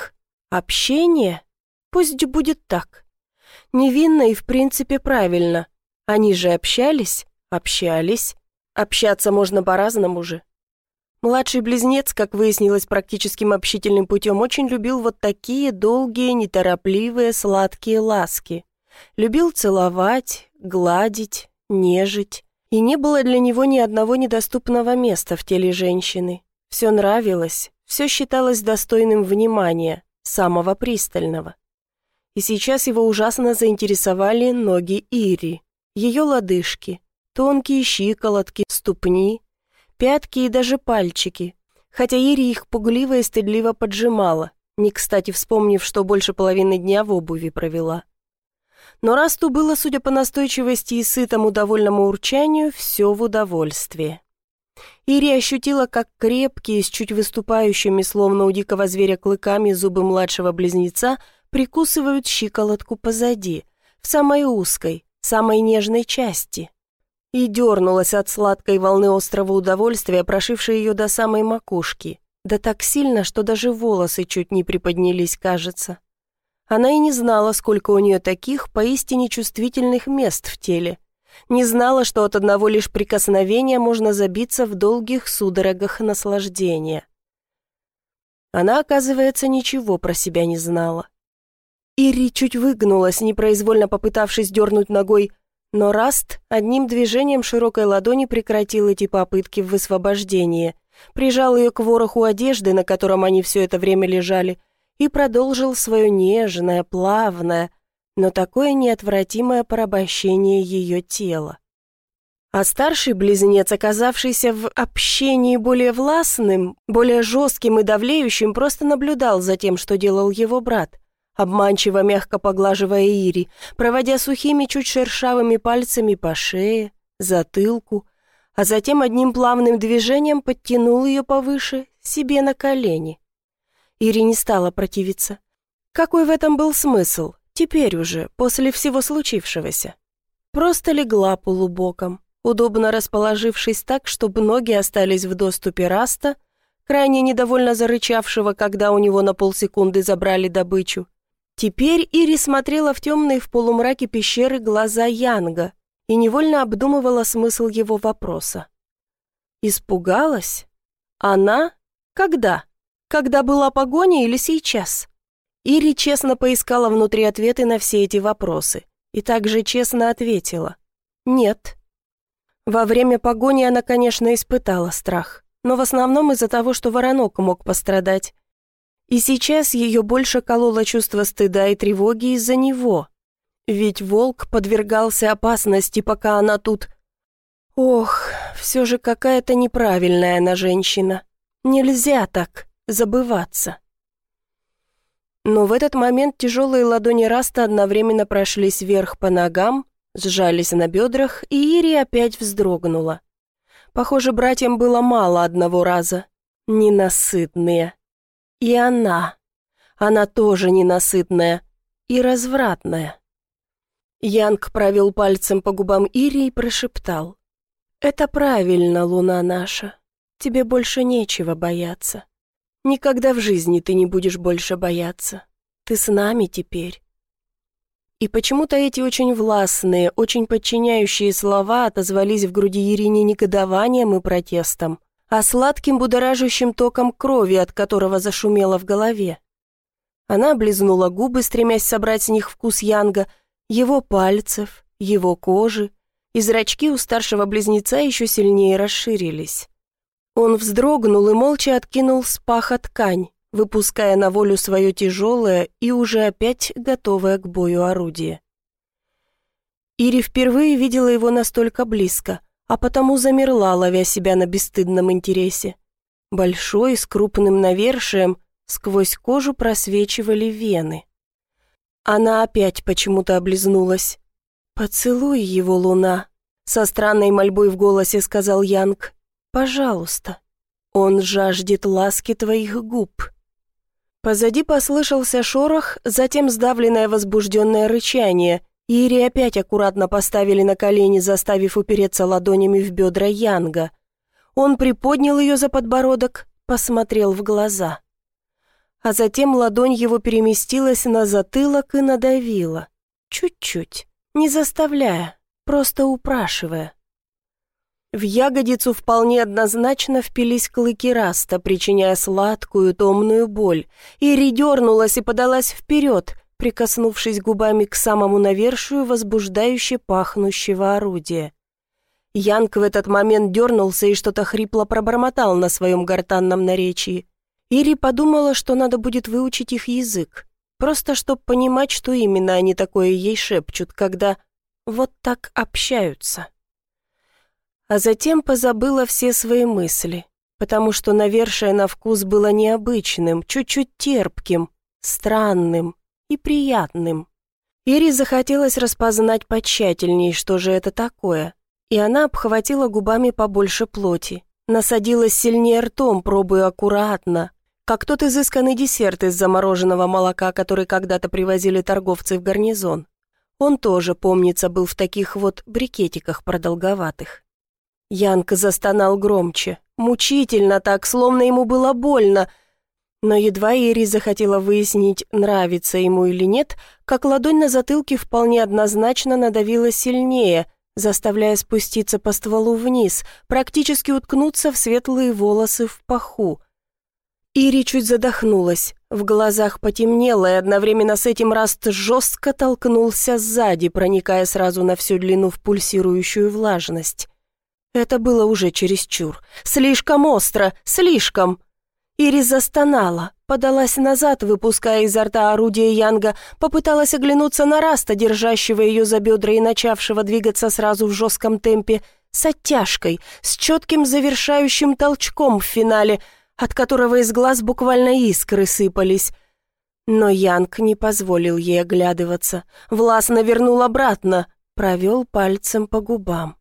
Speaker 1: Общение? Пусть будет так. Невинно и в принципе правильно. Они же общались? Общались. Общаться можно по-разному же. Младший близнец, как выяснилось практическим общительным путем, очень любил вот такие долгие, неторопливые, сладкие ласки. Любил целовать, гладить, нежить. И не было для него ни одного недоступного места в теле женщины. Все нравилось, все считалось достойным внимания, самого пристального. И сейчас его ужасно заинтересовали ноги Ири, ее лодыжки, тонкие щиколотки, ступни, пятки и даже пальчики, хотя Ири их пугливо и стыдливо поджимала, не кстати вспомнив, что больше половины дня в обуви провела. Но Расту было, судя по настойчивости и сытому довольному урчанию, все в удовольствие. Ири ощутила, как крепкие, с чуть выступающими, словно у дикого зверя, клыками зубы младшего близнеца прикусывают щиколотку позади, в самой узкой, самой нежной части. И дернулась от сладкой волны острого удовольствия, прошившей ее до самой макушки, да так сильно, что даже волосы чуть не приподнялись, кажется. Она и не знала, сколько у нее таких поистине чувствительных мест в теле. Не знала, что от одного лишь прикосновения можно забиться в долгих судорогах наслаждения. Она, оказывается, ничего про себя не знала. Ири чуть выгнулась, непроизвольно попытавшись дернуть ногой, но Раст одним движением широкой ладони прекратил эти попытки в высвобождении, прижал ее к вороху одежды, на котором они все это время лежали, и продолжил свое нежное, плавное, но такое неотвратимое порабощение ее тела. А старший близнец, оказавшийся в общении более властным, более жестким и давлеющим, просто наблюдал за тем, что делал его брат, обманчиво мягко поглаживая Ири, проводя сухими, чуть шершавыми пальцами по шее, затылку, а затем одним плавным движением подтянул ее повыше себе на колени. Ири не стала противиться. Какой в этом был смысл, теперь уже, после всего случившегося? Просто легла полубоком, удобно расположившись так, чтобы ноги остались в доступе Раста, крайне недовольно зарычавшего, когда у него на полсекунды забрали добычу. Теперь Ири смотрела в темные в полумраке пещеры глаза Янга и невольно обдумывала смысл его вопроса. Испугалась? Она? Когда? Когда была погоня или сейчас? Ири честно поискала внутри ответы на все эти вопросы и также честно ответила: нет. Во время погони она, конечно, испытала страх, но в основном из-за того, что Воронок мог пострадать. И сейчас ее больше кололо чувство стыда и тревоги из-за него. Ведь волк подвергался опасности, пока она тут... Ох, все же какая-то неправильная она женщина. Нельзя так забываться. Но в этот момент тяжелые ладони Раста одновременно прошлись вверх по ногам, сжались на бедрах, и Ири опять вздрогнула. Похоже, братьям было мало одного раза. Ненасытные. И она тоже ненасытная и развратная. Янг провел пальцем по губам Ири и прошептал: «Это правильно, луна наша. Тебе больше нечего бояться. Никогда в жизни ты не будешь больше бояться. Ты с нами теперь». И почему-то эти очень властные, очень подчиняющие слова отозвались в груди Ирине негодованием и протестом, а сладким будоражащим током крови, от которого зашумело в голове. Она облизнула губы, стремясь собрать с них вкус Янга, его пальцев, его кожи, и зрачки у старшего близнеца еще сильнее расширились. Он вздрогнул и молча откинул с паха ткань, выпуская на волю свое тяжелое и уже опять готовое к бою орудие. Ири впервые видела его настолько близко, а потому замерла, ловя себя на бесстыдном интересе. Большой, с крупным навершием, сквозь кожу просвечивали вены. Она опять почему-то облизнулась. «Поцелуй его, луна», — со странной мольбой в голосе сказал Янг. «Пожалуйста, он жаждет ласки твоих губ». Позади послышался шорох, затем сдавленное возбужденное рычание, и Ири опять аккуратно поставили на колени, заставив упереться ладонями в бедра Янга. Он приподнял ее за подбородок, посмотрел в глаза. А затем ладонь его переместилась на затылок и надавила. Чуть-чуть, не заставляя, просто упрашивая. В ягодицу вполне однозначно впились клыки Раста, причиняя сладкую, томную боль. Ири дернулась и подалась вперед, прикоснувшись губами к самому навершию возбуждающе пахнущего орудия. Янг в этот момент дернулся и что-то хрипло пробормотал на своем гортанном наречии. Ири подумала, что надо будет выучить их язык, просто чтобы понимать, что именно они такое ей шепчут, когда вот так общаются. А затем позабыла все свои мысли, потому что навершие на вкус было необычным, чуть-чуть терпким, странным и приятным. Ире захотелось распознать потщательней, что же это такое, и она обхватила губами побольше плоти, насадилась сильнее ртом, пробуя аккуратно, как тот изысканный десерт из замороженного молока, который когда-то привозили торговцы в гарнизон. Он тоже, помнится, был в таких вот брикетиках продолговатых. Янг застонал громче, мучительно так, словно ему было больно, но едва Ири захотела выяснить, нравится ему или нет, как ладонь на затылке вполне однозначно надавила сильнее, заставляя спуститься по стволу вниз, практически уткнуться в светлые волосы в паху. Ири чуть задохнулась, в глазах потемнело, и одновременно с этим Раст жестко толкнулся сзади, проникая сразу на всю длину в пульсирующую влажность. Это было уже чересчур. Слишком остро, слишком. Ири застонала, подалась назад, выпуская изо рта орудие Янга, попыталась оглянуться на Раста, держащего ее за бедра и начавшего двигаться сразу в жестком темпе, с оттяжкой, с четким завершающим толчком в финале, от которого из глаз буквально искры сыпались. Но Янг не позволил ей оглядываться, властно вернул обратно, провел пальцем по губам.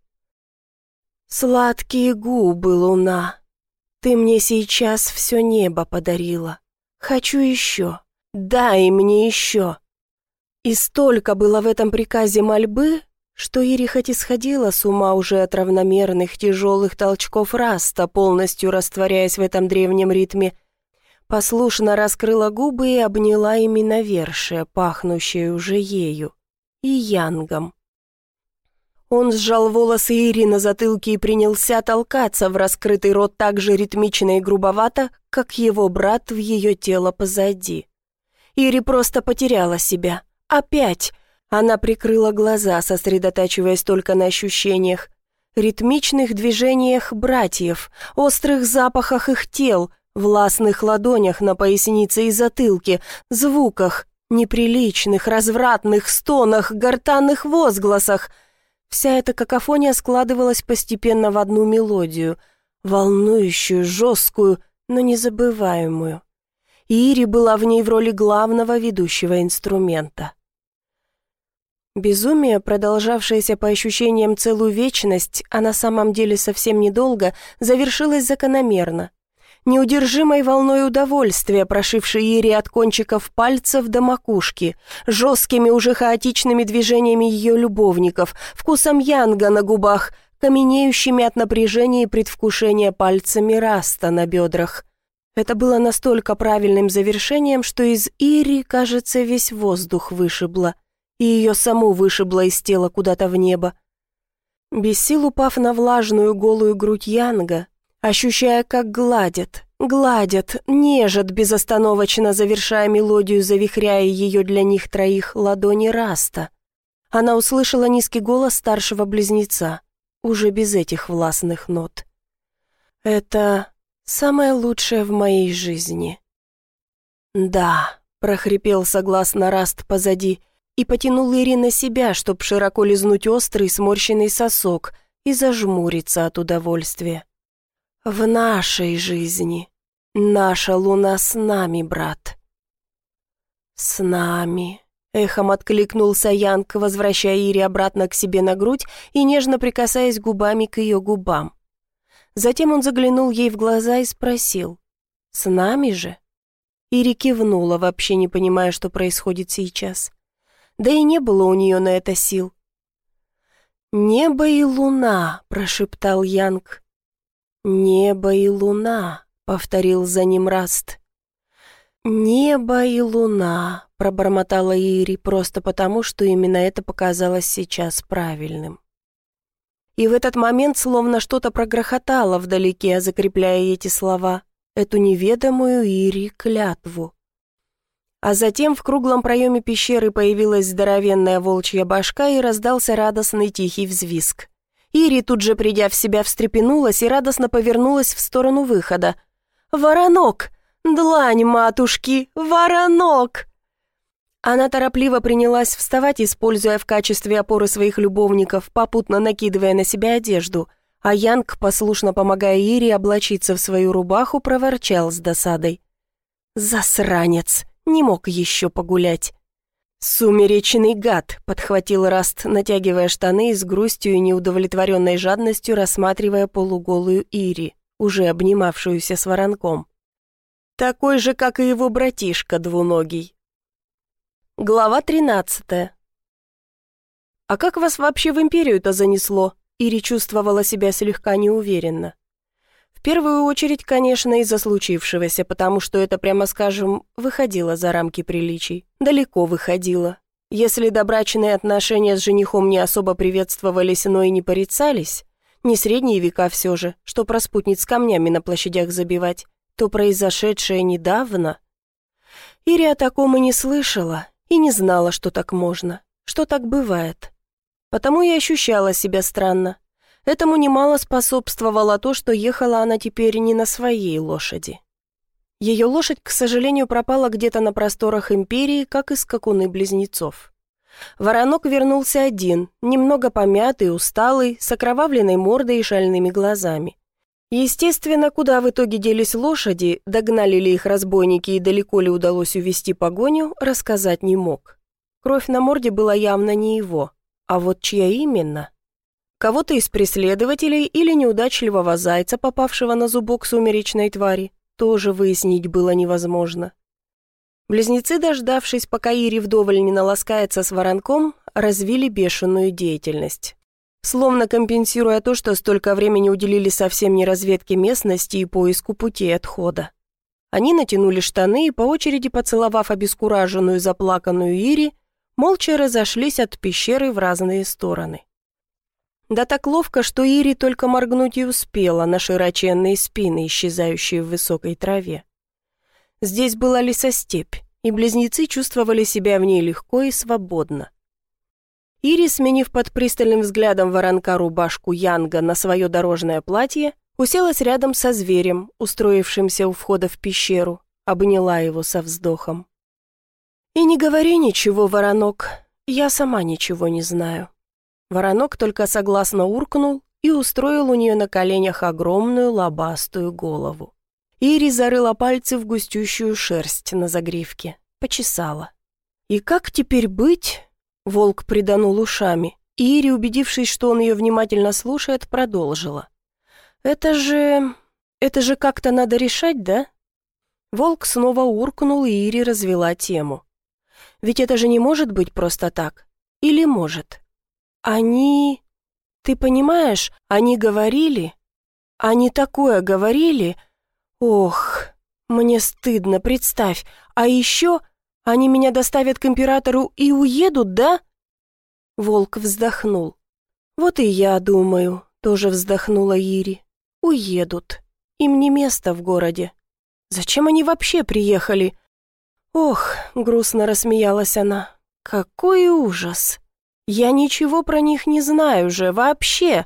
Speaker 1: «Сладкие губы, луна, ты мне сейчас все небо подарила. Хочу еще, дай мне еще». И столько было в этом приказе мольбы, что Ири хоть и сходила с ума уже от равномерных тяжелых толчков Раста, полностью растворяясь в этом древнем ритме, послушно раскрыла губы и обняла ими навершие, пахнущее уже ею, и Янгом. Он сжал волосы Ири на затылке и принялся толкаться в раскрытый рот так же ритмично и грубовато, как его брат в ее тело позади. Ири просто потеряла себя. Опять! Она прикрыла глаза, сосредотачиваясь только на ощущениях, ритмичных движениях братьев, острых запахах их тел, властных ладонях на пояснице и затылке, звуках, неприличных, развратных стонах, гортанных возгласах. Вся эта какофония складывалась постепенно в одну мелодию, волнующую, жесткую, но незабываемую. И Ири была в ней в роли главного ведущего инструмента. Безумие, продолжавшееся по ощущениям целую вечность, а на самом деле совсем недолго, завершилось закономерно. Неудержимой волной удовольствия, прошившей Ири от кончиков пальцев до макушки, жесткими уже хаотичными движениями ее любовников, вкусом Янга на губах, каменеющими от напряжения и предвкушения пальцами Раста на бедрах. Это было настолько правильным завершением, что из Ири, кажется, весь воздух вышибло, и ее саму вышибло из тела куда-то в небо. Без сил упав на влажную голую грудь Янга, ощущая, как гладят, нежат, безостановочно завершая мелодию, завихряя ее для них троих ладони Раста. Она услышала низкий голос старшего близнеца, уже без этих властных нот. «Это самое лучшее в моей жизни». «Да», — прохрипел согласно Раст позади и потянул Ири на себя, чтоб широко лизнуть острый сморщенный сосок и зажмуриться от удовольствия. «В нашей жизни. Наша луна с нами, брат». «С нами», — эхом откликнулся Янг, возвращая Ири обратно к себе на грудь и нежно прикасаясь губами к ее губам. Затем он заглянул ей в глаза и спросил: «С нами же?» Ири кивнула, вообще не понимая, что происходит сейчас. Да и не было у нее на это сил. «Небо и луна», — прошептал Янг. «Небо и луна», — повторил за ним Раст. «Небо и луна», — пробормотала Ири, просто потому, что именно это показалось сейчас правильным. И в этот момент словно что-то прогрохотало вдалеке, закрепляя эти слова, эту неведомую Ири клятву. А затем в круглом проеме пещеры появилась здоровенная волчья башка и раздался радостный тихий взвизг. Ири, тут же придя в себя, встрепенулась и радостно повернулась в сторону выхода. «Воронок! Длань, матушки! Воронок!» Она торопливо принялась вставать, используя в качестве опоры своих любовников, попутно накидывая на себя одежду, а Янг, послушно помогая Ире облачиться в свою рубаху, проворчал с досадой. «Засранец! Не мог еще погулять!» «Сумеречный гад!» — подхватил Раст, натягивая штаны и с грустью и неудовлетворенной жадностью рассматривая полуголую Ири, уже обнимавшуюся с воронком. «Такой же, как и его братишка двуногий». Глава 13. «А как вас вообще в Империю-то занесло?» Ири чувствовала себя слегка неуверенно. В первую очередь, конечно, из-за случившегося, потому что это, прямо скажем, выходило за рамки приличий. Далеко выходило. Если добрачные отношения с женихом не особо приветствовались, но и не порицались, не средние века все же, что про спутниц камнями на площадях забивать, то произошедшее недавно. Ири о таком и не слышала, и не знала, что так можно, что так бывает. Потому и ощущала себя странно. Этому немало способствовало то, что ехала она теперь не на своей лошади. Ее лошадь, к сожалению, пропала где-то на просторах Империи, как и скакуны близнецов. Воронок вернулся один, немного помятый, усталый, с окровавленной мордой и шальными глазами. Естественно, куда в итоге делись лошади, догнали ли их разбойники и далеко ли удалось увести погоню, рассказать не мог. Кровь на морде была явно не его, а вот чья именно? Кого-то из преследователей или неудачливого зайца, попавшего на зубок сумеречной твари, тоже выяснить было невозможно. Близнецы, дождавшись, пока Ири вдоволь не наласкается с воронком, развили бешеную деятельность. Словно компенсируя то, что столько времени уделили совсем не разведке местности и поиску путей отхода. Они натянули штаны и, по очереди поцеловав обескураженную заплаканную Ири, молча разошлись от пещеры в разные стороны. Да так ловко, что Ири только моргнуть и успела на широченные спины, исчезающие в высокой траве. Здесь была лесостепь, и близнецы чувствовали себя в ней легко и свободно. Ири, сменив под пристальным взглядом воронка рубашку Янга на свое дорожное платье, уселась рядом со зверем, устроившимся у входа в пещеру, обняла его со вздохом. «И не говори ничего, воронок, я сама ничего не знаю». Воронок только согласно уркнул и устроил у нее на коленях огромную лобастую голову. Ири зарыла пальцы в густющую шерсть на загривке, почесала. «И как теперь быть?» Волк приданул ушами, и Ири, убедившись, что он ее внимательно слушает, продолжила. «Это же как-то надо решать, да?» Волк снова уркнул, и Ири развела тему. «Ведь это же не может быть просто так. Или может?» «Они... Ты понимаешь, они говорили... Они такое говорили... Ох, мне стыдно, представь. А еще они меня доставят к императору и уедут, да?» Волк вздохнул. «Вот и я думаю», — тоже вздохнула Ири. «Уедут. Им не место в городе. Зачем они вообще приехали?» «Ох», — грустно рассмеялась она, — «какой ужас! Я ничего про них не знаю же, вообще.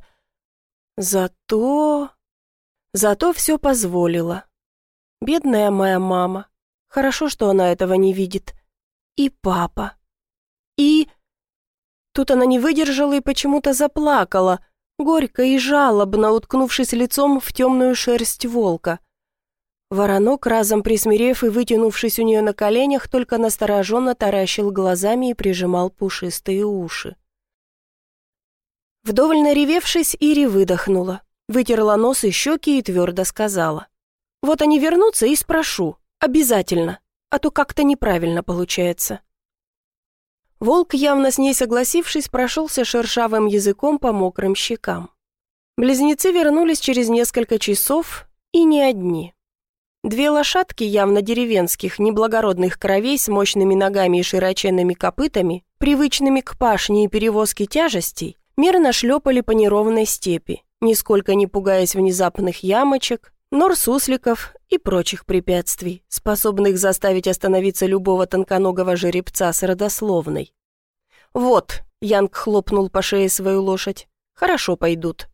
Speaker 1: Зато все позволила. Бедная моя мама. Хорошо, что она этого не видит. И папа. И...» Тут она не выдержала и почему-то заплакала, горько и жалобно, уткнувшись лицом в темную шерсть волка. Воронок, разом присмирев и вытянувшись у нее на коленях, только настороженно таращил глазами и прижимал пушистые уши. Вдоволь наревевшись, Ири выдохнула, вытерла нос и щеки и твердо сказала: «Вот они вернутся и спрошу, обязательно, а то как-то неправильно получается». Волк, явно с ней согласившись, прошелся шершавым языком по мокрым щекам. Близнецы вернулись через несколько часов, и не одни. Две лошадки явно деревенских, неблагородных кровей с мощными ногами и широченными копытами, привычными к пашне и перевозке тяжестей, мирно шлепали по неровной степи, нисколько не пугаясь внезапных ямочек, нор сусликов и прочих препятствий, способных заставить остановиться любого тонконогого жеребца с родословной. «Вот», — Янг хлопнул по шее свою лошадь, — «хорошо пойдут».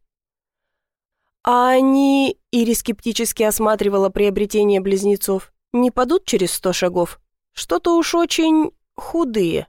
Speaker 1: «А они...» — Ири скептически осматривала приобретение близнецов. «Не падут через 100 шагов? Что-то уж очень худые».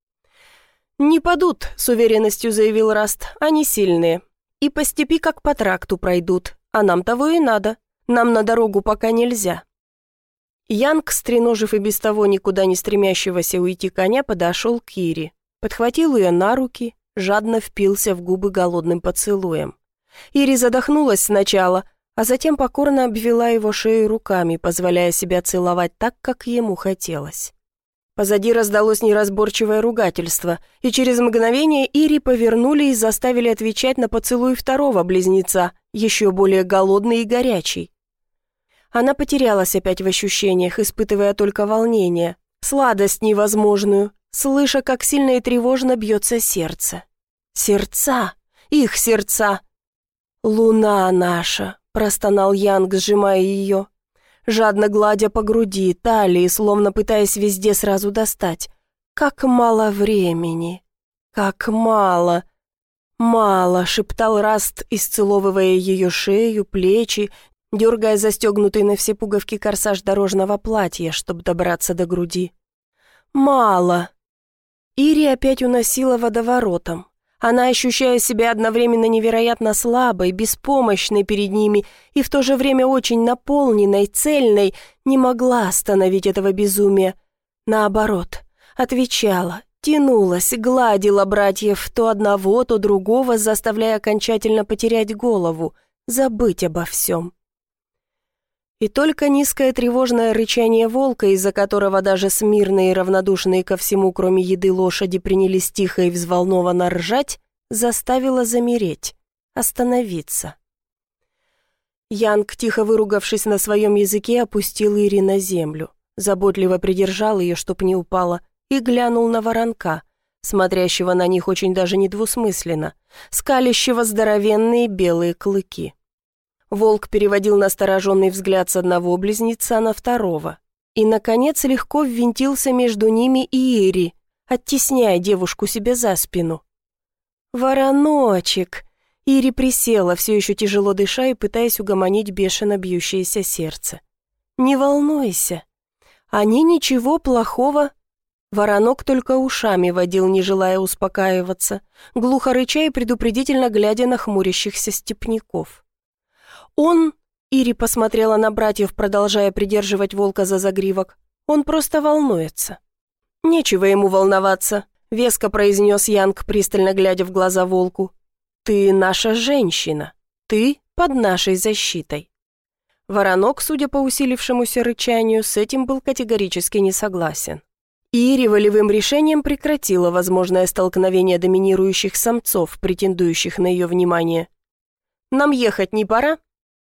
Speaker 1: «Не падут», — с уверенностью заявил Раст, — «они сильные. И по степи как по тракту пройдут, а нам того и надо. Нам на дорогу пока нельзя». Янг, стреножив и без того никуда не стремящегося уйти коня, подошел к Ире, подхватил ее на руки, жадно впился в губы голодным поцелуем. Ири задохнулась сначала, а затем покорно обвела его шею руками, позволяя себя целовать так, как ему хотелось. Позади раздалось неразборчивое ругательство, и через мгновение Ири повернули и заставили отвечать на поцелуй второго близнеца, еще более голодный и горячий. Она потерялась опять в ощущениях, испытывая только волнение, сладость невозможную, слыша, как сильно и тревожно бьется сердце. Сердца! Их сердца! «Луна наша!» — простонал Янг, сжимая ее, жадно гладя по груди, талии, словно пытаясь везде сразу достать. «Как мало времени! Как мало!» «Мало!» — шептал Раст, исцеловывая ее шею, плечи, дергая застегнутый на все пуговки корсаж дорожного платья, чтобы добраться до груди. «Мало!» Ири опять уносила водоворотом. Она, ощущая себя одновременно невероятно слабой, беспомощной перед ними и в то же время очень наполненной, цельной, не могла остановить этого безумия. Наоборот, отвечала, тянулась, гладила братьев то одного, то другого, заставляя окончательно потерять голову, забыть обо всем. И только низкое тревожное рычание волка, из-за которого даже смирные и равнодушные ко всему, кроме еды, лошади принялись тихо и взволнованно ржать, заставило замереть, остановиться. Янг, тихо выругавшись на своем языке, опустил Ири на землю, заботливо придержал ее, чтоб не упала, и глянул на воронка, смотрящего на них очень даже недвусмысленно, скалящего здоровенные белые клыки. Волк переводил настороженный взгляд с одного близнеца на второго и, наконец, легко ввинтился между ними и Ири, оттесняя девушку себе за спину. «Вороночек!» Ири присела, все еще тяжело дыша и пытаясь угомонить бешено бьющееся сердце. «Не волнуйся. Они ничего плохого...» Воронок только ушами водил, не желая успокаиваться, глухо рыча и предупредительно глядя на хмурящихся степняков. «Он...» — Ири посмотрела на братьев, продолжая придерживать волка за загривок. «Он просто волнуется». «Нечего ему волноваться», — веско произнес Янг, пристально глядя в глаза волку. «Ты наша женщина. Ты под нашей защитой». Воронок, судя по усилившемуся рычанию, с этим был категорически не согласен. Ири волевым решением прекратила возможное столкновение доминирующих самцов, претендующих на ее внимание. «Нам ехать не пора?»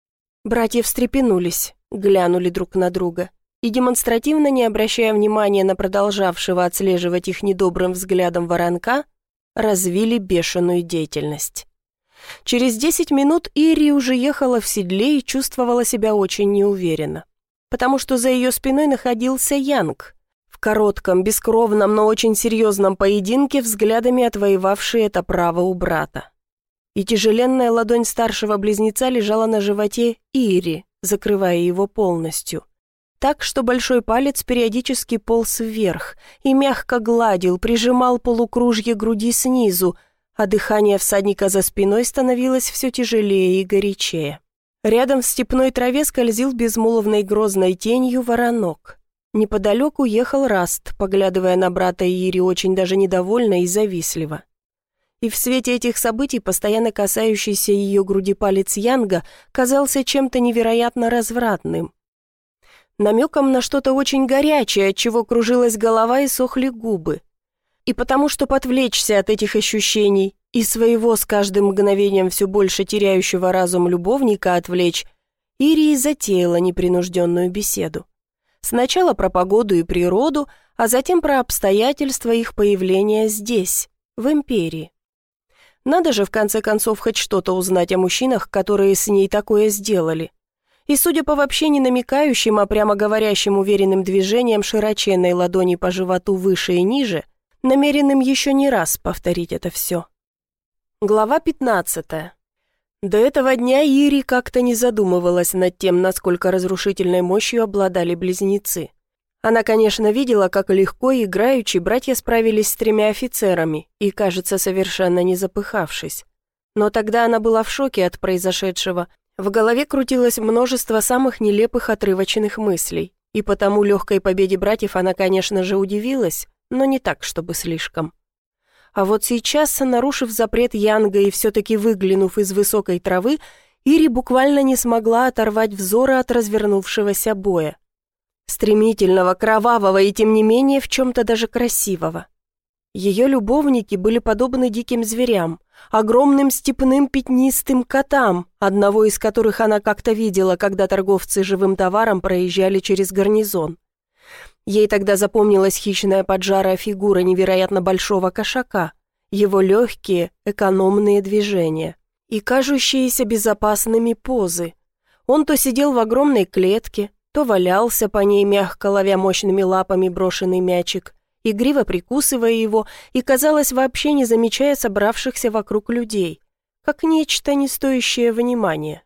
Speaker 1: Братья встрепенулись, глянули друг на друга и, демонстративно не обращая внимания на продолжавшего отслеживать их недобрым взглядом воронка, развили бешеную деятельность. Через 10 минут Ири уже ехала в седле и чувствовала себя очень неуверенно, потому что за ее спиной находился Янг, в коротком, бескровном, но очень серьезном поединке, взглядами отвоевавший это право у брата. И тяжеленная ладонь старшего близнеца лежала на животе Ири, закрывая его полностью, так что большой палец периодически полз вверх и мягко гладил, прижимал полукружье груди снизу, а дыхание всадника за спиной становилось все тяжелее и горячее. Рядом в степной траве скользил безмолвной грозной тенью воронок. Неподалеку ехал Раст, поглядывая на брата Ири очень даже недовольно и завистливо. И в свете этих событий, постоянно касающийся ее груди палец Янга, казался чем-то невероятно развратным. Намеком на что-то очень горячее, от чего кружилась голова и сохли губы. И потому что подвлечься от этих ощущений и своего с каждым мгновением все больше теряющего разум любовника отвлечь, Ири затеяла непринужденную беседу. Сначала про погоду и природу, а затем про обстоятельства их появления здесь, в империи. Надо же в конце концов хоть что-то узнать о мужчинах, которые с ней такое сделали. И судя по вообще не намекающим, а прямо говорящим уверенным движениям широченной ладони по животу выше и ниже, намеренным еще не раз повторить это все. Глава 15. До этого дня Ири как-то не задумывалась над тем, насколько разрушительной мощью обладали близнецы. Она, конечно, видела, как легко и играючи братья справились с 3 офицерами и, кажется, совершенно не запыхавшись. Но тогда она была в шоке от произошедшего. В голове крутилось множество самых нелепых отрывочных мыслей, и потому легкой победе братьев она, конечно же, удивилась, но не так, чтобы слишком. А вот сейчас, нарушив запрет Янга и все-таки выглянув из высокой травы, Ири буквально не смогла оторвать взора от развернувшегося боя. Стремительного, кровавого и, тем не менее, в чем-то даже красивого. Ее любовники были подобны диким зверям, огромным степным пятнистым котам, одного из которых она как-то видела, когда торговцы живым товаром проезжали через гарнизон. Ей тогда запомнилась хищная поджарая фигура невероятно большого кошака, его легкие, экономные движения и кажущиеся безопасными позы. Он то сидел в огромной клетке, то валялся по ней, мягко ловя мощными лапами брошенный мячик, игриво прикусывая его и, казалось, вообще не замечая собравшихся вокруг людей, как нечто, не стоящее внимания.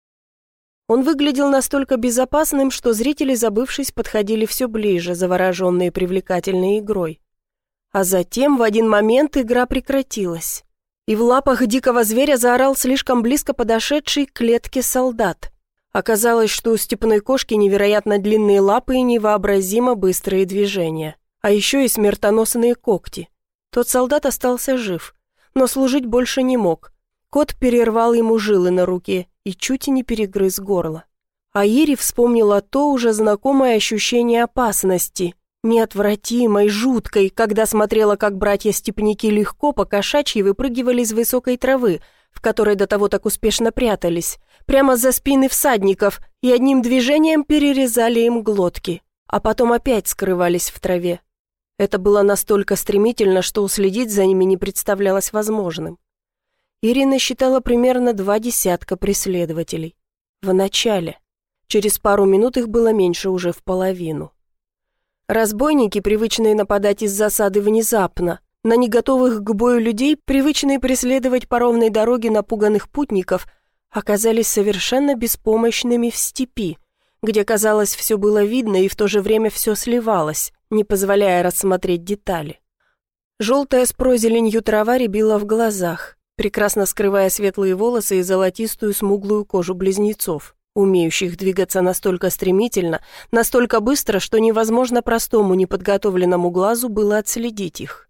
Speaker 1: Он выглядел настолько безопасным, что зрители, забывшись, подходили все ближе, завороженные привлекательной игрой. А затем в один момент игра прекратилась, и в лапах дикого зверя заорал слишком близко подошедший к клетке солдат. Оказалось, что у степной кошки невероятно длинные лапы и невообразимо быстрые движения, а еще и смертоносные когти. Тот солдат остался жив, но служить больше не мог. Кот перервал ему жилы на руке и чуть не перегрыз горло. А Ири вспомнила то уже знакомое ощущение опасности, неотвратимой, жуткой, когда смотрела, как братья-степняки легко по-кошачьи выпрыгивали из высокой травы, в которой до того так успешно прятались, прямо за спины всадников и одним движением перерезали им глотки, а потом опять скрывались в траве. Это было настолько стремительно, что уследить за ними не представлялось возможным. Ирина считала примерно 20 преследователей. В начале. Через пару минут их было меньше уже в половину. Разбойники, привычные нападать из засады внезапно, на неготовых к бою людей, привычные преследовать по ровной дороге напуганных путников, оказались совершенно беспомощными в степи, где, казалось, все было видно и в то же время все сливалось, не позволяя рассмотреть детали. Желтая с прозеленью трава рябила в глазах, прекрасно скрывая светлые волосы и золотистую смуглую кожу близнецов, умеющих двигаться настолько стремительно, настолько быстро, что невозможно простому неподготовленному глазу было отследить их.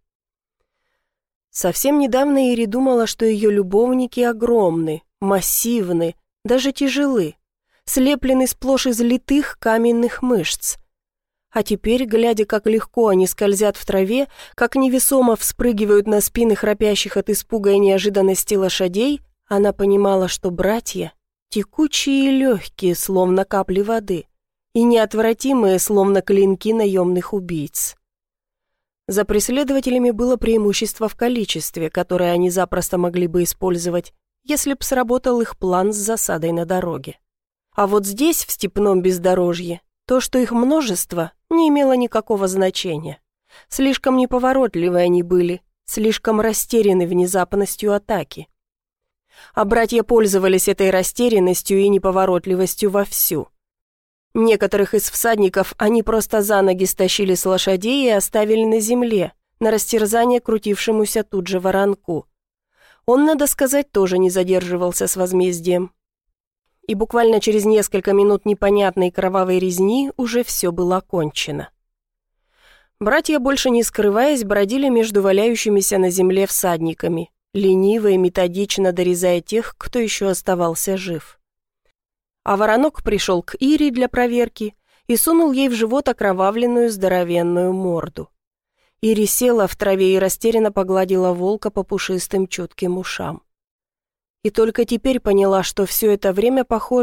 Speaker 1: Совсем недавно Ири думала, что ее любовники огромны, массивны, даже тяжелы, слеплены сплошь из литых каменных мышц. А теперь, глядя, как легко они скользят в траве, как невесомо вспрыгивают на спины храпящих от испуга и неожиданности лошадей, она понимала, что братья текучие и легкие, словно капли воды, и неотвратимые, словно клинки наемных убийц. За преследователями было преимущество в количестве, которое они запросто могли бы использовать, если б сработал их план с засадой на дороге. А вот здесь, в степном бездорожье, то, что их множество, не имело никакого значения. Слишком неповоротливы они были, слишком растеряны внезапностью атаки. А братья пользовались этой растерянностью и неповоротливостью вовсю. Некоторых из всадников они просто за ноги стащили с лошадей и оставили на земле, на растерзание крутившемуся тут же воронку. Он, надо сказать, тоже не задерживался с возмездием. И буквально через несколько минут непонятной кровавой резни уже все было кончено. Братья, больше не скрываясь, бродили между валяющимися на земле всадниками, лениво и методично дорезая тех, кто еще оставался жив. А воронок пришел к Ире для проверки и сунул ей в живот окровавленную здоровенную морду. Ири села в траве и растерянно погладила волка по пушистым чутким ушам. И только теперь поняла, что все это время, похоже,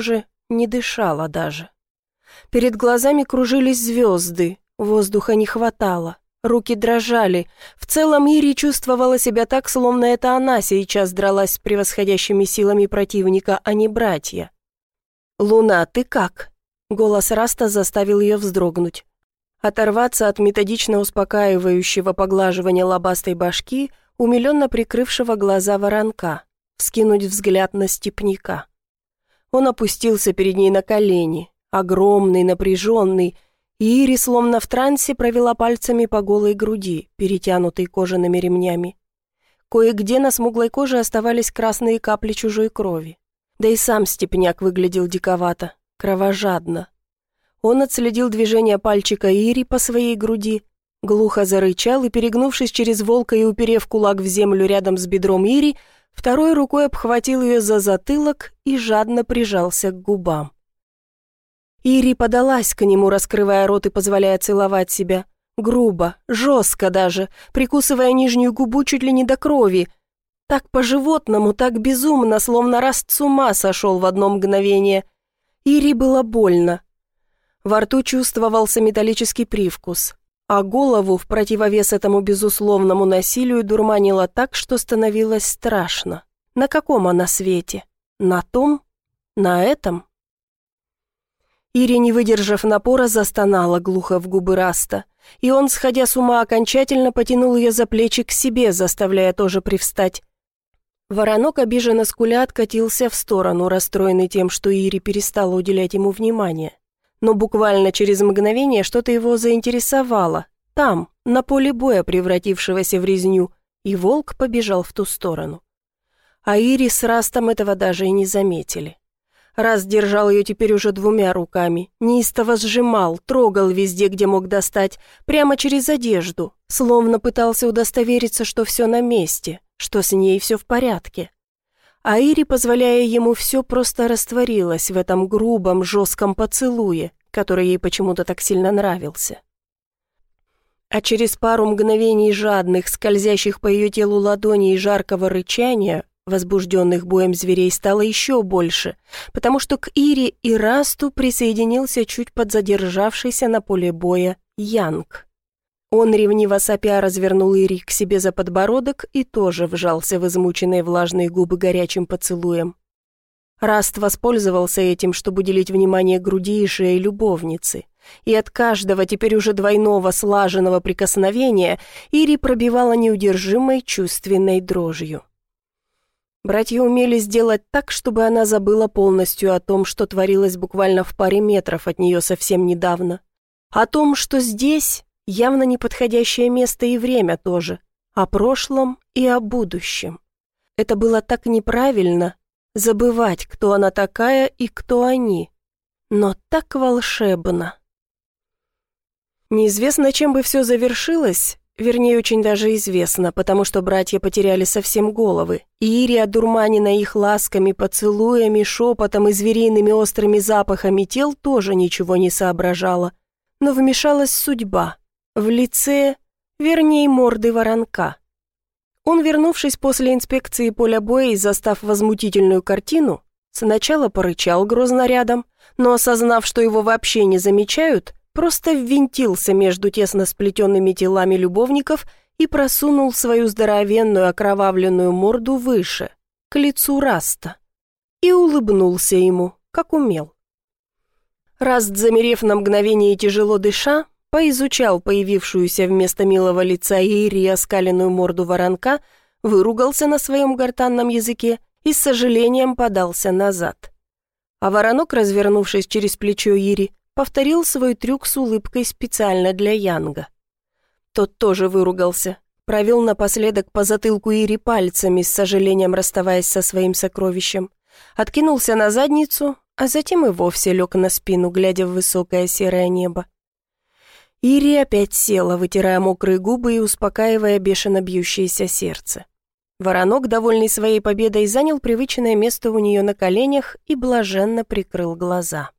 Speaker 1: не дышала даже. Перед глазами кружились звезды, воздуха не хватало, руки дрожали. В целом Ири чувствовала себя так, словно это она сейчас дралась с превосходящими силами противника, а не братья. «Луна, ты как?» Голос Раста заставил ее вздрогнуть. Оторваться от методично успокаивающего поглаживания лобастой башки, умиленно прикрывшего глаза воронка, вскинуть взгляд на степняка. Он опустился перед ней на колени, огромный, напряженный, и Ири, словно в трансе, провела пальцами по голой груди, перетянутой кожаными ремнями. Кое-где на смуглой коже оставались красные капли чужой крови. Да и сам степняк выглядел диковато, кровожадно. Он отследил движение пальчика Ири по своей груди, глухо зарычал и, перегнувшись через волка и уперев кулак в землю рядом с бедром Ири, второй рукой обхватил ее за затылок и жадно прижался к губам. Ири подалась к нему, раскрывая рот и позволяя целовать себя. Грубо, жестко даже, прикусывая нижнюю губу чуть ли не до крови. Так по-животному, так безумно, словно Раст с ума сошел в одно мгновение. Ири было больно. Во рту чувствовался металлический привкус, а голову в противовес этому безусловному насилию дурманило так, что становилось страшно. На каком она свете? На том? На этом? Ири, не выдержав напора, застонала глухо в губы Раста, и он, сходя с ума, окончательно потянул ее за плечи к себе, заставляя тоже привстать. Воронок, обиженно скуля, откатился в сторону, расстроенный тем, что Ири перестала уделять ему внимание. Но буквально через мгновение что-то его заинтересовало, там, на поле боя, превратившегося в резню, и волк побежал в ту сторону. А Ири с Растом этого даже и не заметили. Раст держал ее теперь уже двумя руками, неистово сжимал, трогал везде, где мог достать, прямо через одежду, словно пытался удостовериться, что все на месте, что с ней все в порядке. А Ири, позволяя ему все, просто растворилась в этом грубом, жестком поцелуе, который ей почему-то так сильно нравился. А через пару мгновений жадных, скользящих по ее телу ладоней и жаркого рычания, возбужденных боем зверей, стало еще больше, потому что к Ири и Расту присоединился чуть подзадержавшийся на поле боя Янг. Он, ревниво сопя, развернул Ири к себе за подбородок и тоже вжался в измученные влажные губы горячим поцелуем. Раст воспользовался этим, чтобы уделить внимание груди и шее любовницы, и от каждого, теперь уже двойного слаженного прикосновения Ири пробивала неудержимой чувственной дрожью. Братья умели сделать так, чтобы она забыла полностью о том, что творилось буквально в паре метров от нее совсем недавно, о том, что здесь явно неподходящее место и время тоже, о прошлом и о будущем. Это было так неправильно — забывать, кто она такая и кто они, но так волшебно. Неизвестно, чем бы все завершилось, вернее, очень даже известно, потому что братья потеряли совсем головы, и Ири, одурманенная их ласками, поцелуями, шепотом и звериными острыми запахами тел, тоже ничего не соображала, но вмешалась судьба. В лице, вернее, морды воронка. Он, вернувшись после инспекции поля боя и застав возмутительную картину, сначала порычал грозно рядом, но, осознав, что его вообще не замечают, просто ввинтился между тесно сплетенными телами любовников и просунул свою здоровенную окровавленную морду выше, к лицу Раста, и улыбнулся ему, как умел. Раст, замерев на мгновение и тяжело дыша, поизучал появившуюся вместо милого лица Ири оскаленную морду воронка, выругался на своем гортанном языке и с сожалением подался назад. А воронок, развернувшись через плечо Ири, повторил свой трюк с улыбкой специально для Янга. Тот тоже выругался, провел напоследок по затылку Ири пальцами, с сожалением расставаясь со своим сокровищем, откинулся на задницу, а затем и вовсе лег на спину, глядя в высокое серое небо. Ири опять села, вытирая мокрые губы и успокаивая бешено бьющееся сердце. Воронок, довольный своей победой, занял привычное место у нее на коленях и блаженно прикрыл глаза.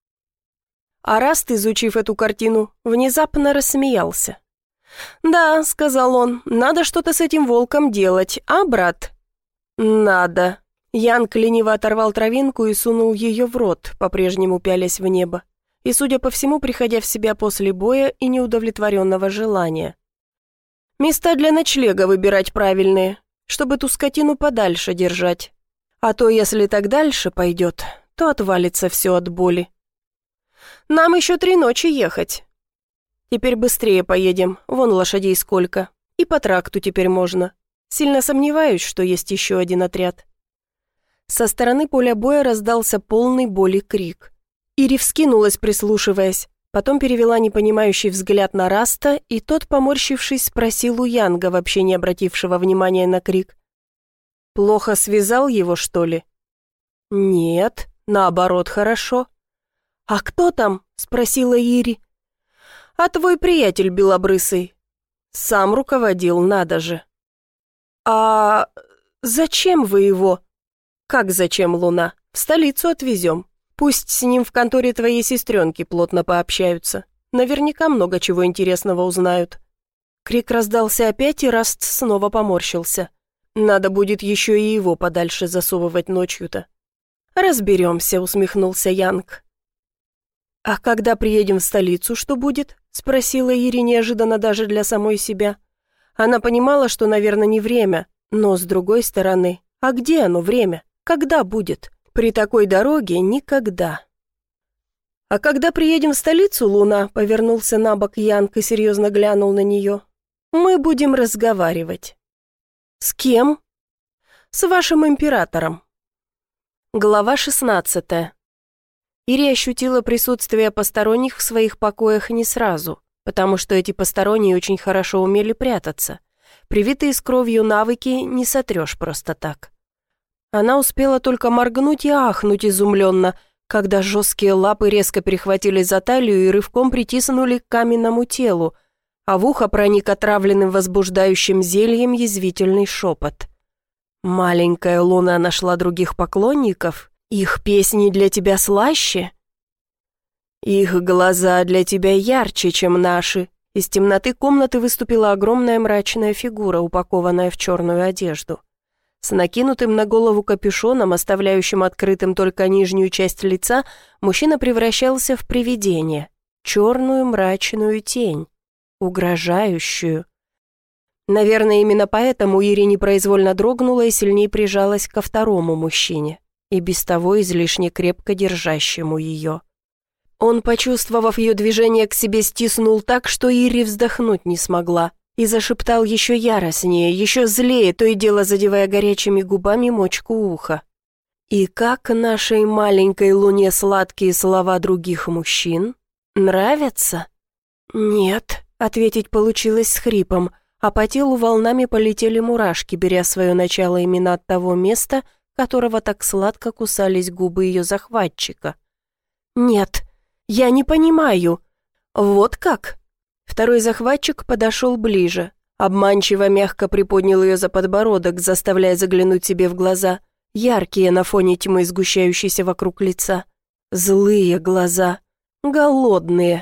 Speaker 1: А Раст, изучив эту картину, внезапно рассмеялся. «Да», — сказал он, — «надо что-то с этим волком делать, а, брат?» «Надо», Янг лениво оторвал травинку и сунул ее в рот, по-прежнему пялясь в небо, и, судя по всему, приходя в себя после боя и неудовлетворенного желания. «Места для ночлега выбирать правильные, чтобы ту скотину подальше держать. А то, если так дальше пойдет, то отвалится все от боли. Нам еще 3 ночи ехать. Теперь быстрее поедем, вон лошадей сколько. И по тракту теперь можно. Сильно сомневаюсь, что есть еще один отряд». Со стороны поля боя раздался полный боли крик. Ири вскинулась, прислушиваясь, потом перевела непонимающий взгляд на Раста, и тот, поморщившись, спросил у Янга, вообще не обратившего внимания на крик. «Плохо связал его, что ли?» «Нет, наоборот, хорошо». «А кто там?» — спросила Ири. «А твой приятель белобрысый. Сам руководил, надо же». «А зачем вы его?» «Как зачем, Луна? В столицу отвезем. Пусть с ним в конторе твоей сестренки плотно пообщаются. Наверняка много чего интересного узнают». Крик раздался опять, и Раст снова поморщился. «Надо будет еще и его подальше засовывать ночью-то». «Разберемся», — усмехнулся Янг. «А когда приедем в столицу, что будет?» — спросила Ири неожиданно даже для самой себя. Она понимала, что, наверное, не время, но, с другой стороны, а где оно время? Когда будет? При такой дороге никогда. «А когда приедем в столицу, Луна», — повернулся на бок Янг и серьезно глянул на нее, — «мы будем разговаривать». «С кем?» «С вашим императором». Глава 16. Ири ощутила присутствие посторонних в своих покоях не сразу, потому что эти посторонние очень хорошо умели прятаться. Привитые с кровью навыки не сотрешь просто так. Она успела только моргнуть и ахнуть изумленно, когда жесткие лапы резко перехватили за талию и рывком притиснули к каменному телу, а в ухо проник отравленным возбуждающим зельем язвительный шепот. «Маленькая Луна нашла других поклонников? Их песни для тебя слаще?» «Их глаза для тебя ярче, чем наши». Из темноты комнаты выступила огромная мрачная фигура, упакованная в черную одежду. С накинутым на голову капюшоном, оставляющим открытым только нижнюю часть лица, мужчина превращался в привидение, черную мрачную тень, угрожающую. Наверное, именно поэтому Ири непроизвольно дрогнула и сильнее прижалась ко второму мужчине, и без того излишне крепко держащему ее. Он, почувствовав ее движение к себе, стиснул так, что Ири вздохнуть не смогла, и зашептал еще яростнее, еще злее, то и дело задевая горячими губами мочку уха. «И как нашей маленькой Луне сладкие слова других мужчин? Нравятся?» «Нет», — ответить получилось с хрипом, а по телу волнами полетели мурашки, беря свое начало именно от того места, которого так сладко кусались губы ее захватчика. «Нет, я не понимаю. Вот как?» Второй захватчик подошел ближе, обманчиво мягко приподнял ее за подбородок, заставляя заглянуть себе в глаза, яркие на фоне тьмы, сгущающейся вокруг лица. Злые глаза, голодные.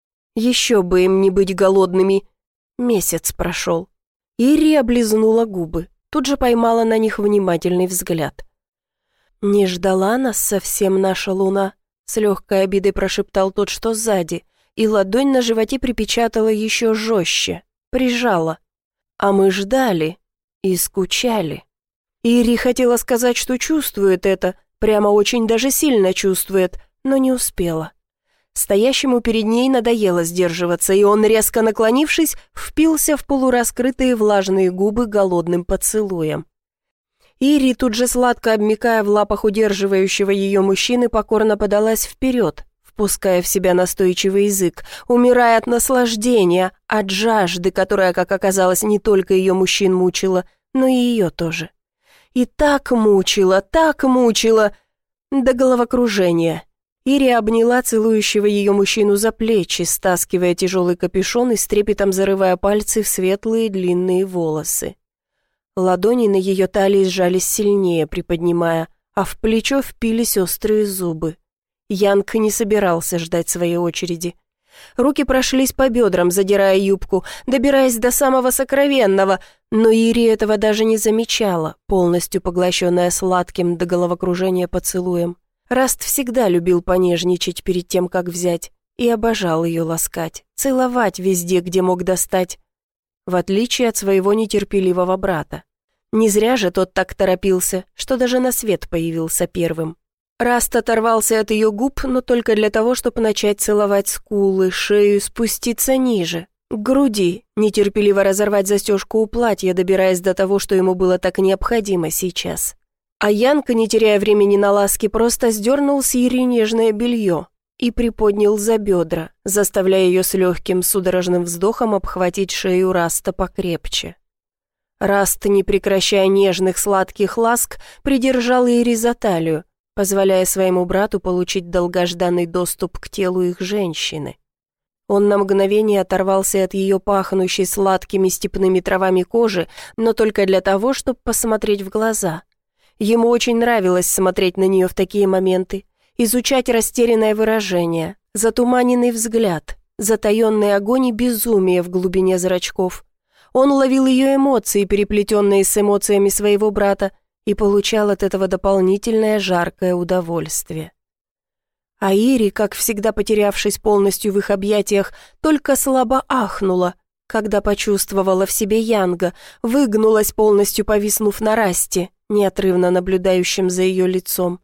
Speaker 1: Еще бы им не быть голодными. Месяц прошел. Ири облизнула губы, тут же поймала на них внимательный взгляд. «Не ждала нас совсем наша Луна?» С легкой обидой прошептал тот, что сзади, и ладонь на животе припечатала еще жестче, прижала. «А мы ждали и скучали». Ири хотела сказать, что чувствует это, прямо очень даже сильно чувствует, но не успела. Стоящему перед ней надоело сдерживаться, и он, резко наклонившись, впился в полураскрытые влажные губы голодным поцелуем. Ири, тут же сладко обмякая в лапах удерживающего ее мужчины, покорно подалась вперед, впуская в себя настойчивый язык, умирая от наслаждения, от жажды, которая, как оказалось, не только ее мужчин мучила, но и ее тоже. И так мучила, до головокружения. Ири обняла целующего ее мужчину за плечи, стаскивая тяжелый капюшон и с трепетом зарывая пальцы в светлые длинные волосы. Ладони на ее талии сжались сильнее, приподнимая, а в плечо впились острые зубы. Янг не собирался ждать своей очереди. Руки прошлись по бедрам, задирая юбку, добираясь до самого сокровенного, но Ири этого даже не замечала, полностью поглощенная сладким до головокружения поцелуем. Раст всегда любил понежничать перед тем, как взять, и обожал ее ласкать, целовать везде, где мог достать, в отличие от своего нетерпеливого брата. Не зря же тот так торопился, что даже на свет появился первым. Раст оторвался от ее губ, но только для того, чтобы начать целовать скулы, шею, спуститься ниже, к груди, нетерпеливо разорвать застежку у платья, добираясь до того, что ему было так необходимо сейчас. А Янка, не теряя времени на ласки, просто сдернул с Ири нежное белье и приподнял за бедра, заставляя ее с легким судорожным вздохом обхватить шею Раста покрепче. Раст, не прекращая нежных сладких ласк, придержал Ири за талию, позволяя своему брату получить долгожданный доступ к телу их женщины. Он на мгновение оторвался от ее пахнущей сладкими степными травами кожи, но только для того, чтобы посмотреть в глаза. Ему очень нравилось смотреть на нее в такие моменты, изучать растерянное выражение, затуманенный взгляд, затаенный огонь и безумие в глубине зрачков. Он ловил ее эмоции, переплетенные с эмоциями своего брата, и получал от этого дополнительное жаркое удовольствие. А Ири, как всегда потерявшись полностью в их объятиях, только слабо ахнула, когда почувствовала в себе Янга, выгнулась, полностью повиснув на Расте, неотрывно наблюдающим за ее лицом.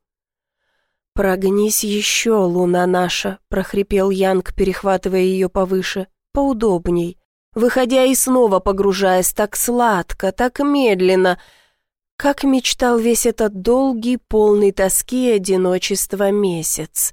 Speaker 1: «Прогнись еще, луна наша», — прохрипел Янг, перехватывая ее повыше, поудобней, выходя и снова погружаясь так сладко, так медленно, как мечтал весь этот долгий, полный тоски и одиночества месяц.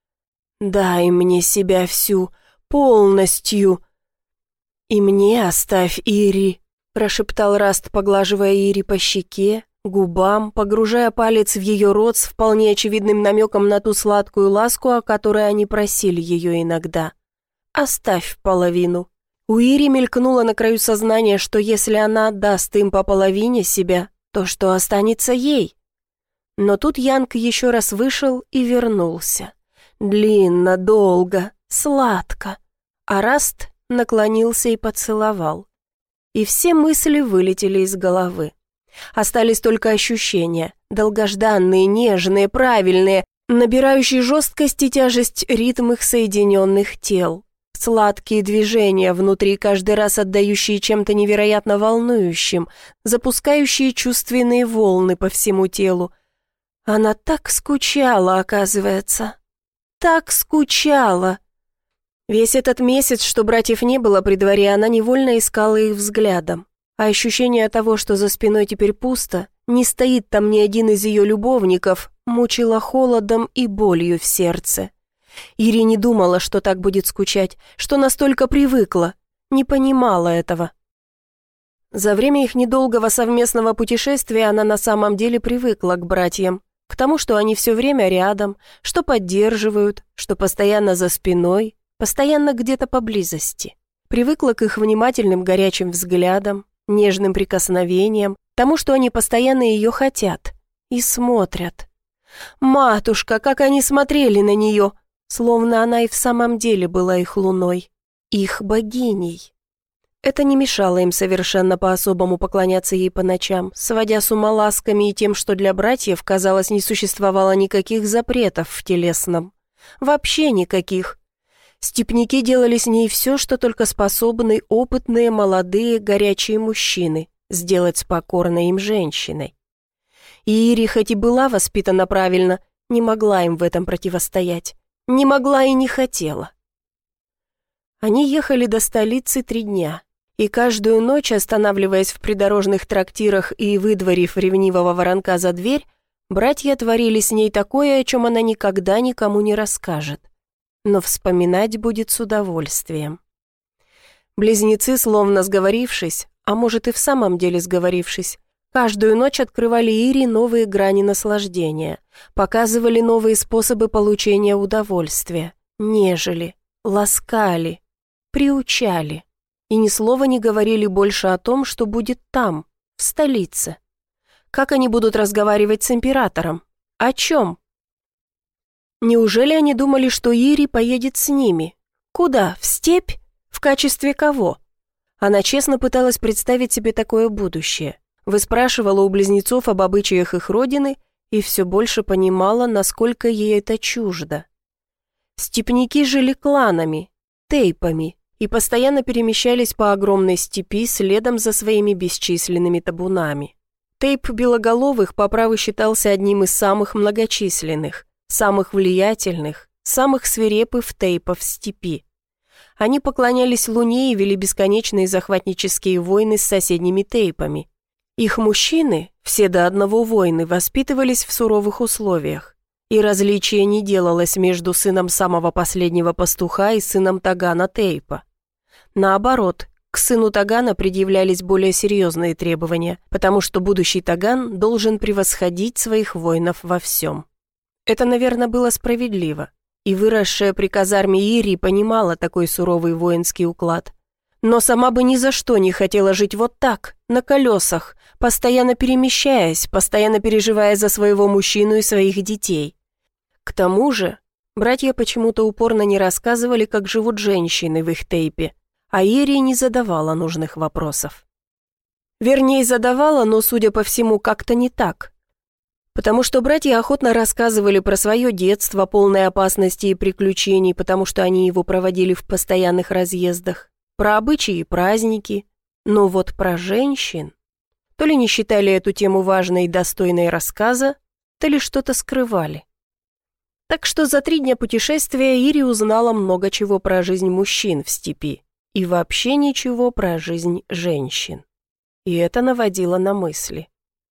Speaker 1: «Дай мне себя всю, полностью!» «И мне оставь, Ири», — прошептал Раст, поглаживая Ири по щеке, губам, погружая палец в ее рот с вполне очевидным намеком на ту сладкую ласку, о которой они просили ее иногда. «Оставь половину». У Ири мелькнуло на краю сознания, что если она отдаст им по половине себя, то что останется ей? Но тут Янг еще раз вышел и вернулся. Длинно, долго, сладко. А Раст наклонился и поцеловал. И все мысли вылетели из головы. Остались только ощущения, долгожданные, нежные, правильные, набирающие жесткость и тяжесть ритм их соединенных тел. Сладкие движения внутри, каждый раз отдающие чем-то невероятно волнующим, запускающие чувственные волны по всему телу. Она так скучала, оказывается. Так скучала. Весь этот месяц, что братьев не было при дворе, она невольно искала их взглядом. А ощущение того, что за спиной теперь пусто, не стоит там ни один из ее любовников, мучило холодом и болью в сердце. Ири не думала, что так будет скучать, что настолько привыкла, не понимала этого. За время их недолгого совместного путешествия она на самом деле привыкла к братьям, к тому, что они все время рядом, что поддерживают, что постоянно за спиной, постоянно где-то поблизости. Привыкла к их внимательным горячим взглядам, нежным прикосновениям, тому, что они постоянно ее хотят и смотрят. Матушка, как они смотрели на нее! Словно она и в самом деле была их луной, их богиней. Это не мешало им совершенно по-особому поклоняться ей по ночам, сводя с ума ласками и тем, что для братьев, казалось, не существовало никаких запретов в телесном. Вообще никаких. Степняки делали с ней все, что только способны опытные, молодые, горячие мужчины сделать с покорной им женщиной. И Ири, хоть и была воспитана правильно, не могла им в этом противостоять. Не могла и не хотела. Они ехали до столицы 3 дня, и каждую ночь, останавливаясь в придорожных трактирах и выдворив ревнивого воронка за дверь, братья творили с ней такое, о чем она никогда никому не расскажет, но вспоминать будет с удовольствием. Близнецы, словно сговорившись, а может и в самом деле сговорившись, каждую ночь открывали Ире новые грани наслаждения, показывали новые способы получения удовольствия, нежели, ласкали, приучали и ни слова не говорили больше о том, что будет там, в столице. Как они будут разговаривать с императором? О чем? Неужели они думали, что Ири поедет с ними? Куда? В степь? В качестве кого? Она честно пыталась представить себе такое будущее. Выспрашивала у близнецов об обычаях их родины и все больше понимала, насколько ей это чуждо. Степняки жили кланами, тейпами, и постоянно перемещались по огромной степи следом за своими бесчисленными табунами. Тейп белоголовых по праву считался одним из самых многочисленных, самых влиятельных, самых свирепых тейпов в степи. Они поклонялись Луне и вели бесконечные захватнические войны с соседними тейпами. Их мужчины, все до одного воины, воспитывались в суровых условиях, и различия не делалось между сыном самого последнего пастуха и сыном Тагана Тейпа. Наоборот, к сыну Тагана предъявлялись более серьезные требования, потому что будущий Таган должен превосходить своих воинов во всем. Это, наверное, было справедливо, и выросшая при казарме Ири понимала такой суровый воинский уклад. Но сама бы ни за что не хотела жить вот так, на колесах, постоянно перемещаясь, постоянно переживая за своего мужчину и своих детей. К тому же, братья почему-то упорно не рассказывали, как живут женщины в их тейпе, а Ири не задавала нужных вопросов. Вернее, задавала, но, судя по всему, как-то не так. Потому что братья охотно рассказывали про свое детство, полное опасностей и приключений, потому что они его проводили в постоянных разъездах, про обычаи и праздники, но вот про женщин то ли не считали эту тему важной и достойной рассказа, то ли что-то скрывали. Так что за 3 дня путешествия Ири узнала много чего про жизнь мужчин в степи и вообще ничего про жизнь женщин. И это наводило на мысли.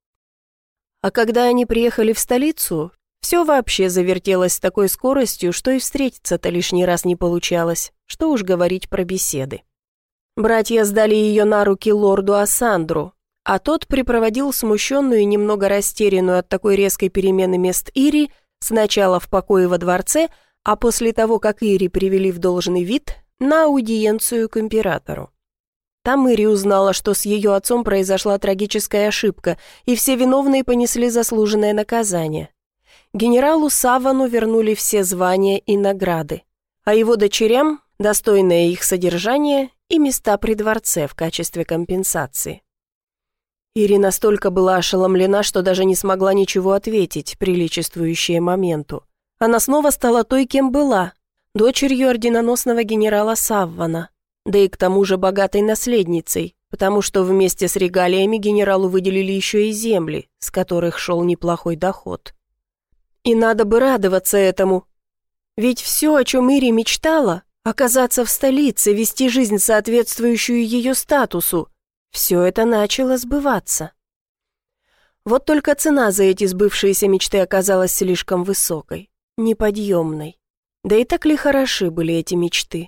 Speaker 1: А когда они приехали в столицу, все вообще завертелось с такой скоростью, что и встретиться-то лишний раз не получалось, что уж говорить про беседы. Братья сдали ее на руки лорду Асандру, а тот припроводил смущенную и немного растерянную от такой резкой перемены мест Ири сначала в покое во дворце, а после того, как Ири привели в должный вид, на аудиенцию к императору. Там Ири узнала, что с ее отцом произошла трагическая ошибка, и все виновные понесли заслуженное наказание. Генералу Саввану вернули все звания и награды, а его дочерям – достойное их содержание и места при дворце в качестве компенсации. Ири настолько была ошеломлена, что даже не смогла ничего ответить, приличествующее моменту. Она снова стала той, кем была – дочерью орденоносного генерала Саввана, да и к тому же богатой наследницей, потому что вместе с регалиями генералу выделили еще и земли, с которых шел неплохой доход. И надо бы радоваться этому. Ведь все, о чем Ири мечтала, оказаться в столице, вести жизнь, соответствующую ее статусу, все это начало сбываться. Вот только цена за эти сбывшиеся мечты оказалась слишком высокой, неподъемной. Да и так ли хороши были эти мечты?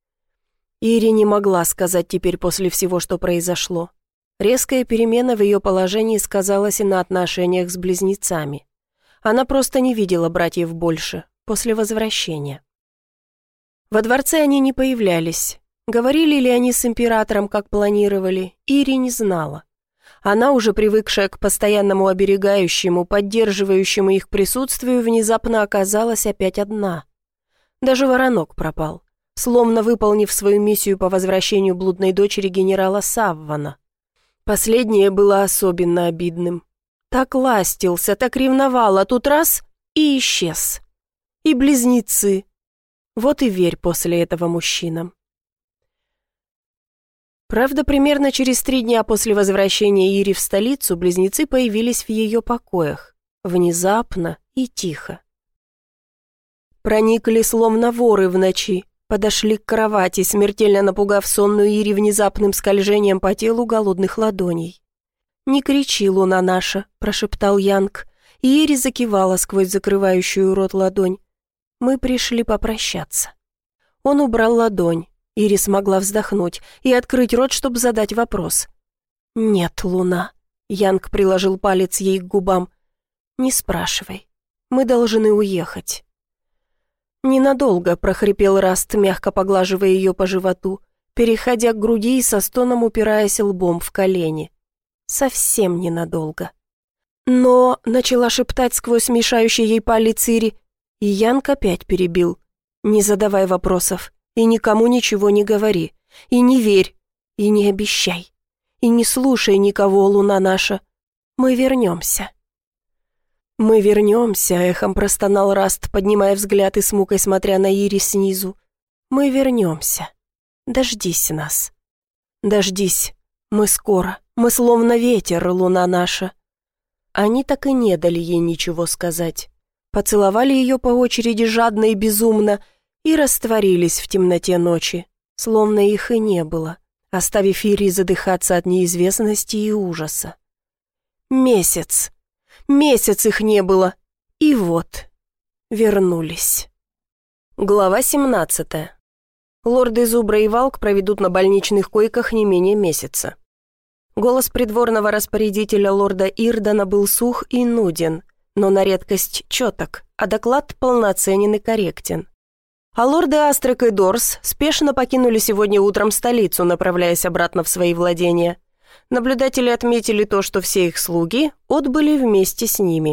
Speaker 1: Ири не могла сказать теперь после всего, что произошло. Резкая перемена в ее положении сказалась и на отношениях с близнецами. Она просто не видела братьев больше, после возвращения. Во дворце они не появлялись. Говорили ли они с императором, как планировали, Ири не знала. Она, уже привыкшая к постоянному оберегающему, поддерживающему их присутствию, внезапно оказалась опять одна. Даже воронок пропал, словно выполнив свою миссию по возвращению блудной дочери генерала Саввана. Последнее было особенно обидным. Так ластился, так ревновал, а тут раз — и исчез. И близнецы. Вот и верь после этого мужчинам. Правда, примерно через 3 дня после возвращения Ири в столицу близнецы появились в ее покоях, внезапно и тихо. Проникли словно воры в ночи, подошли к кровати, смертельно напугав сонную Ири внезапным скольжением по телу голодных ладоней. «Не кричи, луна наша», — прошептал Янг, и Ири закивала сквозь закрывающую рот ладонь. «Мы пришли попрощаться». Он убрал ладонь. Ири смогла вздохнуть и открыть рот, чтобы задать вопрос. «Нет, луна», — Янг приложил палец ей к губам. «Не спрашивай. Мы должны уехать». «Ненадолго», — прохрипел Раст, мягко поглаживая ее по животу, переходя к груди и со стоном упираясь лбом в колени. «Совсем ненадолго». «Но», — начала шептать сквозь мешающий ей палец Ири, и Янг опять перебил. «Не задавай вопросов. И никому ничего не говори, и не верь, и не обещай, и не слушай никого, луна наша. Мы вернемся». «Мы вернемся», — эхом простонал Раст, поднимая взгляд и с мукой смотря на Ири снизу. «Мы вернемся. Дождись нас. Дождись. Мы скоро. Мы словно ветер, луна наша». Они так и не дали ей ничего сказать. Поцеловали ее по очереди жадно и безумно и растворились в темноте ночи, словно их и не было, оставив Ири задыхаться от неизвестности и ужаса. Месяц их не было, и вот, вернулись. Глава 17. Лорды Зубра и Валк проведут на больничных койках не менее месяца. Голос придворного распорядителя лорда Ирдана был сух и нуден, но на редкость четок, а доклад полноценен и корректен. А лорды Астрек и Дорс спешно покинули сегодня утром столицу, направляясь обратно в свои владения. Наблюдатели отметили то, что все их слуги отбыли вместе с ними.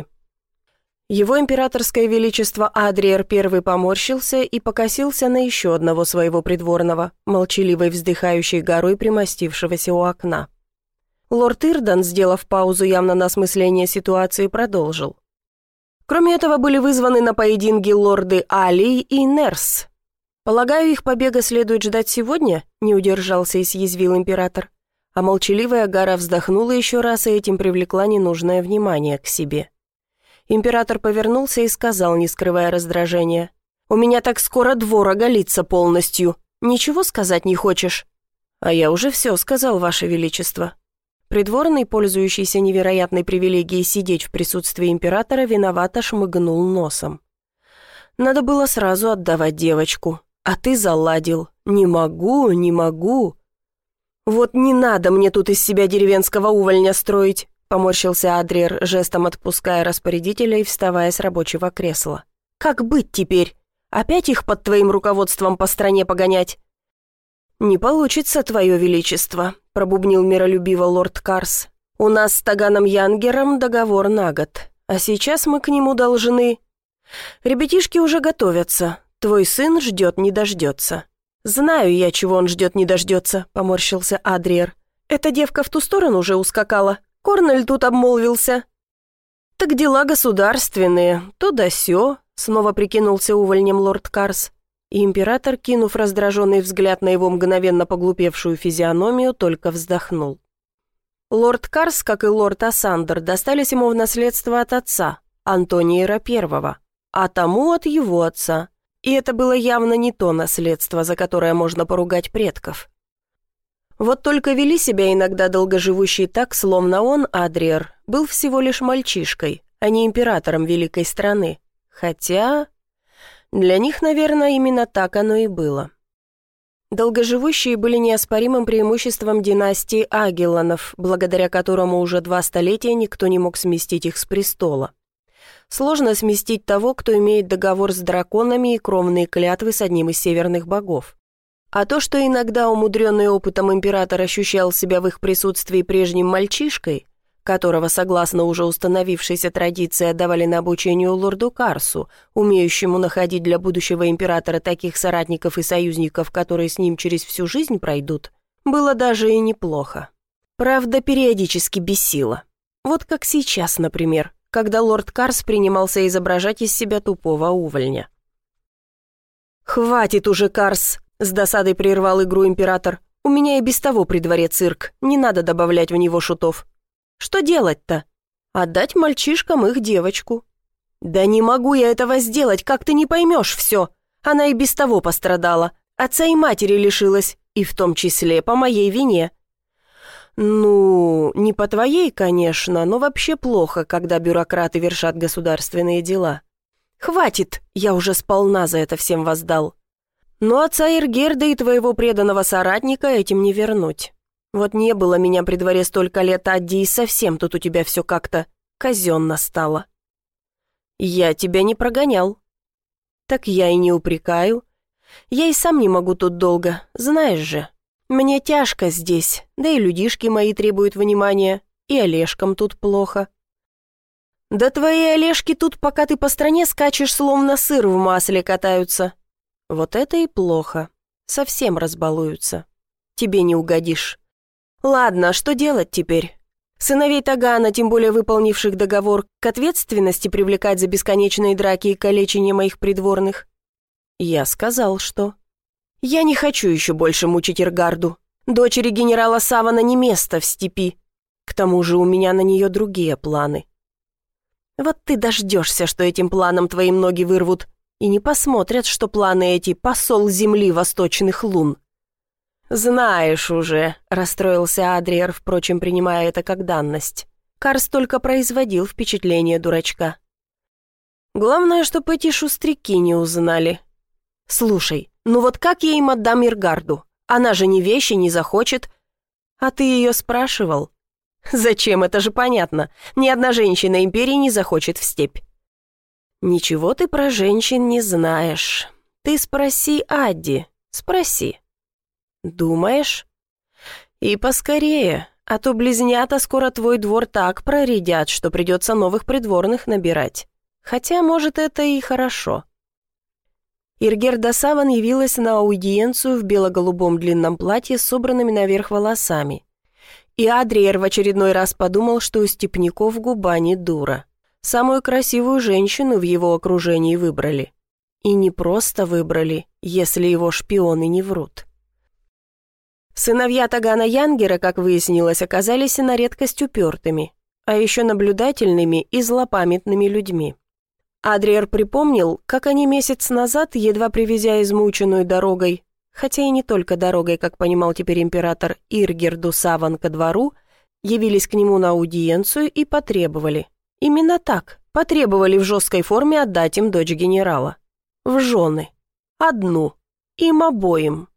Speaker 1: Его императорское величество Адриер I поморщился и покосился на еще одного своего придворного, молчаливой вздыхающей горой примостившегося у окна. Лорд Ирдан, сделав паузу явно на осмысление ситуации, продолжил. Кроме этого были вызваны на поединки лорды Алий и Нерс. «Полагаю, их побега следует ждать сегодня?» — не удержался и съязвил император. А молчаливая гора вздохнула еще раз и этим привлекла ненужное внимание к себе. Император повернулся и сказал, не скрывая раздражения. «У меня так скоро двор оголится полностью. Ничего сказать не хочешь?» «А я уже все сказал, Ваше Величество». Придворный, пользующийся невероятной привилегией сидеть в присутствии императора, виновато шмыгнул носом. «Надо было сразу отдавать девочку, а ты заладил. Не могу». «Вот не надо мне тут из себя деревенского увольня строить», поморщился Адриер, жестом отпуская распорядителя и вставая с рабочего кресла. «Как быть теперь? Опять их под твоим руководством по стране погонять?» «Не получится, Твое Величество», пробубнил миролюбиво лорд Карс. «У нас с Таганом Янгером договор на год, а сейчас мы к нему должны...» «Ребятишки уже готовятся, твой сын ждет не дождется». «Знаю я, чего он ждет не дождется», — поморщился Адриер. «Эта девка в ту сторону уже ускакала. Корнель тут обмолвился». «Так дела государственные, то да сё», — снова прикинулся увольнем лорд Карс. И император, кинув раздраженный взгляд на его мгновенно поглупевшую физиономию, только вздохнул. Лорд Карс, как и лорд Ассандер, достались ему в наследство от отца, Антониера I, а тому от его отца. И это было явно не то наследство, за которое можно поругать предков. Вот только вели себя иногда долгоживущие так, словно он, Адриер, был всего лишь мальчишкой, а не императором великой страны. Хотя для них, наверное, именно так оно и было. Долгоживущие были неоспоримым преимуществом династии Агелланов, благодаря которому уже 2 столетия никто не мог сместить их с престола. Сложно сместить того, кто имеет договор с драконами и кровные клятвы с одним из северных богов. А то, что иногда умудренный опытом император ощущал себя в их присутствии прежним мальчишкой, которого, согласно уже установившейся традиции, отдавали на обучение лорду Карсу, умеющему находить для будущего императора таких соратников и союзников, которые с ним через всю жизнь пройдут, было даже и неплохо. Правда, периодически бесило. Вот как сейчас, например, когда лорд Карс принимался изображать из себя тупого увольня. «Хватит уже, Карс!» — с досадой прервал игру император. «У меня и без того при дворе цирк, не надо добавлять в него шутов. Что делать-то? Отдать мальчишкам их девочку». «Да не могу я этого сделать, как ты не поймешь все. Она и без того пострадала, отца и матери лишилась, и в том числе по моей вине». «Ну, не по твоей, конечно, но вообще плохо, когда бюрократы вершат государственные дела. Хватит, я уже сполна за это всем воздал. Но отца Иргерда и твоего преданного соратника этим не вернуть. Вот не было меня при дворе столько лет, Адди, и совсем тут у тебя все как-то казенно стало». «Я тебя не прогонял». «Так я и не упрекаю. Я и сам не могу тут долго, знаешь же. Мне тяжко здесь, да и людишки мои требуют внимания, и Олежкам тут плохо». «Да твои Олежки тут, пока ты по стране скачешь, словно сыр в масле катаются». «Вот это и плохо. Совсем разбалуются. Тебе не угодишь. Ладно, что делать теперь? Сыновей Тагана, тем более выполнивших договор, к ответственности привлекать за бесконечные драки и калечение моих придворных? Я сказал, что... Я не хочу еще больше мучить Иргарду. Дочери генерала Савана не место в степи. К тому же у меня на нее другие планы. Вот ты дождешься, что этим планам твои ноги вырвут, и не посмотрят, что планы эти — посол земли восточных лун. «Знаешь уже», — расстроился Адриер, впрочем, принимая это как данность. Карс только производил впечатление дурачка. «Главное, чтоб эти шустряки не узнали. Слушай, ну вот как я им отдам Иргарду? Она же ни вещи не захочет. А ты ее спрашивал? Зачем, это же понятно. Ни одна женщина империи не захочет в степь». «Ничего ты про женщин не знаешь. Ты спроси Адди, спроси». «Думаешь?» «И поскорее, а то близнята скоро твой двор так проредят, что придется новых придворных набирать. Хотя, может, это и хорошо». Иргерда Саван явилась на аудиенцию в бело-голубом длинном платье с собранными наверх волосами. И Адриер в очередной раз подумал, что у степняков губа не дура. Самую красивую женщину в его окружении выбрали. И не просто выбрали, если его шпионы не врут. Сыновья Тагана Янгера, как выяснилось, оказались и на редкость упертыми, а еще наблюдательными и злопамятными людьми. Адриер припомнил, как они месяц назад, едва привезя измученную дорогой, хотя и не только дорогой, как понимал теперь император, Иргерду Саван ко двору, явились к нему на аудиенцию и потребовали. Именно так, потребовали в жесткой форме отдать им дочь генерала. В жены. Одну. Им обоим.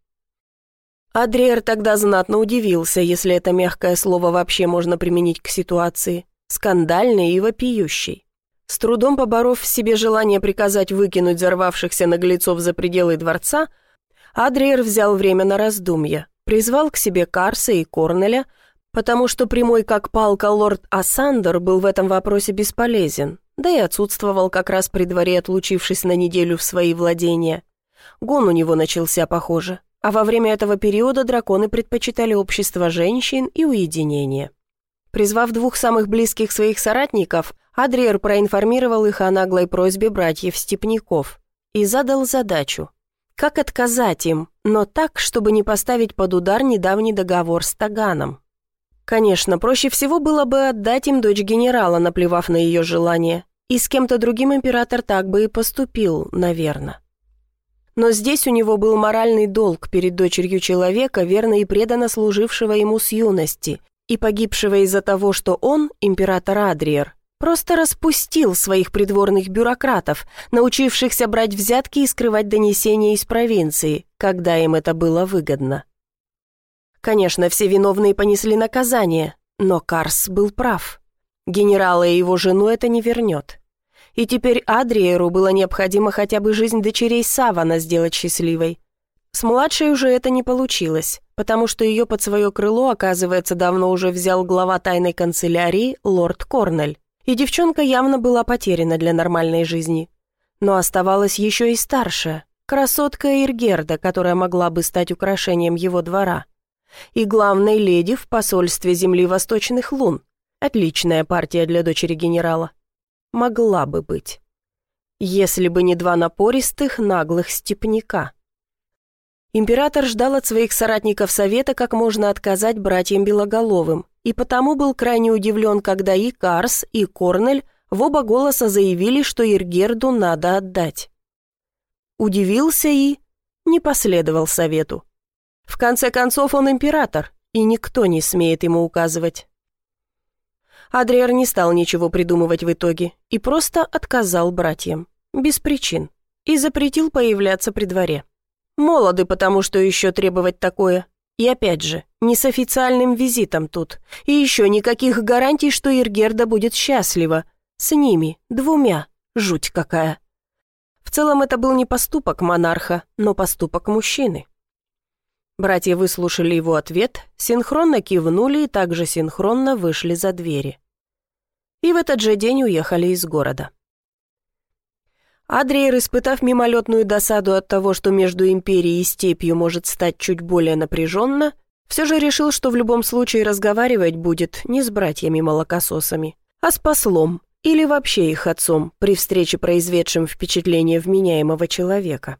Speaker 1: Адриер тогда знатно удивился, если это мягкое слово вообще можно применить к ситуации, скандальной и вопиющей. С трудом поборов в себе желание приказать выкинуть взорвавшихся наглецов за пределы дворца, Адриер взял время на раздумья, призвал к себе Карса и Корнеля, потому что прямой как палка лорд Ассандер был в этом вопросе бесполезен, да и отсутствовал как раз при дворе, отлучившись на неделю в свои владения. Гон у него начался, похоже, а во время этого периода драконы предпочитали общество женщин и уединение. Призвав двух самых близких своих соратников, Адриер проинформировал их о наглой просьбе братьев-степняков и задал задачу. Как отказать им, но так, чтобы не поставить под удар недавний договор с Таганом? Конечно, проще всего было бы отдать им дочь генерала, наплевав на ее желание, и с кем-то другим император так бы и поступил, наверное. Но здесь у него был моральный долг перед дочерью человека, верно и преданно служившего ему с юности, и погибшего из-за того, что он, император Адриер, просто распустил своих придворных бюрократов, научившихся брать взятки и скрывать донесения из провинции, когда им это было выгодно. Конечно, все виновные понесли наказание, но Карс был прав. Генерала и его жену это не вернет. И теперь Адриеру было необходимо хотя бы жизнь дочерей Савана сделать счастливой. С младшей уже это не получилось, потому что ее под свое крыло, оказывается, давно уже взял глава тайной канцелярии лорд Корнель, и девчонка явно была потеряна для нормальной жизни. Но оставалась еще и старшая, красотка Иргерда, которая могла бы стать украшением его двора. И главной леди в посольстве земли восточных лун. Отличная партия для дочери генерала. Могла бы быть. Если бы не два напористых, наглых степняка. Император ждал от своих соратников совета, как можно отказать братьям Белоголовым, и потому был крайне удивлен, когда и Карс, и Корнель в оба голоса заявили, что Иргерду надо отдать. Удивился и не последовал совету. В конце концов, он император, и никто не смеет ему указывать. Адриер не стал ничего придумывать в итоге и просто отказал братьям, без причин, и запретил появляться при дворе. Молоды, потому что еще требовать такое. И опять же, не с официальным визитом тут. И еще никаких гарантий, что Иргерда будет счастлива. С ними, двумя. Жуть какая. В целом это был не поступок монарха, но поступок мужчины. Братья выслушали его ответ, синхронно кивнули и также синхронно вышли за двери. И в этот же день уехали из города. Адриер, испытав мимолетную досаду от того, что между империей и степью может стать чуть более напряженно, все же решил, что в любом случае разговаривать будет не с братьями-молокососами, а с послом или вообще их отцом при встрече, произведшем впечатление вменяемого человека.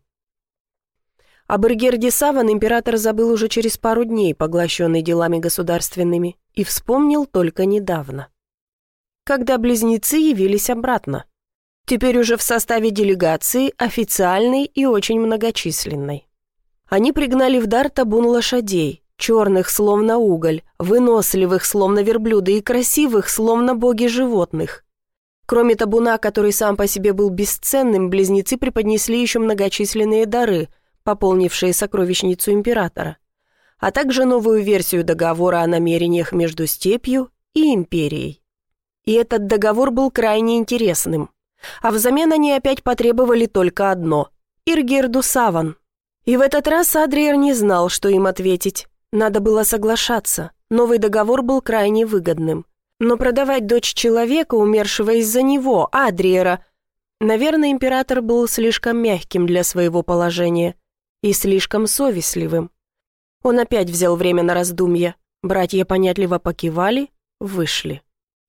Speaker 1: Об Иргерде Саван император забыл уже через пару дней, поглощенный делами государственными, и вспомнил только недавно, когда близнецы явились обратно. Теперь уже в составе делегации, официальной и очень многочисленной. Они пригнали в дар табун лошадей, черных, словно уголь, выносливых, словно верблюды, и красивых, словно боги животных. Кроме табуна, который сам по себе был бесценным, близнецы преподнесли еще многочисленные дары, пополнившие сокровищницу императора, а также новую версию договора о намерениях между степью и империей. И этот договор был крайне интересным. А взамен они опять потребовали только одно – Иргерду Саван. И в этот раз Адриер не знал, что им ответить. Надо было соглашаться. Новый договор был крайне выгодным. Но продавать дочь человека, умершего из-за него, Адриера… Наверное, император был слишком мягким для своего положения и слишком совестливым. Он опять взял время на раздумье. Братья понятливо покивали, вышли.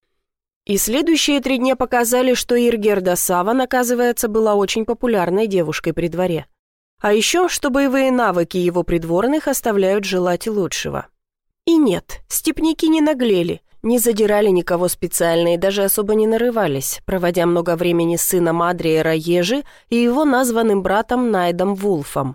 Speaker 1: И следующие 3 дня показали, что Иргерда Саван, оказывается, была очень популярной девушкой при дворе. А еще, что боевые навыки его придворных оставляют желать лучшего. И нет, степняки не наглели, не задирали никого специально и даже особо не нарывались, проводя много времени с сыном Адриера Ежи и его названным братом Найдом Вулфом.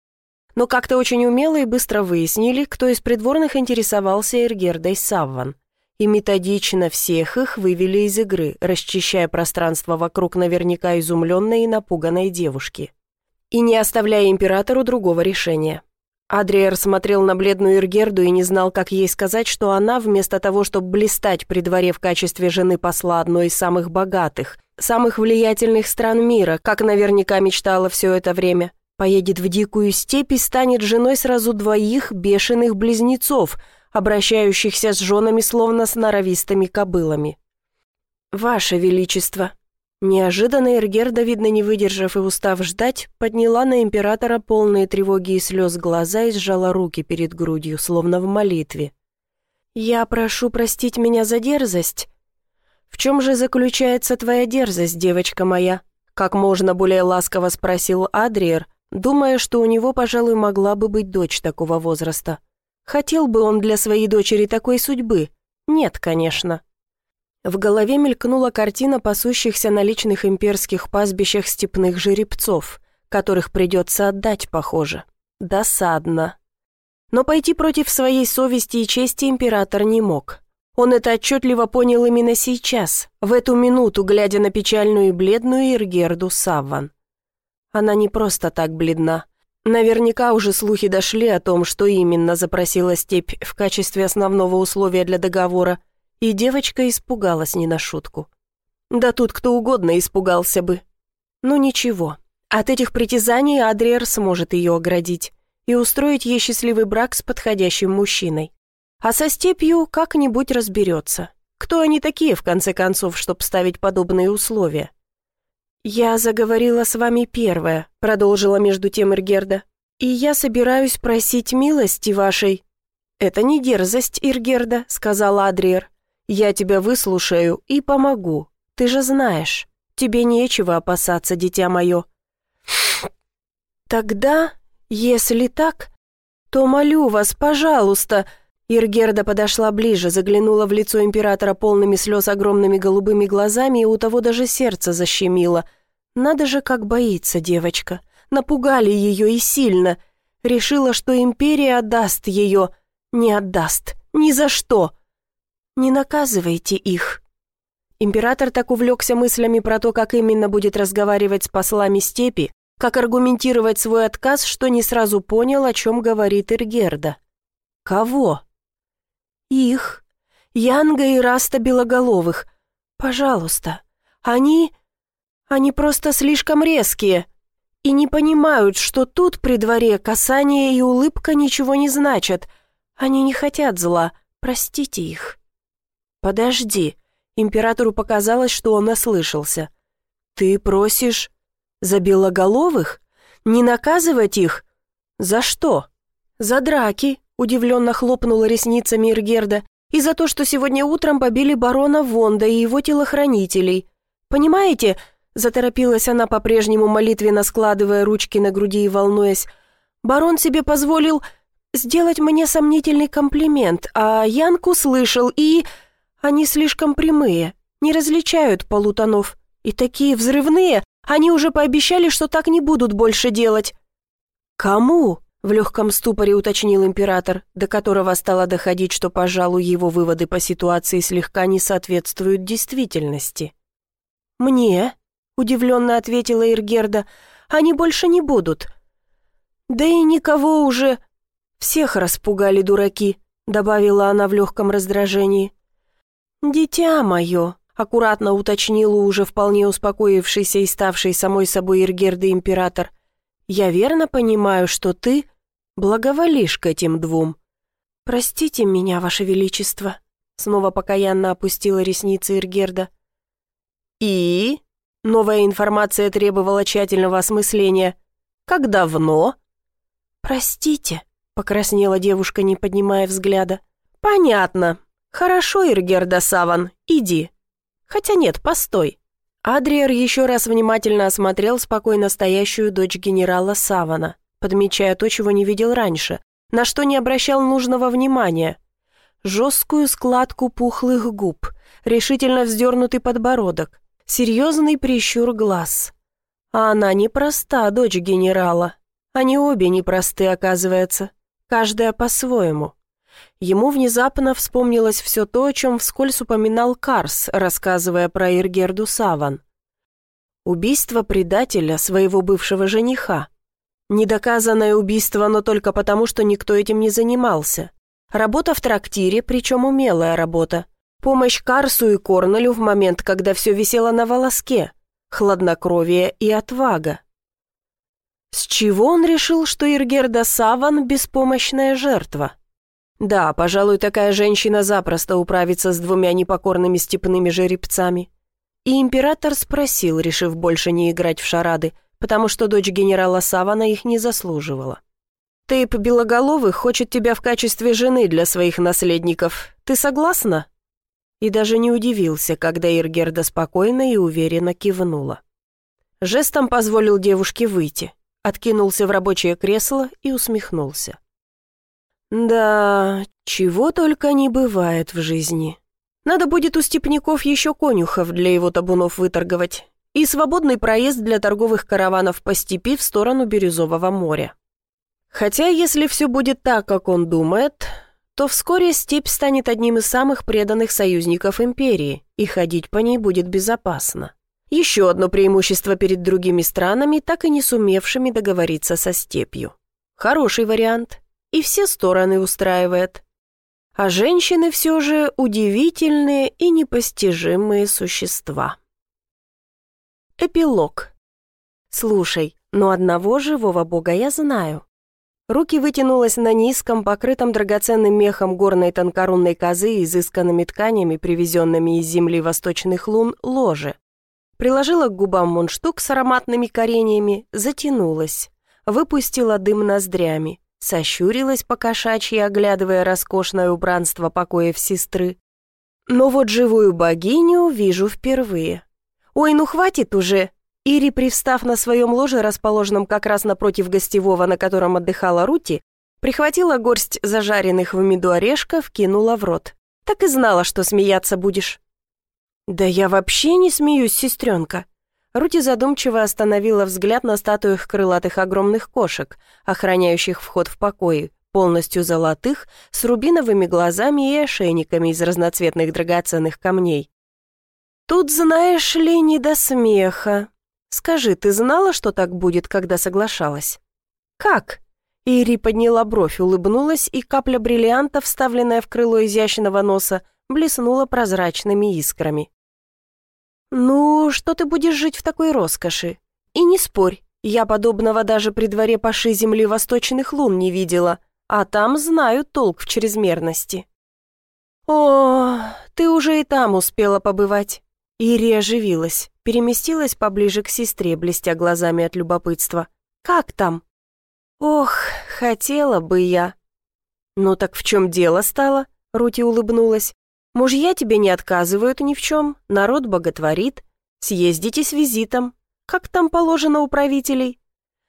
Speaker 1: Но как-то очень умело и быстро выяснили, кто из придворных интересовался Иргердой Саван. И методично всех их вывели из игры, расчищая пространство вокруг наверняка изумленной и напуганной девушки. И не оставляя императору другого решения. Адриер смотрел на бледную Иргерду и не знал, как ей сказать, что она, вместо того, чтобы блистать при дворе в качестве жены посла одной из самых богатых, самых влиятельных стран мира, как наверняка мечтала все это время, поедет в дикую степь и станет женой сразу 2 бешеных близнецов, обращающихся с женами словно с норовистыми кобылами. «Ваше Величество!» Неожиданно Иргерда, видно не выдержав и устав ждать, подняла на императора полные тревоги и слез глаза и сжала руки перед грудью, словно в молитве. «Я прошу простить меня за дерзость». «В чем же заключается твоя дерзость, девочка моя?» Как можно более ласково спросил Адриер, думая, что у него, пожалуй, могла бы быть дочь такого возраста. Хотел бы он для своей дочери такой судьбы? Нет, конечно. В голове мелькнула картина пасущихся на личных имперских пастбищах степных жеребцов, которых придется отдать, похоже. Досадно. Но пойти против своей совести и чести император не мог. Он это отчетливо понял именно сейчас, в эту минуту, глядя на печальную и бледную Иргерду Саван. Она не просто так бледна. Наверняка уже слухи дошли о том, что именно запросила степь в качестве основного условия для договора, и девочка испугалась не на шутку. Да тут кто угодно испугался бы. Ну ничего, от этих притязаний Адриер сможет ее оградить и устроить ей счастливый брак с подходящим мужчиной. А со степью как-нибудь разберется. Кто они такие, в конце концов, чтобы ставить подобные условия? «Я заговорила с вами первая», — продолжила между тем Иргерда, «и я собираюсь просить милости вашей». «Это не дерзость, Иргерда», — сказала Адриер. «Я тебя выслушаю и помогу. Ты же знаешь, тебе нечего опасаться, дитя мое». «Тогда, если так, то молю вас, пожалуйста». Иргерда подошла ближе, заглянула в лицо императора полными слез огромными голубыми глазами, и у того даже сердце защемило. Надо же, как боится девочка. Напугали ее и сильно. Решила, что империя отдаст ее. Не отдаст. Ни за что. Не наказывайте их. Император так увлекся мыслями про то, как именно будет разговаривать с послами степи, как аргументировать свой отказ, что не сразу понял, о чем говорит Иргерда. Кого? Их. Янга и Раста Белоголовых. Пожалуйста. Они просто слишком резкие и не понимают, что тут при дворе касание и улыбка ничего не значат. Они не хотят зла. Простите их. Подожди. Императору показалось, что он ослышался. Ты просишь За белоголовых? Не наказывать их? За что? За драки, удивленно хлопнула ресницами Иргерда, и за то, что сегодня утром побили барона Вонда и его телохранителей. Понимаете, заторопилась она, по-прежнему молитвенно складывая ручки на груди и волнуясь, барон себе позволил сделать мне сомнительный комплимент, а Янг услышал, и... Они слишком прямые, не различают полутонов. И такие взрывные, они уже пообещали, что так не будут больше делать. «Кому?» — в легком ступоре уточнил император, до которого стало доходить, что, пожалуй, его выводы по ситуации слегка не соответствуют действительности. «Мне?» — удивленно ответила Иргерда. «Они больше не будут». «Да и никого уже...» «Всех распугали дураки», — добавила она в легком раздражении. «Дитя мое», — аккуратно уточнила уже вполне успокоившийся и ставший самой собой Иргерда император, «я верно понимаю, что ты благоволишь к этим двум?» «Простите меня, Ваше Величество», — снова покаянно опустила ресницы Иргерда. «И?» — новая информация требовала тщательного осмысления. «Как давно?» «Простите», — покраснела девушка, не поднимая взгляда. «Понятно. Хорошо, Иргерда Саван, иди. Хотя нет, постой». Адриер еще раз внимательно осмотрел спокойно стоящую дочь генерала Савана, подмечая то, чего не видел раньше, на что не обращал нужного внимания. Жесткую складку пухлых губ, решительно вздернутый подбородок, серьезный прищур глаз. А она непроста, дочь генерала. Они обе непросты, оказывается, каждая по-своему. Ему внезапно вспомнилось все то, о чем вскользь упоминал Карс, рассказывая про Иргерду Саван. Убийство предателя, своего бывшего жениха. Недоказанное убийство, но только потому, что никто этим не занимался. Работа в трактире, причем умелая работа. Помощь Карсу и Корнелю в момент, когда все висело на волоске. Хладнокровие и отвага. С чего он решил, что Иргерда Саван – беспомощная жертва? Да, пожалуй, такая женщина запросто управится с двумя непокорными степными жеребцами. И император спросил, решив больше не играть в шарады, потому что дочь генерала Савана их не заслуживала. «Тейп Белоголовых хочет тебя в качестве жены для своих наследников. Ты согласна?» И даже не удивился, когда Иргерда спокойно и уверенно кивнула. Жестом позволил девушке выйти, откинулся в рабочее кресло и усмехнулся. «Да, чего только не бывает в жизни. Надо будет у степняков еще конюхов для его табунов выторговать и свободный проезд для торговых караванов по степи в сторону Бирюзового моря. Хотя, если все будет так, как он думает, то вскоре степь станет одним из самых преданных союзников империи, и ходить по ней будет безопасно. Еще одно преимущество перед другими странами, так и не сумевшими договориться со степью. Хороший вариант. И все стороны устраивает. А женщины все же удивительные и непостижимые существа. Эпилог. Слушай, но одного живого бога я знаю. Руки вытянулась на низком, покрытом драгоценным мехом горной тонкорунной козы и изысканными тканями, привезенными из земли восточных лун, ложе. Приложила к губам мундштук с ароматными кореньями, затянулась, выпустила дым ноздрями. Сощурилась по-кошачьи, оглядывая роскошное убранство покоев сестры. Но вот живую богиню вижу впервые. «Ой, ну хватит уже!» Ири, привстав на своем ложе, расположенном как раз напротив гостевого, на котором отдыхала Рути, прихватила горсть зажаренных в меду орешков, кинула в рот. «Так и знала, что смеяться будешь». «Да я вообще не смеюсь, сестренка». Рути задумчиво остановила взгляд на статуях крылатых огромных кошек, охраняющих вход в покои, полностью золотых, с рубиновыми глазами и ошейниками из разноцветных драгоценных камней. «Тут, знаешь ли, не до смеха. Скажи, ты знала, что так будет, когда соглашалась?» «Как?» Ири подняла бровь, улыбнулась, и капля бриллианта, вставленная в крыло изящного носа, блеснула прозрачными искрами. «Ну, что ты будешь жить в такой роскоши? И не спорь, я подобного даже при дворе паши земли восточных лун не видела, а там знают толк в чрезмерности». «О, ты уже и там успела побывать. Ири оживилась, переместилась поближе к сестре, блестя глазами от любопытства. «Как там?» «Ох, хотела бы я». «Ну так в чем дело стало?» — Рути улыбнулась. «Мужья тебе не отказывают ни в чем, народ боготворит. Съездите с визитом. Как там положено у правителей?»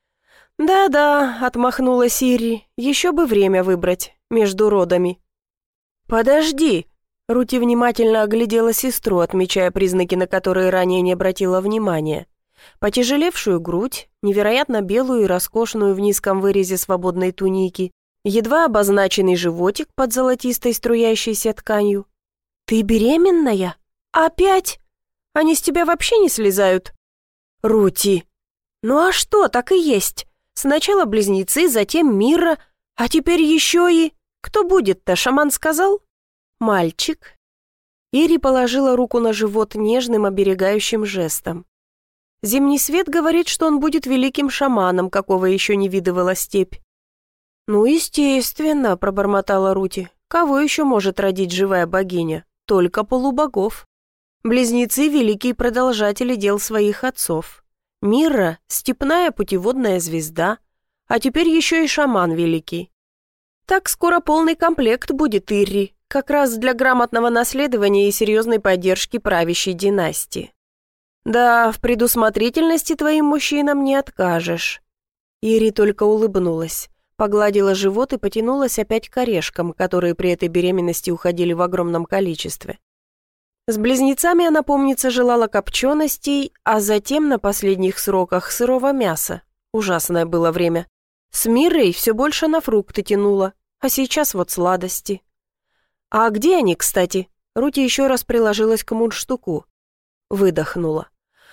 Speaker 1: «Да-да», — отмахнулась Ири, — «еще бы время выбрать между родами». «Подожди!» — Рути внимательно оглядела сестру, отмечая признаки, на которые ранее не обратила внимания. Потяжелевшую грудь, невероятно белую и роскошную в низком вырезе свободной туники, едва обозначенный животик под золотистой струящейся тканью. «Ты беременная? Опять? Они с тебя вообще не слезают?» «Рути!» «Ну а что, так и есть. Сначала близнецы, затем Мира, а теперь еще и... Кто будет-то, шаман сказал?» «Мальчик». Ири положила руку на живот нежным, оберегающим жестом. «Зимний свет говорит, что он будет великим шаманом, какого еще не видывала степь». «Ну, естественно», — пробормотала Рути. «Кого еще может родить живая богиня? Только полубогов. Близнецы — великие продолжатели дел своих отцов. Мирра — степная путеводная звезда, а теперь еще и шаман великий. Так скоро полный комплект будет Ирри, как раз для грамотного наследования и серьезной поддержки правящей династии. Да, в предусмотрительности твоим мужчинам не откажешь». Ирри только улыбнулась, погладила живот и потянулась опять к орешкам, которые при этой беременности уходили в огромном количестве. С близнецами она, помнится, желала копченостей, а затем на последних сроках сырого мяса. Ужасное было время. С Мирой все больше на фрукты тянуло, а сейчас вот сладости. «А где они, кстати?» Рути еще раз приложилась к мундштуку. Выдохнула.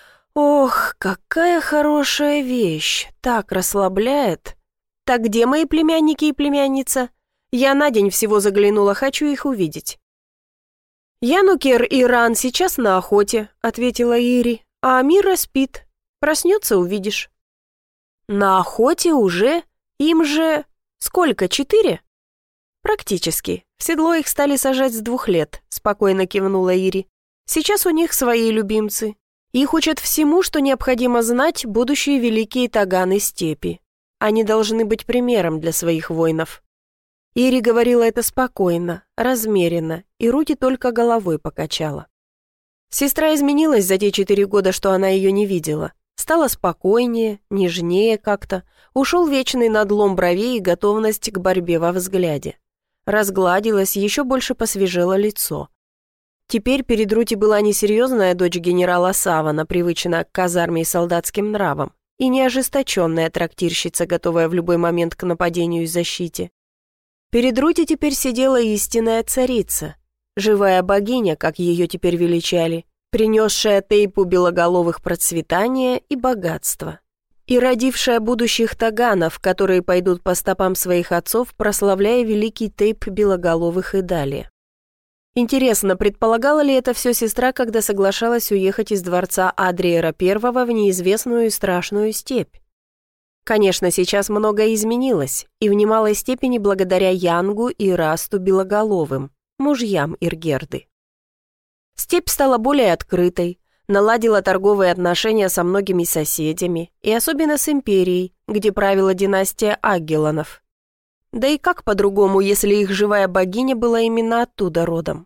Speaker 1: «Ох, какая хорошая вещь, так расслабляет. Так где мои племянники и племянница? Я на день всего заглянула, хочу их увидеть». «Янукер и Ран сейчас на охоте», — ответила Ири, «а Мира спит. Проснется — увидишь». «На охоте уже? Им же... сколько, 4?» «Практически. В седло их стали сажать с 2 лет», — спокойно кивнула Ири. «Сейчас у них свои любимцы. Их учат всему, что необходимо знать будущие великие таганы степи. Они должны быть примером для своих воинов». Ири говорила это спокойно, размеренно, и Рути только головой покачала. Сестра изменилась за те 4 года, что она ее не видела. Стала спокойнее, нежнее как-то, ушел вечный надлом бровей и готовность к борьбе во взгляде. Разгладилась, еще больше посвежело лицо. Теперь перед Рути была не серьезная дочь генерала Савана, привычная к казарме и солдатским нравам, и не ожесточенная трактирщица, готовая в любой момент к нападению и защите. Перед Рути теперь сидела истинная царица, живая богиня, как ее теперь величали, принесшая Тейпу белоголовых процветания и богатства, и родившая будущих таганов, которые пойдут по стопам своих отцов, прославляя великий Тейп белоголовых и далее. Интересно, предполагала ли это все сестра, когда соглашалась уехать из дворца Адриера I в неизвестную и страшную степь? Конечно, сейчас многое изменилось, и в немалой степени благодаря Янгу и Расту Белоголовым, мужьям Иргерды. Степь стала более открытой, наладила торговые отношения со многими соседями, и особенно с империей, где правила династия Аггелонов. Да и как по-другому, если их живая богиня была именно оттуда родом?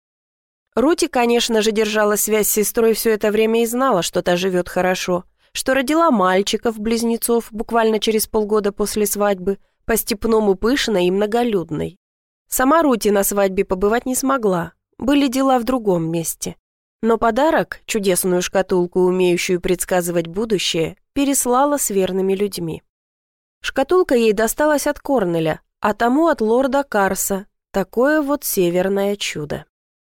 Speaker 1: Рути, конечно же, держала связь с сестрой все это время и знала, что та живет хорошо, что родила мальчиков-близнецов буквально через полгода после свадьбы, по-степному пышной и многолюдной. Сама Рути на свадьбе побывать не смогла, были дела в другом месте. Но подарок, чудесную шкатулку, умеющую предсказывать будущее, переслала с верными людьми. Шкатулка ей досталась от Корнеля, а тому от лорда Карса, такое вот северное чудо.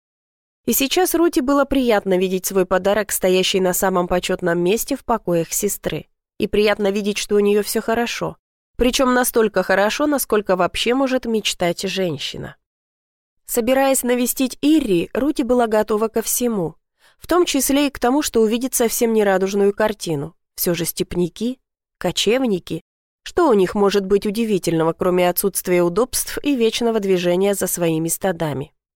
Speaker 1: И сейчас Рути было приятно видеть свой подарок, стоящий на самом почетном месте в покоях сестры. И приятно видеть, что у нее все хорошо. Причем настолько хорошо, насколько вообще может мечтать женщина. Собираясь навестить Ирри, Рути была готова ко всему. В том числе и к тому, что увидит совсем нерадужную картину. Все же степняки, кочевники. Что у них может быть удивительного, кроме отсутствия удобств и вечного движения за своими стадами?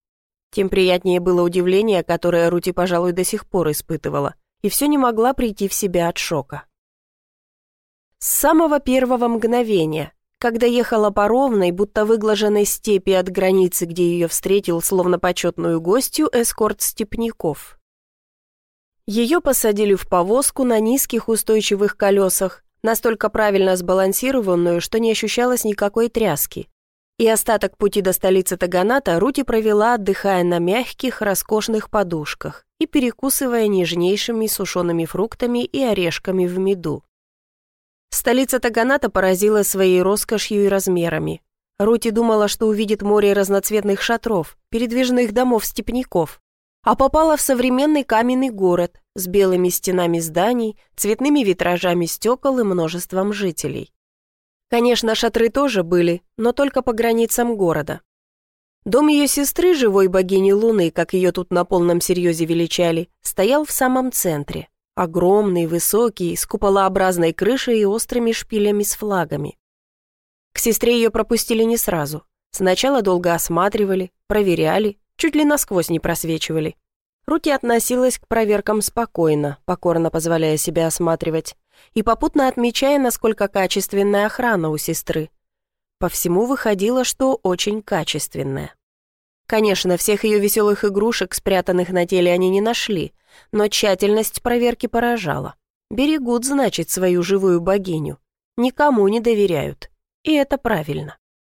Speaker 1: Тем приятнее было удивление, которое Рути, пожалуй, до сих пор испытывала, и все не могла прийти в себя от шока. С самого первого мгновения, когда ехала по ровной, будто выглаженной степи от границы, где ее встретил, словно почетную гостью, эскорт степняков. Ее посадили в повозку на низких устойчивых колесах, настолько правильно сбалансированную, что не ощущалось никакой тряски. И остаток пути до столицы Таганата Рути провела, отдыхая на мягких, роскошных подушках и перекусывая нежнейшими сушеными фруктами и орешками в меду. Столица Таганата поразила своей роскошью и размерами. Рути думала, что увидит море разноцветных шатров, передвижных домов степняков, а попала в современный каменный город с белыми стенами зданий, цветными витражами стекол и множеством жителей. Конечно, шатры тоже были, но только по границам города. Дом ее сестры, живой богини Луны, как ее тут на полном серьезе величали, стоял в самом центре. Огромный, высокий, с куполообразной крышей и острыми шпилями с флагами. К сестре ее пропустили не сразу. Сначала долго осматривали, проверяли, чуть ли насквозь не просвечивали. Рути относилась к проверкам спокойно, покорно позволяя себя осматривать, и попутно отмечая, насколько качественная охрана у сестры. По всему выходило, что очень качественная. Конечно, всех ее веселых игрушек, спрятанных на теле, они не нашли, но тщательность проверки поражала. Берегут, значит, свою живую богиню. Никому не доверяют. И это правильно.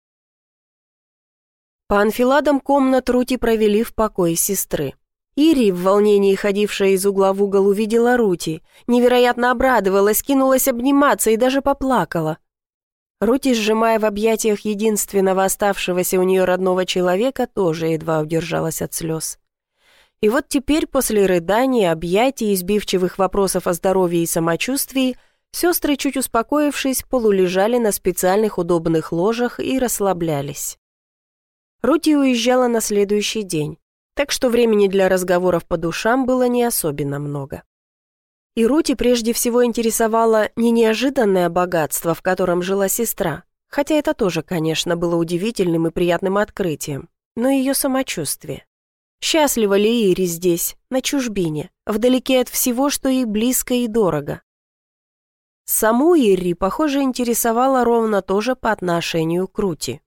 Speaker 1: По анфиладам комнат Рути провели в покое сестры. Ири, в волнении ходившая из угла в угол, увидела Рути, невероятно обрадовалась, кинулась обниматься и даже поплакала. Рути, сжимая в объятиях единственного оставшегося у нее родного человека, тоже едва удержалась от слез. И вот теперь, после рыданий, объятий и сбивчивых вопросов о здоровье и самочувствии, сестры, чуть успокоившись, полулежали на специальных удобных ложах и расслаблялись. Рути уезжала на следующий день, так что времени для разговоров по душам было не особенно много. И Рути прежде всего интересовало не неожиданное богатство, в котором жила сестра, хотя это тоже, конечно, было удивительным и приятным открытием, но ее самочувствие. Счастлива ли Ири здесь, на чужбине, вдалеке от всего, что ей близко и дорого? Саму Ири, похоже, интересовало ровно то же по отношению к Рути.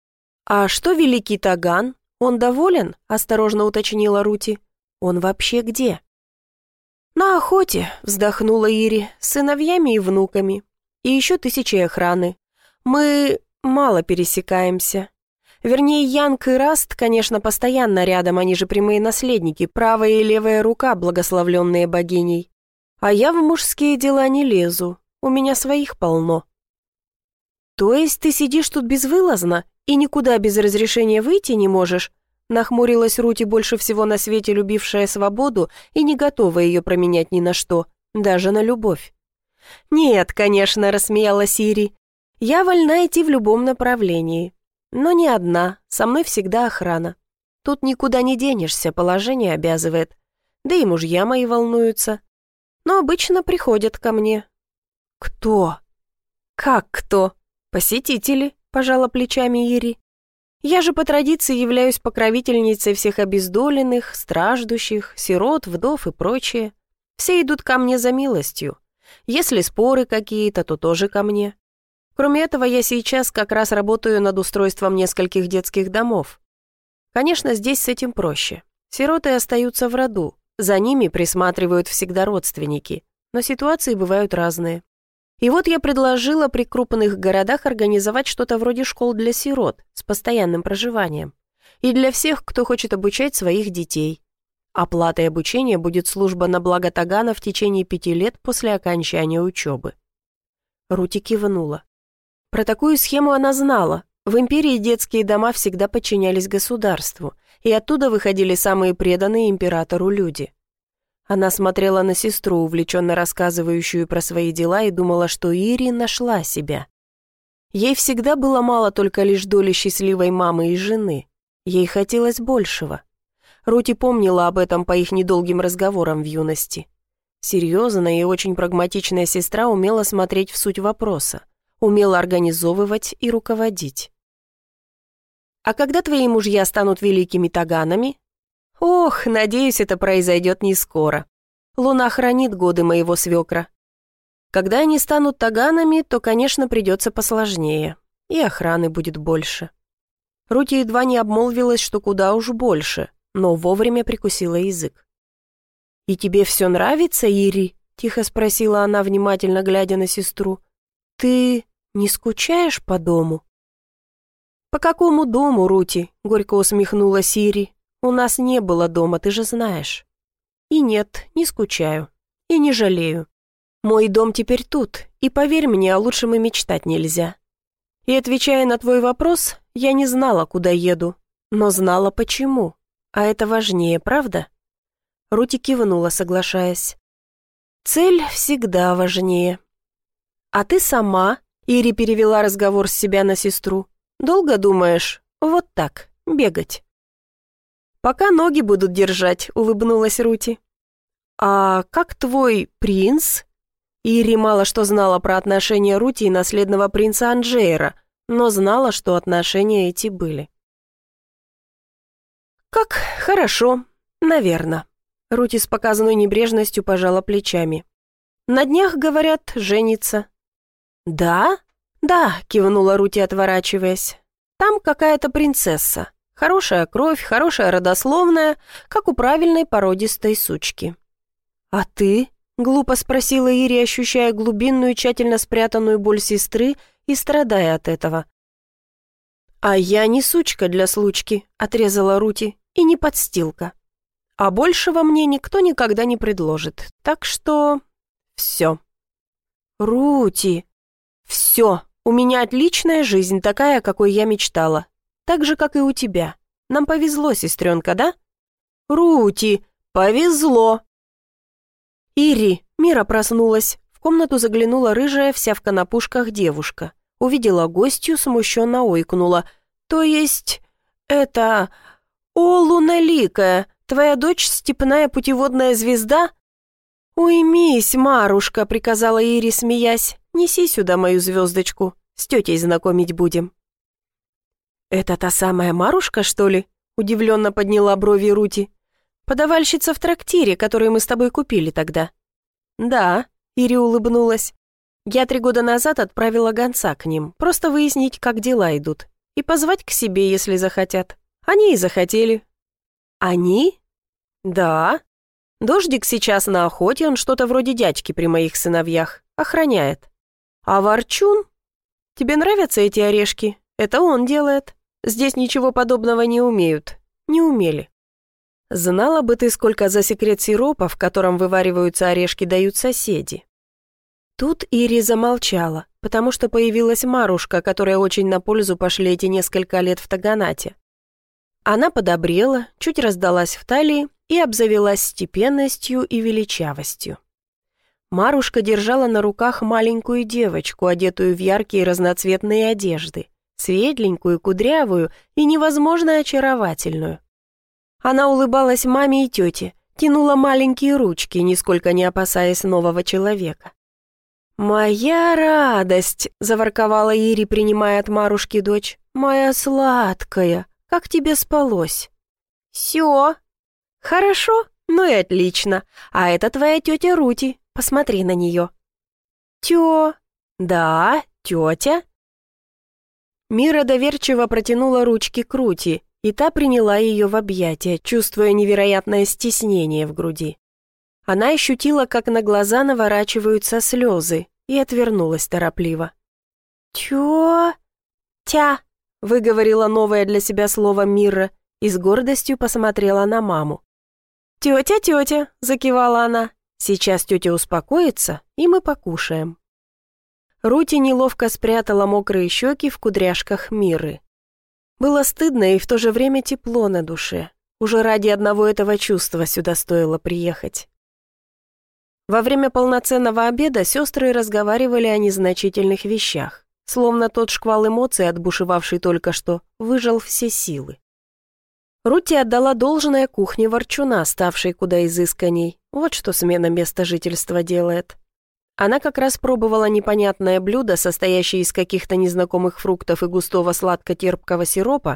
Speaker 1: «А что великий Таган? Он доволен?» – осторожно уточнила Рути. «Он вообще где?» «На охоте», – вздохнула Ири, – «с сыновьями и внуками. И еще 1000 охраны. Мы мало пересекаемся. Вернее, Янг и Раст, конечно, постоянно рядом, они же прямые наследники, правая и левая рука, благословленные богиней. А я в мужские дела не лезу, у меня своих полно». «То есть ты сидишь тут безвылазно и никуда без разрешения выйти не можешь?» Нахмурилась Рути, больше всего на свете любившая свободу и не готова ее променять ни на что, даже на любовь. «Нет, конечно», — рассмеялась Ири, — «я вольна идти в любом направлении. Но не одна, со мной всегда охрана. Тут никуда не денешься, положение обязывает. Да и мужья мои волнуются. Но обычно приходят ко мне». «Кто?» «Как кто? Посетители», — пожала плечами Ири. «Я же по традиции являюсь покровительницей всех обездоленных, страждущих, сирот, вдов и прочее. Все идут ко мне за милостью. Если споры какие-то, то тоже ко мне. Кроме этого, я сейчас как раз работаю над устройством нескольких детских домов. Конечно, здесь с этим проще. Сироты остаются в роду, за ними присматривают всегда родственники, но ситуации бывают разные. И вот я предложила при крупных городах организовать что-то вроде школ для сирот с постоянным проживанием. И для всех, кто хочет обучать своих детей. Оплатой обучения будет служба на благо Тагана в течение 5 лет после окончания учебы. Рути кивнула. Про такую схему она знала. В империи детские дома всегда подчинялись государству, и оттуда выходили самые преданные императору люди. Она смотрела на сестру, увлеченно рассказывающую про свои дела, и думала, что Ири нашла себя. Ей всегда было мало только лишь доли счастливой мамы и жены. Ей хотелось большего. Рути помнила об этом по их недолгим разговорам в юности. Серьезная и очень прагматичная сестра умела смотреть в суть вопроса, умела организовывать и руководить. «А когда твои мужья станут великими таганами?» Ох, надеюсь, это произойдет не скоро. Луна хранит годы моего свекра. Когда они станут таганами, то, конечно, придется посложнее. И охраны будет больше. Рути едва не обмолвилась, что куда уж больше, но вовремя прикусила язык. «И тебе все нравится, Ири?» — тихо спросила она, внимательно глядя на сестру. «Ты не скучаешь по дому?» «По какому дому, Рути?» — горько усмехнулась Ири. «У нас не было дома, ты же знаешь». «И нет, не скучаю. И не жалею. Мой дом теперь тут, и поверь мне, о лучшем и мечтать нельзя. И отвечая на твой вопрос, я не знала, куда еду, но знала почему. А это важнее, правда?» Рути кивнула, соглашаясь. «Цель всегда важнее». «А ты сама?» — Ири перевела разговор с себя на сестру. «Долго думаешь? Вот так, бегать?» «Пока ноги будут держать», — улыбнулась Рути. «А как твой принц?» Ири мало что знала про отношения Рути и наследного принца Анджейра, но знала, что отношения эти были. «Как хорошо, наверно». Рути с показанной небрежностью пожала плечами. «На днях, говорят, женится». «Да?» «Да», — кивнула Рути, отворачиваясь. «Там какая-то принцесса. Хорошая кровь, хорошая родословная, как у правильной породистой сучки». «А ты?» — глупо спросила Ири, ощущая глубинную, тщательно спрятанную боль сестры и страдая от этого. «А я не сучка для случки», — отрезала Рути, — «и не подстилка. А большего мне никто никогда не предложит, так что... все». «Рути!» «Все, у меня отличная жизнь, такая, какой я мечтала. Так же, как и у тебя. Нам повезло, сестренка, да?» «Рути, повезло!» «Ири!» — Мира проснулась. В комнату заглянула рыжая, вся в конопушках девушка. Увидела гостью, смущенно ойкнула. «То есть... это... О, луналикая, твоя дочь степная путеводная звезда?» «Уймись, Марушка!» — приказала Ири, смеясь. «Неси сюда мою звездочку, с тетей знакомить будем». «Это та самая Марушка, что ли?» — удивленно подняла брови Рути. «Подавальщица в трактире, который мы с тобой купили тогда». «Да», — Ири улыбнулась. «Я 3 года назад отправила гонца к ним, просто выяснить, как дела идут, и позвать к себе, если захотят. Они и захотели». «Они?» «Да. Дождик сейчас на охоте, он что-то вроде дядьки при моих сыновьях, охраняет. А Ворчун? Тебе нравятся эти орешки? Это он делает. Здесь ничего подобного не умеют. Не умели. Знала бы ты, сколько за секрет сиропа, в котором вывариваются орешки, дают соседи». Тут Ири замолчала, потому что появилась Марушка, которая очень на пользу пошли эти несколько лет в Таганате. Она подобрела, чуть раздалась в талии и обзавелась степенностью и величавостью. Марушка держала на руках маленькую девочку, одетую в яркие разноцветные одежды, светленькую, кудрявую и невозможно очаровательную. Она улыбалась маме и тете, тянула маленькие ручки, нисколько не опасаясь нового человека. «Моя радость!» — заворковала Ири, принимая от Марушки дочь. «Моя сладкая! Как тебе спалось?» «Все!» «Хорошо? Ну и отлично. А это твоя тетя Рути. Посмотри на нее». «Тё...» «Да, тетя». Мира доверчиво протянула ручки к Рути, и та приняла ее в объятия, чувствуя невероятное стеснение в груди. Она ощутила, как на глаза наворачиваются слезы, и отвернулась торопливо. «Тё... тя...» — выговорила новое для себя слово Мира и с гордостью посмотрела на маму. «Тетя, тетя!» — закивала она. «Сейчас тетя успокоится, и мы покушаем». Рути неловко спрятала мокрые щеки в кудряшках Миры. Было стыдно и в то же время тепло на душе. Уже ради одного этого чувства сюда стоило приехать. Во время полноценного обеда сестры разговаривали о незначительных вещах, словно тот шквал эмоций, отбушевавший только что, выжал все силы. Рути отдала должное кухне Ворчуна, ставшей куда изысканней. Вот что смена места жительства делает. Она как раз пробовала непонятное блюдо, состоящее из каких-то незнакомых фруктов и густого сладко-терпкого сиропа,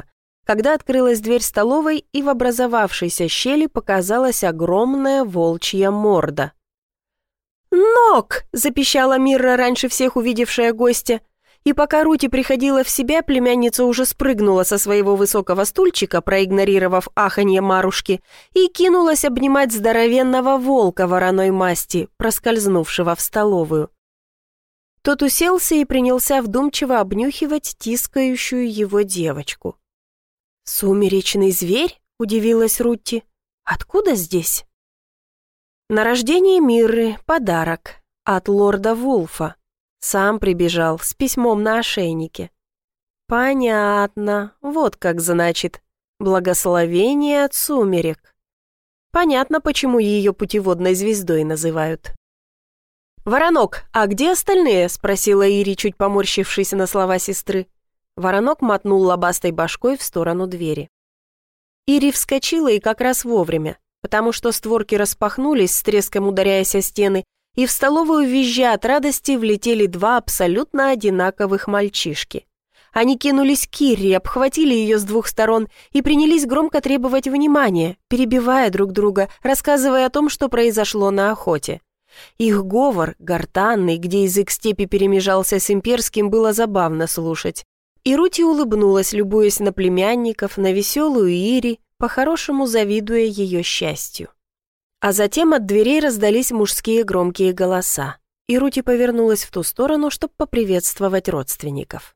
Speaker 1: когда открылась дверь столовой, и в образовавшейся щели показалась огромная волчья морда. «Нок!» – запищала Мирра, раньше всех увидевшая гостя. И пока Рути приходила в себя, племянница уже спрыгнула со своего высокого стульчика, проигнорировав аханье Марушки, и кинулась обнимать здоровенного волка вороной масти, проскользнувшего в столовую. Тот уселся и принялся вдумчиво обнюхивать тискающую его девочку. «Сумеречный зверь?» – удивилась Рутти. «Откуда здесь?» На рождение Мирры подарок от лорда Вулфа. Сам прибежал с письмом на ошейнике. Понятно, вот как значит. Благословение от сумерек. Понятно, почему ее путеводной звездой называют. «Воронок, а где остальные?» – спросила Ири, чуть поморщившись на слова сестры. Воронок мотнул лобастой башкой в сторону двери. Ири вскочила и как раз вовремя, потому что створки распахнулись, с треском ударяясь о стены, и в столовую, визжа от радости, влетели два абсолютно одинаковых мальчишки. Они кинулись к Кирре, обхватили ее с двух сторон и принялись громко требовать внимания, перебивая друг друга, рассказывая о том, что произошло на охоте. Их говор, гортанный, где язык степи перемежался с имперским, было забавно слушать. И Рути улыбнулась, любуясь на племянников, на веселую Ири, по-хорошему завидуя ее счастью. А затем от дверей раздались мужские громкие голоса, и Рути повернулась в ту сторону, чтобы поприветствовать родственников.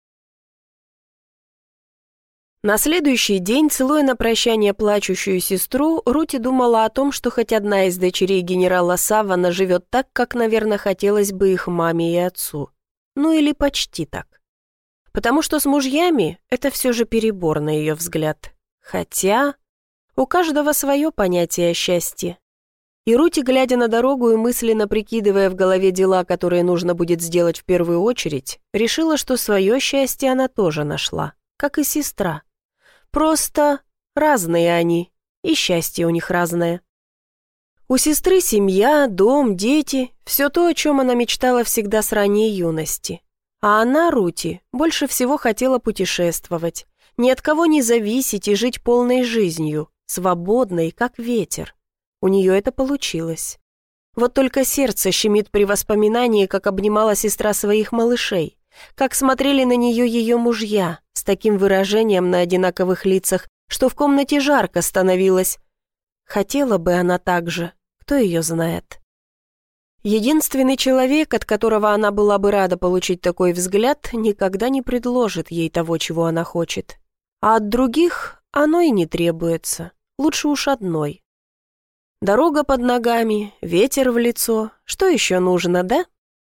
Speaker 1: На следующий день, целуя на прощание плачущую сестру, Рути думала о том, что хоть одна из дочерей генерала Саввана живет так, как, наверное, хотелось бы их маме и отцу. Ну или почти так. Потому что с мужьями это все же перебор, на ее взгляд. Хотя у каждого свое понятие о счастье. И Рути, глядя на дорогу и мысленно прикидывая в голове дела, которые нужно будет сделать в первую очередь, решила, что свое счастье она тоже нашла, как и сестра. Просто разные они, и счастье у них разное. У сестры семья, дом, дети, все то, о чем она мечтала всегда с ранней юности. А она, Рути, больше всего хотела путешествовать, ни от кого не зависеть и жить полной жизнью, свободной, как ветер. У нее это получилось. Вот только сердце щемит при воспоминании, как обнимала сестра своих малышей, как смотрели на нее ее мужья, с таким выражением на одинаковых лицах, что в комнате жарко становилось. Хотела бы она так же, кто ее знает. Единственный человек, от которого она была бы рада получить такой взгляд, никогда не предложит ей того, чего она хочет. А от других оно и не требуется, лучше уж одной. Дорога под ногами, ветер в лицо, что еще нужно, да?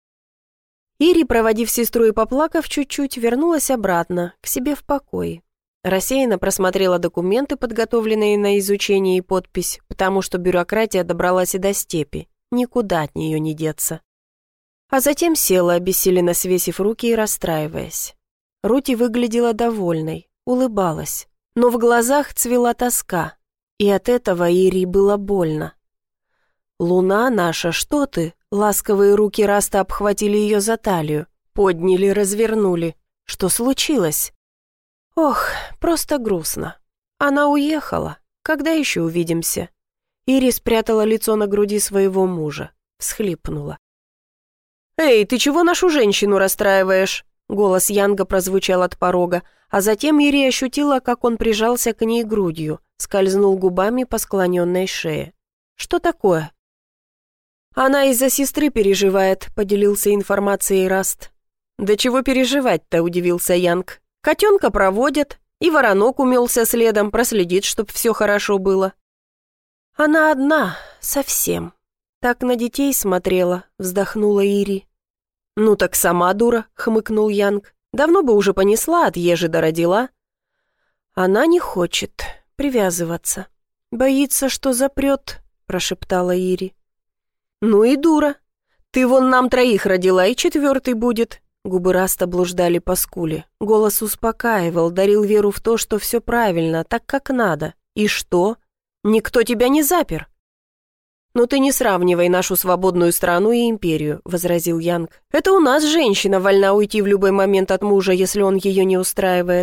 Speaker 1: Ири, проводив сестру и поплакав чуть-чуть, вернулась обратно, к себе в покой. Рассеянно просмотрела документы, подготовленные на изучение и подпись, потому что бюрократия добралась и до степи, никуда от нее не деться. А затем села, обессиленно свесив руки и расстраиваясь. Рути выглядела довольной, улыбалась, но в глазах цвела тоска, и от этого Ири было больно. «Луна наша, что ты?» Ласковые руки Раста обхватили ее за талию, подняли, развернули. Что случилось? Ох, просто грустно. Она уехала. Когда еще увидимся? Ири спрятала лицо на груди своего мужа, всхлипнула. «Эй, ты чего нашу женщину расстраиваешь?» Голос Янга прозвучал от порога, а затем Ири ощутила, как он прижался к ней грудью, скользнул губами по склоненной шее. «Что такое?» «Она из-за сестры переживает», — поделился информацией Раст. «Да чего переживать-то?» — удивился Янг. «Котенка проводят, и воронок умелся следом, проследит, чтоб все хорошо было». «Она одна, совсем. Так на детей смотрела», — вздохнула Ири. «Ну так сама дура», — хмыкнул Янг. «Давно бы уже понесла, от ежи да родила». «Она не хочет привязываться. Боится, что запрет», — прошептала Ири. «Ну и дура. Ты вон нам троих родила, и четвертый будет». Губы Раста блуждали по скуле. Голос успокаивал, дарил веру в то, что все правильно, так как надо. И что? Никто тебя не запер. «Но ты не сравнивай нашу свободную страну и империю», — возразил Янг. «Это у нас женщина вольна уйти в любой момент от мужа, если он ее не устраивает».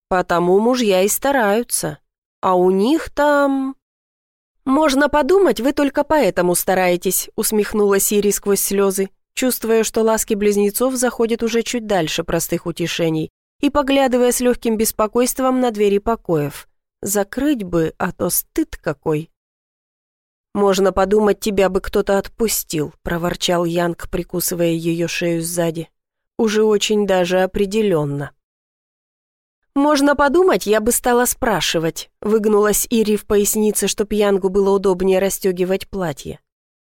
Speaker 1: Потому мужья и стараются. А у них там... «Можно подумать, вы только поэтому стараетесь», усмехнулась Ири сквозь слезы, чувствуя, что ласки близнецов заходят уже чуть дальше простых утешений, и поглядывая с легким беспокойством на двери покоев. Закрыть бы, а то стыд какой. «Можно подумать, тебя бы кто-то отпустил», проворчал Янг, прикусывая ее шею сзади. «Уже очень даже определенно». «Можно подумать, я бы стала спрашивать», выгнулась Ири в пояснице, чтоб Янгу было удобнее расстегивать платье.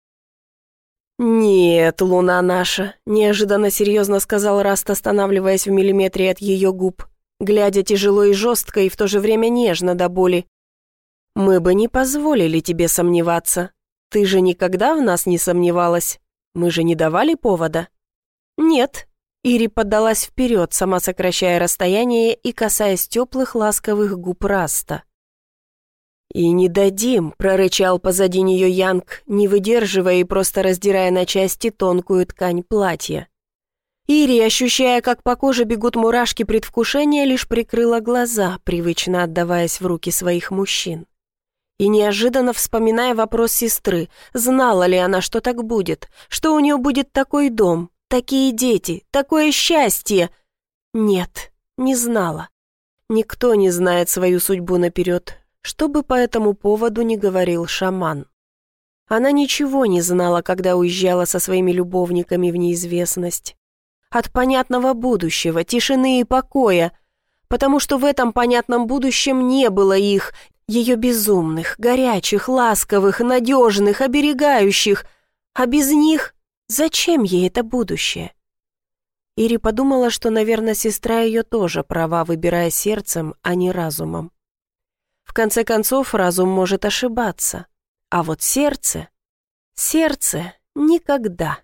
Speaker 1: «Нет, луна наша», неожиданно серьезно сказал Раст, останавливаясь в миллиметре от ее губ, глядя тяжело и жестко, и в то же время нежно до боли. «Мы бы не позволили тебе сомневаться. Ты же никогда в нас не сомневалась. Мы же не давали повода?» «Нет». Ири поддалась вперед, сама сокращая расстояние и касаясь теплых ласковых губ Раста. «И не дадим», — прорычал позади нее Янг, не выдерживая и просто раздирая на части тонкую ткань платья. Ири, ощущая, как по коже бегут мурашки предвкушения, лишь прикрыла глаза, привычно отдаваясь в руки своих мужчин. И неожиданно вспоминая вопрос сестры, знала ли она, что так будет, что у нее будет такой дом, такие дети, такое счастье. Нет, не знала. Никто не знает свою судьбу наперед, что бы по этому поводу ни говорил шаман. Она ничего не знала, когда уезжала со своими любовниками в неизвестность. От понятного будущего, тишины и покоя, потому что в этом понятном будущем не было их, ее безумных, горячих, ласковых, надежных, оберегающих, а без них зачем ей это будущее? Ири подумала, что, наверное, сестра ее тоже права, выбирая сердцем, а не разумом. В конце концов, разум может ошибаться, а вот сердце никогда.